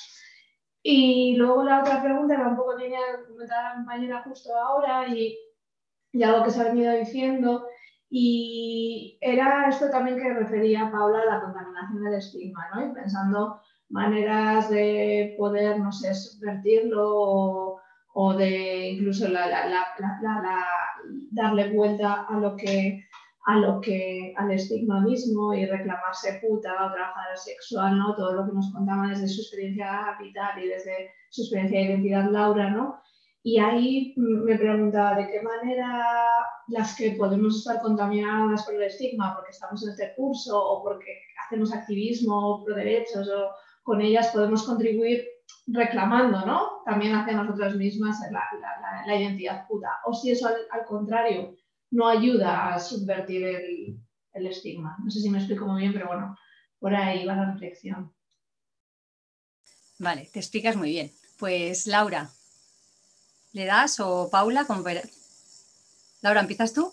Y luego la otra pregunta, que un poco tenía que comentar a la compañera justo ahora, y, y algo que se ha venido diciendo, Y era esto también que refería Paula a la contaminación del estigma, ¿no? Y pensando maneras de poder, no sé, subvertirlo o, o de incluso la, la, la, la, darle vuelta a lo que, a lo que, al estigma mismo y reclamarse puta o trabajadora sexual, ¿no? Todo lo que nos contaba desde su experiencia vital y desde su experiencia de identidad Laura, ¿no? Y ahí me preguntaba de qué manera las que podemos estar contaminadas por el estigma porque estamos en este curso o porque hacemos activismo pro derechos o con ellas podemos contribuir reclamando, ¿no? También hacia nosotras mismas la, la, la, la identidad puta. O si eso al, al contrario no ayuda a subvertir el, el estigma. No sé si me explico muy bien, pero bueno, por ahí va la reflexión. Vale, te explicas muy bien. Pues Laura, ¿le das o Paula? Como per... Laura, ¿empiezas tú?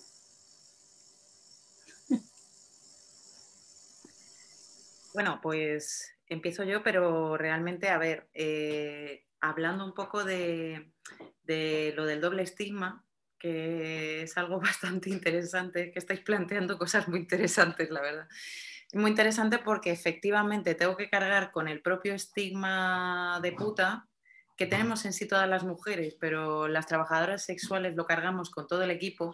Bueno, pues empiezo yo, pero realmente, a ver, eh, hablando un poco de, de lo del doble estigma, que es algo bastante interesante, que estáis planteando cosas muy interesantes, la verdad. Muy interesante porque efectivamente tengo que cargar con el propio estigma de puta que tenemos en sí todas las mujeres, pero las trabajadoras sexuales lo cargamos con todo el equipo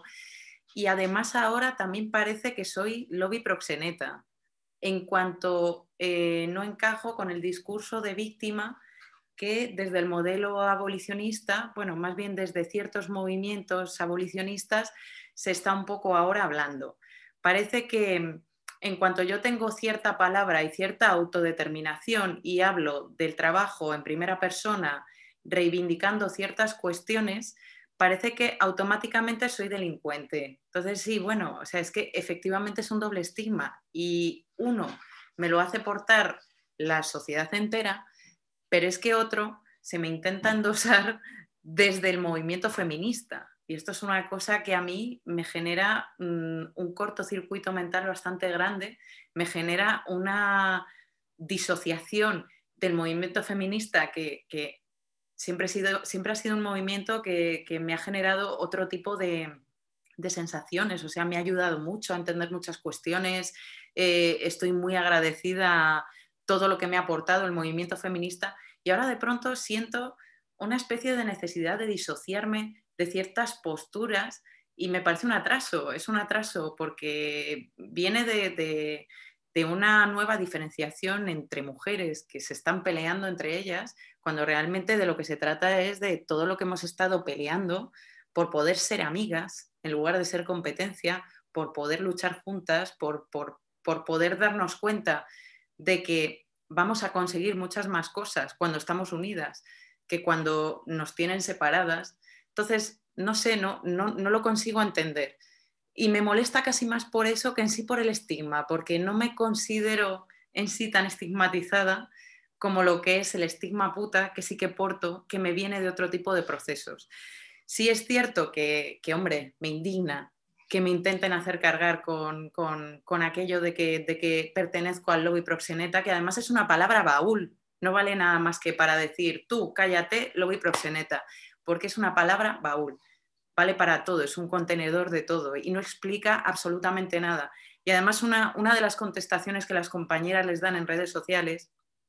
y además ahora también parece que soy lobby proxeneta en cuanto eh, no encajo con el discurso de víctima que desde el modelo abolicionista, bueno, más bien desde ciertos movimientos abolicionistas, se está un poco ahora hablando. Parece que en cuanto yo tengo cierta palabra y cierta autodeterminación y hablo del trabajo en primera persona, reivindicando ciertas cuestiones, parece que automáticamente soy delincuente. Entonces, sí, bueno, o sea, es que efectivamente es un doble estigma y uno me lo hace portar la sociedad entera, pero es que otro se me intenta endosar desde el movimiento feminista. Y esto es una cosa que a mí me genera mmm, un cortocircuito mental bastante grande, me genera una disociación del movimiento feminista que, que siempre, ha sido, siempre ha sido un movimiento que, que me ha generado otro tipo de, de sensaciones, o sea, me ha ayudado mucho a entender muchas cuestiones, eh, estoy muy agradecida a todo lo que me ha aportado el movimiento feminista y ahora de pronto siento una especie de necesidad de disociarme de ciertas posturas y me parece un atraso, es un atraso porque viene de, de, de una nueva diferenciación entre mujeres que se están peleando entre ellas, cuando realmente de lo que se trata es de todo lo que hemos estado peleando por poder ser amigas en lugar de ser competencia, por poder luchar juntas, por, por, por poder darnos cuenta de que vamos a conseguir muchas más cosas cuando estamos unidas que cuando nos tienen separadas. Entonces, no sé, no, no, no lo consigo entender. Y me molesta casi más por eso que en sí por el estigma, porque no me considero en sí tan estigmatizada como lo que es el estigma puta, que sí que porto, que me viene de otro tipo de procesos. Sí es cierto que, que hombre, me indigna que me intenten hacer cargar con, con, con aquello de que, de que pertenezco al lobby proxeneta, que además es una palabra baúl, no vale nada más que para decir tú, cállate, lobby proxeneta, porque es una palabra baúl, vale para todo, es un contenedor de todo y no explica absolutamente nada. Y además una, una de las contestaciones que las compañeras les dan en redes sociales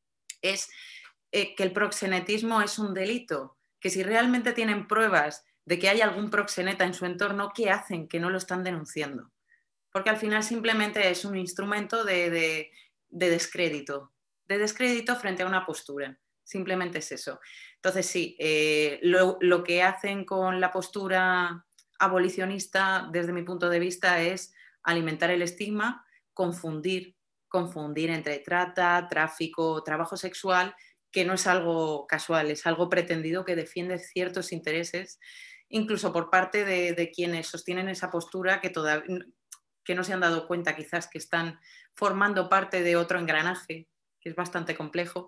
es eh, que el proxenetismo es un delito, que si realmente tienen pruebas de que hay algún proxeneta en su entorno, ¿qué hacen? Que no lo están denunciando. Porque al final simplemente es un instrumento de, de, de descrédito, de descrédito frente a una postura. Simplemente es eso. Entonces sí, eh, lo, lo que hacen con la postura abolicionista, desde mi punto de vista, es alimentar el estigma, confundir, confundir entre trata, tráfico, trabajo sexual, que no es algo casual, es algo pretendido que defiende ciertos intereses, incluso por parte de, de quienes sostienen esa postura que, todavía, que no se han dado cuenta quizás que están formando parte de otro engranaje, que es bastante complejo.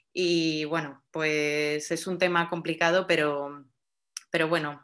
Y bueno, pues es un tema complicado, pero, pero bueno,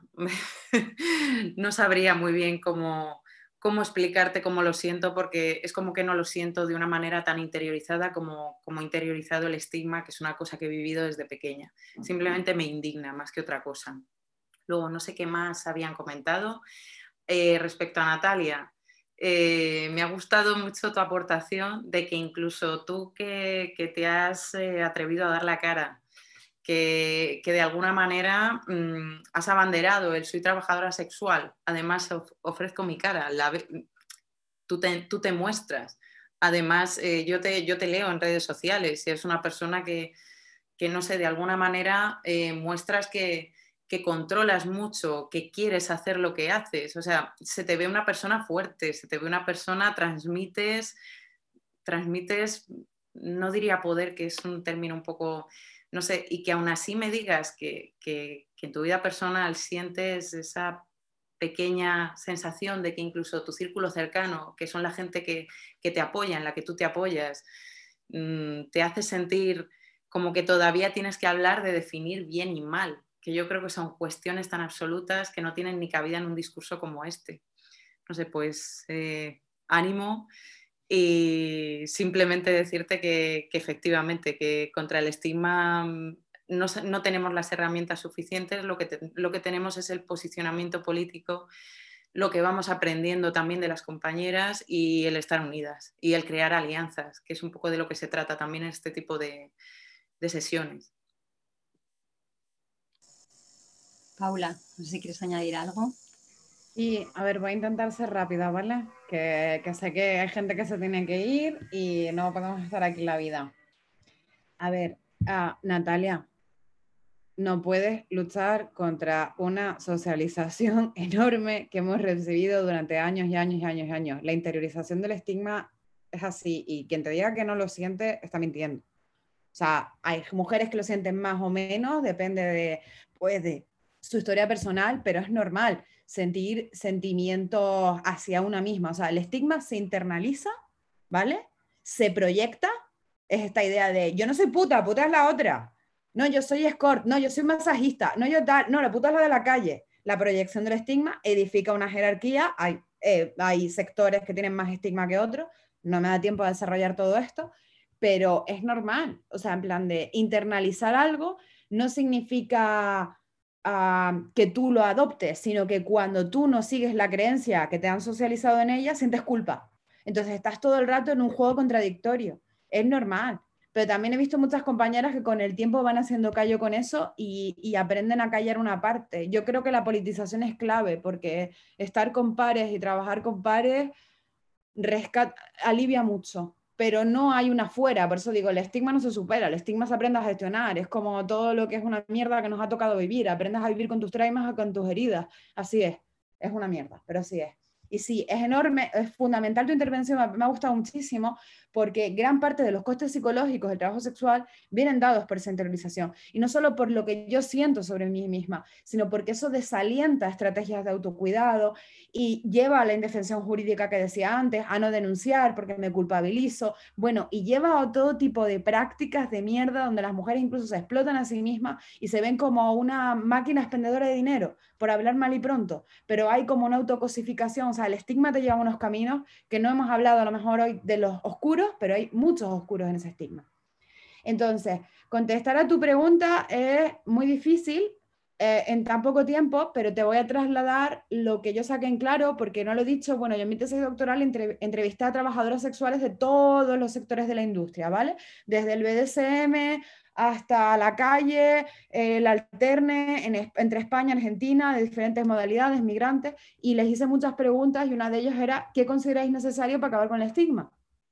no sabría muy bien cómo, cómo explicarte cómo lo siento, porque es como que no lo siento de una manera tan interiorizada como, como interiorizado el estigma, que es una cosa que he vivido desde pequeña. Simplemente me indigna más que otra cosa. Luego, no sé qué más habían comentado. Eh, respecto a Natalia, Eh, me ha gustado mucho tu aportación de que incluso tú que, que te has eh, atrevido a dar la cara, que, que de alguna manera mmm, has abanderado el soy trabajadora sexual, además of, ofrezco mi cara, la, tú, te, tú te muestras, además eh, yo, te, yo te leo en redes sociales y eres una persona que, que no sé, de alguna manera eh, muestras que que controlas mucho, que quieres hacer lo que haces, o sea, se te ve una persona fuerte, se te ve una persona, transmites, transmites, no diría poder, que es un término un poco, no sé, y que aún así me digas que, que, que en tu vida personal sientes esa pequeña sensación de que incluso tu círculo cercano, que son la gente que, que te apoya, en la que tú te apoyas, mmm, te hace sentir como que todavía tienes que hablar de definir bien y mal, que yo creo que son cuestiones tan absolutas que no tienen ni cabida en un discurso como este. No sé, pues eh, ánimo y simplemente decirte que, que efectivamente que contra el estigma no, no tenemos las herramientas suficientes, lo que, te, lo que tenemos es el posicionamiento político, lo que vamos aprendiendo también de las compañeras y el estar unidas y el crear alianzas, que es un poco de lo que se trata también en este tipo de, de sesiones. Paula, no sé si quieres añadir algo. Y, a ver, voy a intentar ser rápida, ¿vale? Que, que sé que hay gente que se tiene que ir y no podemos estar aquí la vida. A ver, ah, Natalia, no puedes luchar contra una socialización enorme que hemos recibido durante años y años y años y años. La interiorización del estigma es así y quien te diga que no lo siente está mintiendo. O sea, hay mujeres que lo sienten más o menos, depende de, pues, de su historia personal, pero es normal sentir sentimientos hacia una misma. O sea, el estigma se internaliza, ¿vale? Se proyecta, es esta idea de yo no soy puta, puta es la otra. No, yo soy escort, no, yo soy masajista, no, yo tal, no, la puta es la de la calle. La proyección del estigma edifica una jerarquía, hay, eh, hay sectores que tienen más estigma que otros, no me da tiempo a desarrollar todo esto, pero es normal, o sea, en plan de internalizar algo no significa uh, que tú lo adoptes, sino que cuando tú no sigues la creencia que te han socializado en ella, sientes culpa. Entonces estás todo el rato en un juego contradictorio. Es normal, pero también he visto muchas compañeras que con el tiempo van haciendo callo con eso y, y aprenden a callar una parte. Yo creo que la politización es clave porque estar con pares y trabajar con pares rescat- alivia mucho, pero no hay una fuera, por eso digo, el estigma no se supera, el estigma se aprende a gestionar, es como todo lo que es una mierda que nos ha tocado vivir, aprendes a vivir con tus traumas o con tus heridas, así es, es una mierda, pero así es. Y sí, es enorme, es fundamental tu intervención, me ha gustado muchísimo, porque gran parte de los costes psicológicos del trabajo sexual vienen dados por esa interiorización. Y no solo por lo que yo siento sobre mí misma, sino porque eso desalienta estrategias de autocuidado y lleva a la indefensión jurídica que decía antes, a no denunciar porque me culpabilizo, bueno, y lleva a todo tipo de prácticas de mierda donde las mujeres incluso se explotan a sí mismas y se ven como una máquina expendedora de dinero, por hablar mal y pronto, pero hay como una autocosificación, o sea, el estigma te lleva a unos caminos que no hemos hablado a lo mejor hoy de los oscuros, pero hay muchos oscuros en ese estigma. Entonces, contestar a tu pregunta es muy difícil eh, en tan poco tiempo, pero te voy a trasladar lo que yo saqué en claro, porque no lo he dicho, bueno, yo en mi tesis doctoral entre, entrevisté a trabajadoras sexuales de todos los sectores de la industria, ¿vale? Desde el B D S M hasta la calle, eh, el alterne, en, entre España y Argentina, de diferentes modalidades, migrantes, y les hice muchas preguntas y una de ellas era, ¿qué consideráis necesario para acabar con el estigma?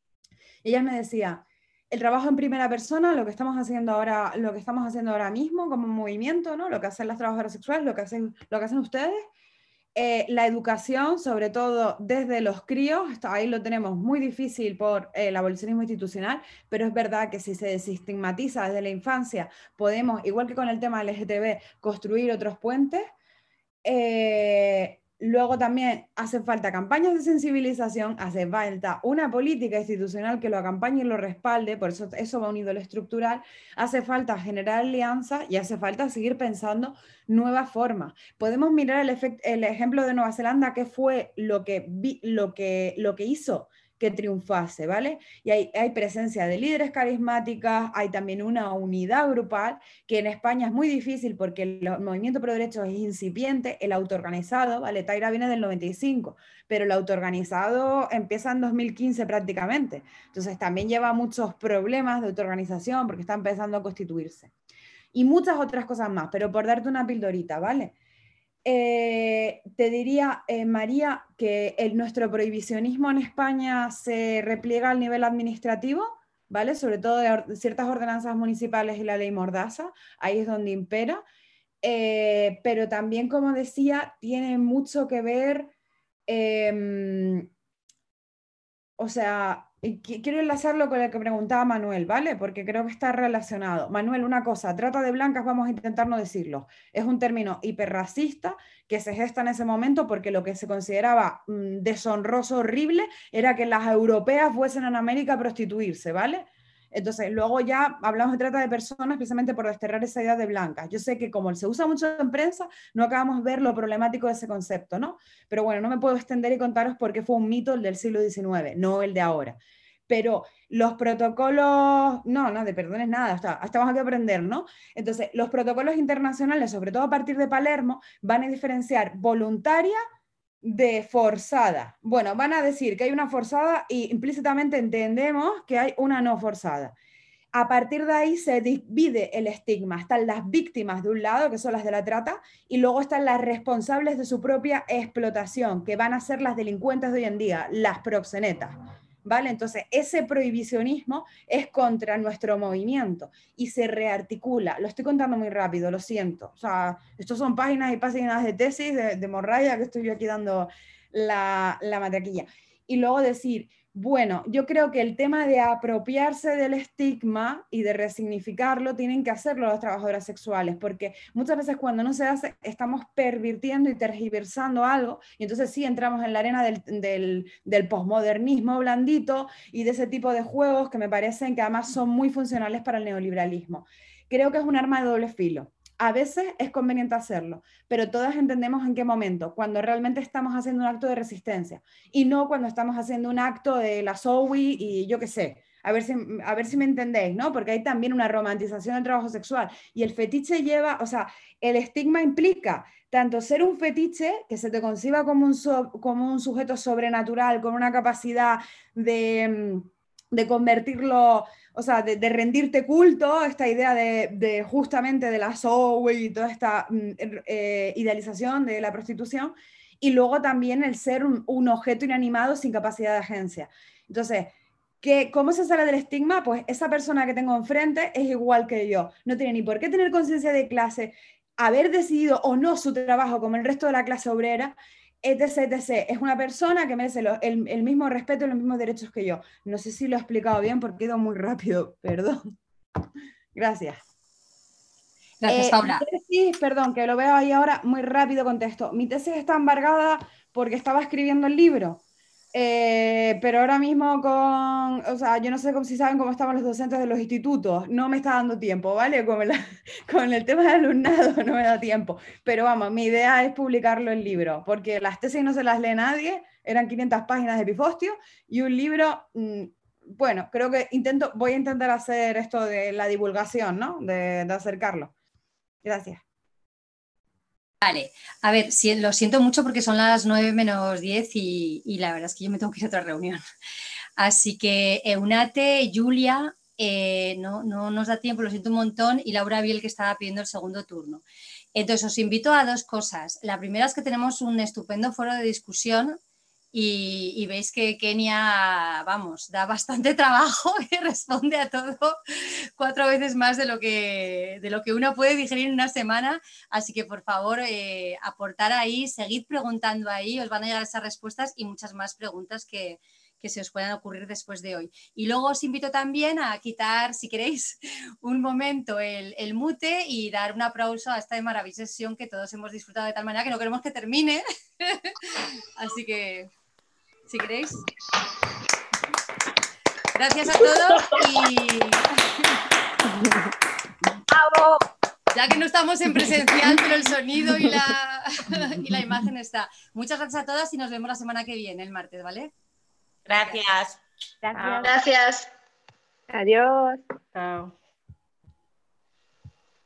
Y ellas me decían, el trabajo en primera persona, lo que estamos haciendo ahora, lo que estamos haciendo ahora mismo como movimiento, ¿no? Lo que hacen las trabajadoras sexuales, lo que hacen, lo que hacen ustedes, eh, la educación, sobre todo desde los críos, ahí lo tenemos muy difícil por eh, el abolicionismo institucional, pero es verdad que si se desestigmatiza desde la infancia, podemos, igual que con el tema L G T B, construir otros puentes. Eh, Luego también hace falta campañas de sensibilización, hace falta una política institucional que lo acompañe y lo respalde, por eso eso va unido a lo estructural, hace falta generar alianzas y hace falta seguir pensando nuevas formas. Podemos mirar el, efect, el ejemplo de Nueva Zelanda, que fue lo que, vi, lo que, lo que hizo que triunfase, ¿vale? Y hay, hay presencia de líderes carismáticas, hay también una unidad grupal, que en España es muy difícil porque el movimiento pro derechos es incipiente, el autoorganizado, ¿vale? Taira viene del noventa y cinco, pero el autoorganizado empieza en dos mil quince prácticamente, entonces también lleva muchos problemas de autoorganización porque está empezando a constituirse. Y muchas otras cosas más, pero por darte una pildorita, ¿vale? Eh, te diría, eh, María, que el, nuestro prohibicionismo en España se repliega al nivel administrativo, ¿vale? Sobre todo de, or de ciertas ordenanzas municipales y la ley Mordaza, ahí es donde impera, eh, pero también, como decía, tiene mucho que ver, eh, o sea, quiero enlazarlo con lo que preguntaba Manuel, ¿vale? Porque creo que está relacionado. Manuel, una cosa, trata de blancas, vamos a intentar no decirlo. Es un término hiperracista que se gesta en ese momento porque lo que se consideraba mmm, deshonroso, horrible, era que las europeas fuesen en América a prostituirse, ¿vale? Entonces, luego ya hablamos de trata de personas precisamente por desterrar esa idea de blancas. Yo sé que como se usa mucho en prensa, no acabamos de ver lo problemático de ese concepto, ¿no? Pero bueno, no me puedo extender y contaros por qué fue un mito el del siglo diecinueve, no el de ahora. Pero los protocolos, no, no, de perdones nada, hasta, hasta vamos a aprender, ¿no? Entonces, los protocolos internacionales, sobre todo a partir de Palermo, van a diferenciar voluntaria de forzada. Bueno, van a decir que hay una forzada y implícitamente entendemos que hay una no forzada. A partir de ahí se divide el estigma. Están las víctimas de un lado, que son las de la trata, y luego están las responsables de su propia explotación, que van a ser las delincuentes de hoy en día, las proxenetas. ¿Vale? Entonces, ese prohibicionismo es contra nuestro movimiento y se rearticula. Lo estoy contando muy rápido, lo siento. O sea, estos son páginas y páginas de tesis de, de Morralla que estoy yo aquí dando la, la matraquilla. Y luego decir, bueno, yo creo que el tema de apropiarse del estigma y de resignificarlo tienen que hacerlo las trabajadoras sexuales, porque muchas veces cuando no se hace estamos pervirtiendo y tergiversando algo, y entonces sí entramos en la arena del, del, del posmodernismo blandito y de ese tipo de juegos que me parecen que además son muy funcionales para el neoliberalismo. Creo que es un arma de doble filo. A veces es conveniente hacerlo, pero todas entendemos en qué momento, cuando realmente estamos haciendo un acto de resistencia y no cuando estamos haciendo un acto de la S O W I y yo qué sé, a ver, si, a ver si me entendéis, ¿no? Porque hay también una romantización del trabajo sexual y el fetiche lleva, o sea, el estigma implica tanto ser un fetiche, que se te conciba como un, so, como un sujeto sobrenatural, con una capacidad de, de convertirlo... O sea, de, de rendirte culto, esta idea de, de justamente de la S O W I y toda esta eh, idealización de la prostitución, y luego también el ser un, un objeto inanimado sin capacidad de agencia. Entonces, ¿qué, ¿cómo se sale del estigma? Pues esa persona que tengo enfrente es igual que yo, no tiene ni por qué tener conciencia de clase, haber decidido o no su trabajo como el resto de la clase obrera, etc, etcétera. Es una persona que merece lo, el, el mismo respeto y los mismos derechos que yo. No sé si lo he explicado bien porque he ido muy rápido, perdón. Gracias. Gracias, eh, Paula. Mi tesis, perdón, que lo veo ahí ahora, muy rápido contesto. Mi tesis está embargada porque estaba escribiendo el libro. Eh, pero ahora mismo con, o sea, yo no sé cómo, si saben cómo estaban los docentes de los institutos, no me está dando tiempo, ¿vale? Con el, con el tema del alumnado no me da tiempo, pero vamos, mi idea es publicarlo en libro, porque las tesis no se las lee nadie, eran quinientas páginas de pifostio, y un libro, mmm, bueno, creo que intento, voy a intentar hacer esto de la divulgación, ¿no? De, de acercarlo. Gracias. Vale, a ver, si, lo siento mucho porque son las nueve menos diez y, y la verdad es que yo me tengo que ir a otra reunión. Así que Eunate, Julia, eh, no, no nos da tiempo, lo siento un montón, y Laura Biel que estaba pidiendo el segundo turno. Entonces os invito a dos cosas. La primera es que tenemos un estupendo foro de discusión y, y veis que Kenia, vamos, da bastante trabajo y responde a todo cuatro veces más de lo que, de lo que uno puede digerir en una semana, así que por favor eh, aportar ahí, seguid preguntando ahí, os van a llegar esas respuestas y muchas más preguntas que, que se os puedan ocurrir después de hoy. Y luego os invito también a quitar, si queréis, un momento el, el mute y dar un aplauso a esta maravillosa sesión que todos hemos disfrutado de tal manera que no queremos que termine, así que si queréis. Gracias a todos y... ¡Bravo! Ya que no estamos en presencial, pero el sonido y la, y la imagen está. Muchas gracias a todas y nos vemos la semana que viene, el martes, ¿vale? Gracias. Gracias. Gracias. Adiós. Chao.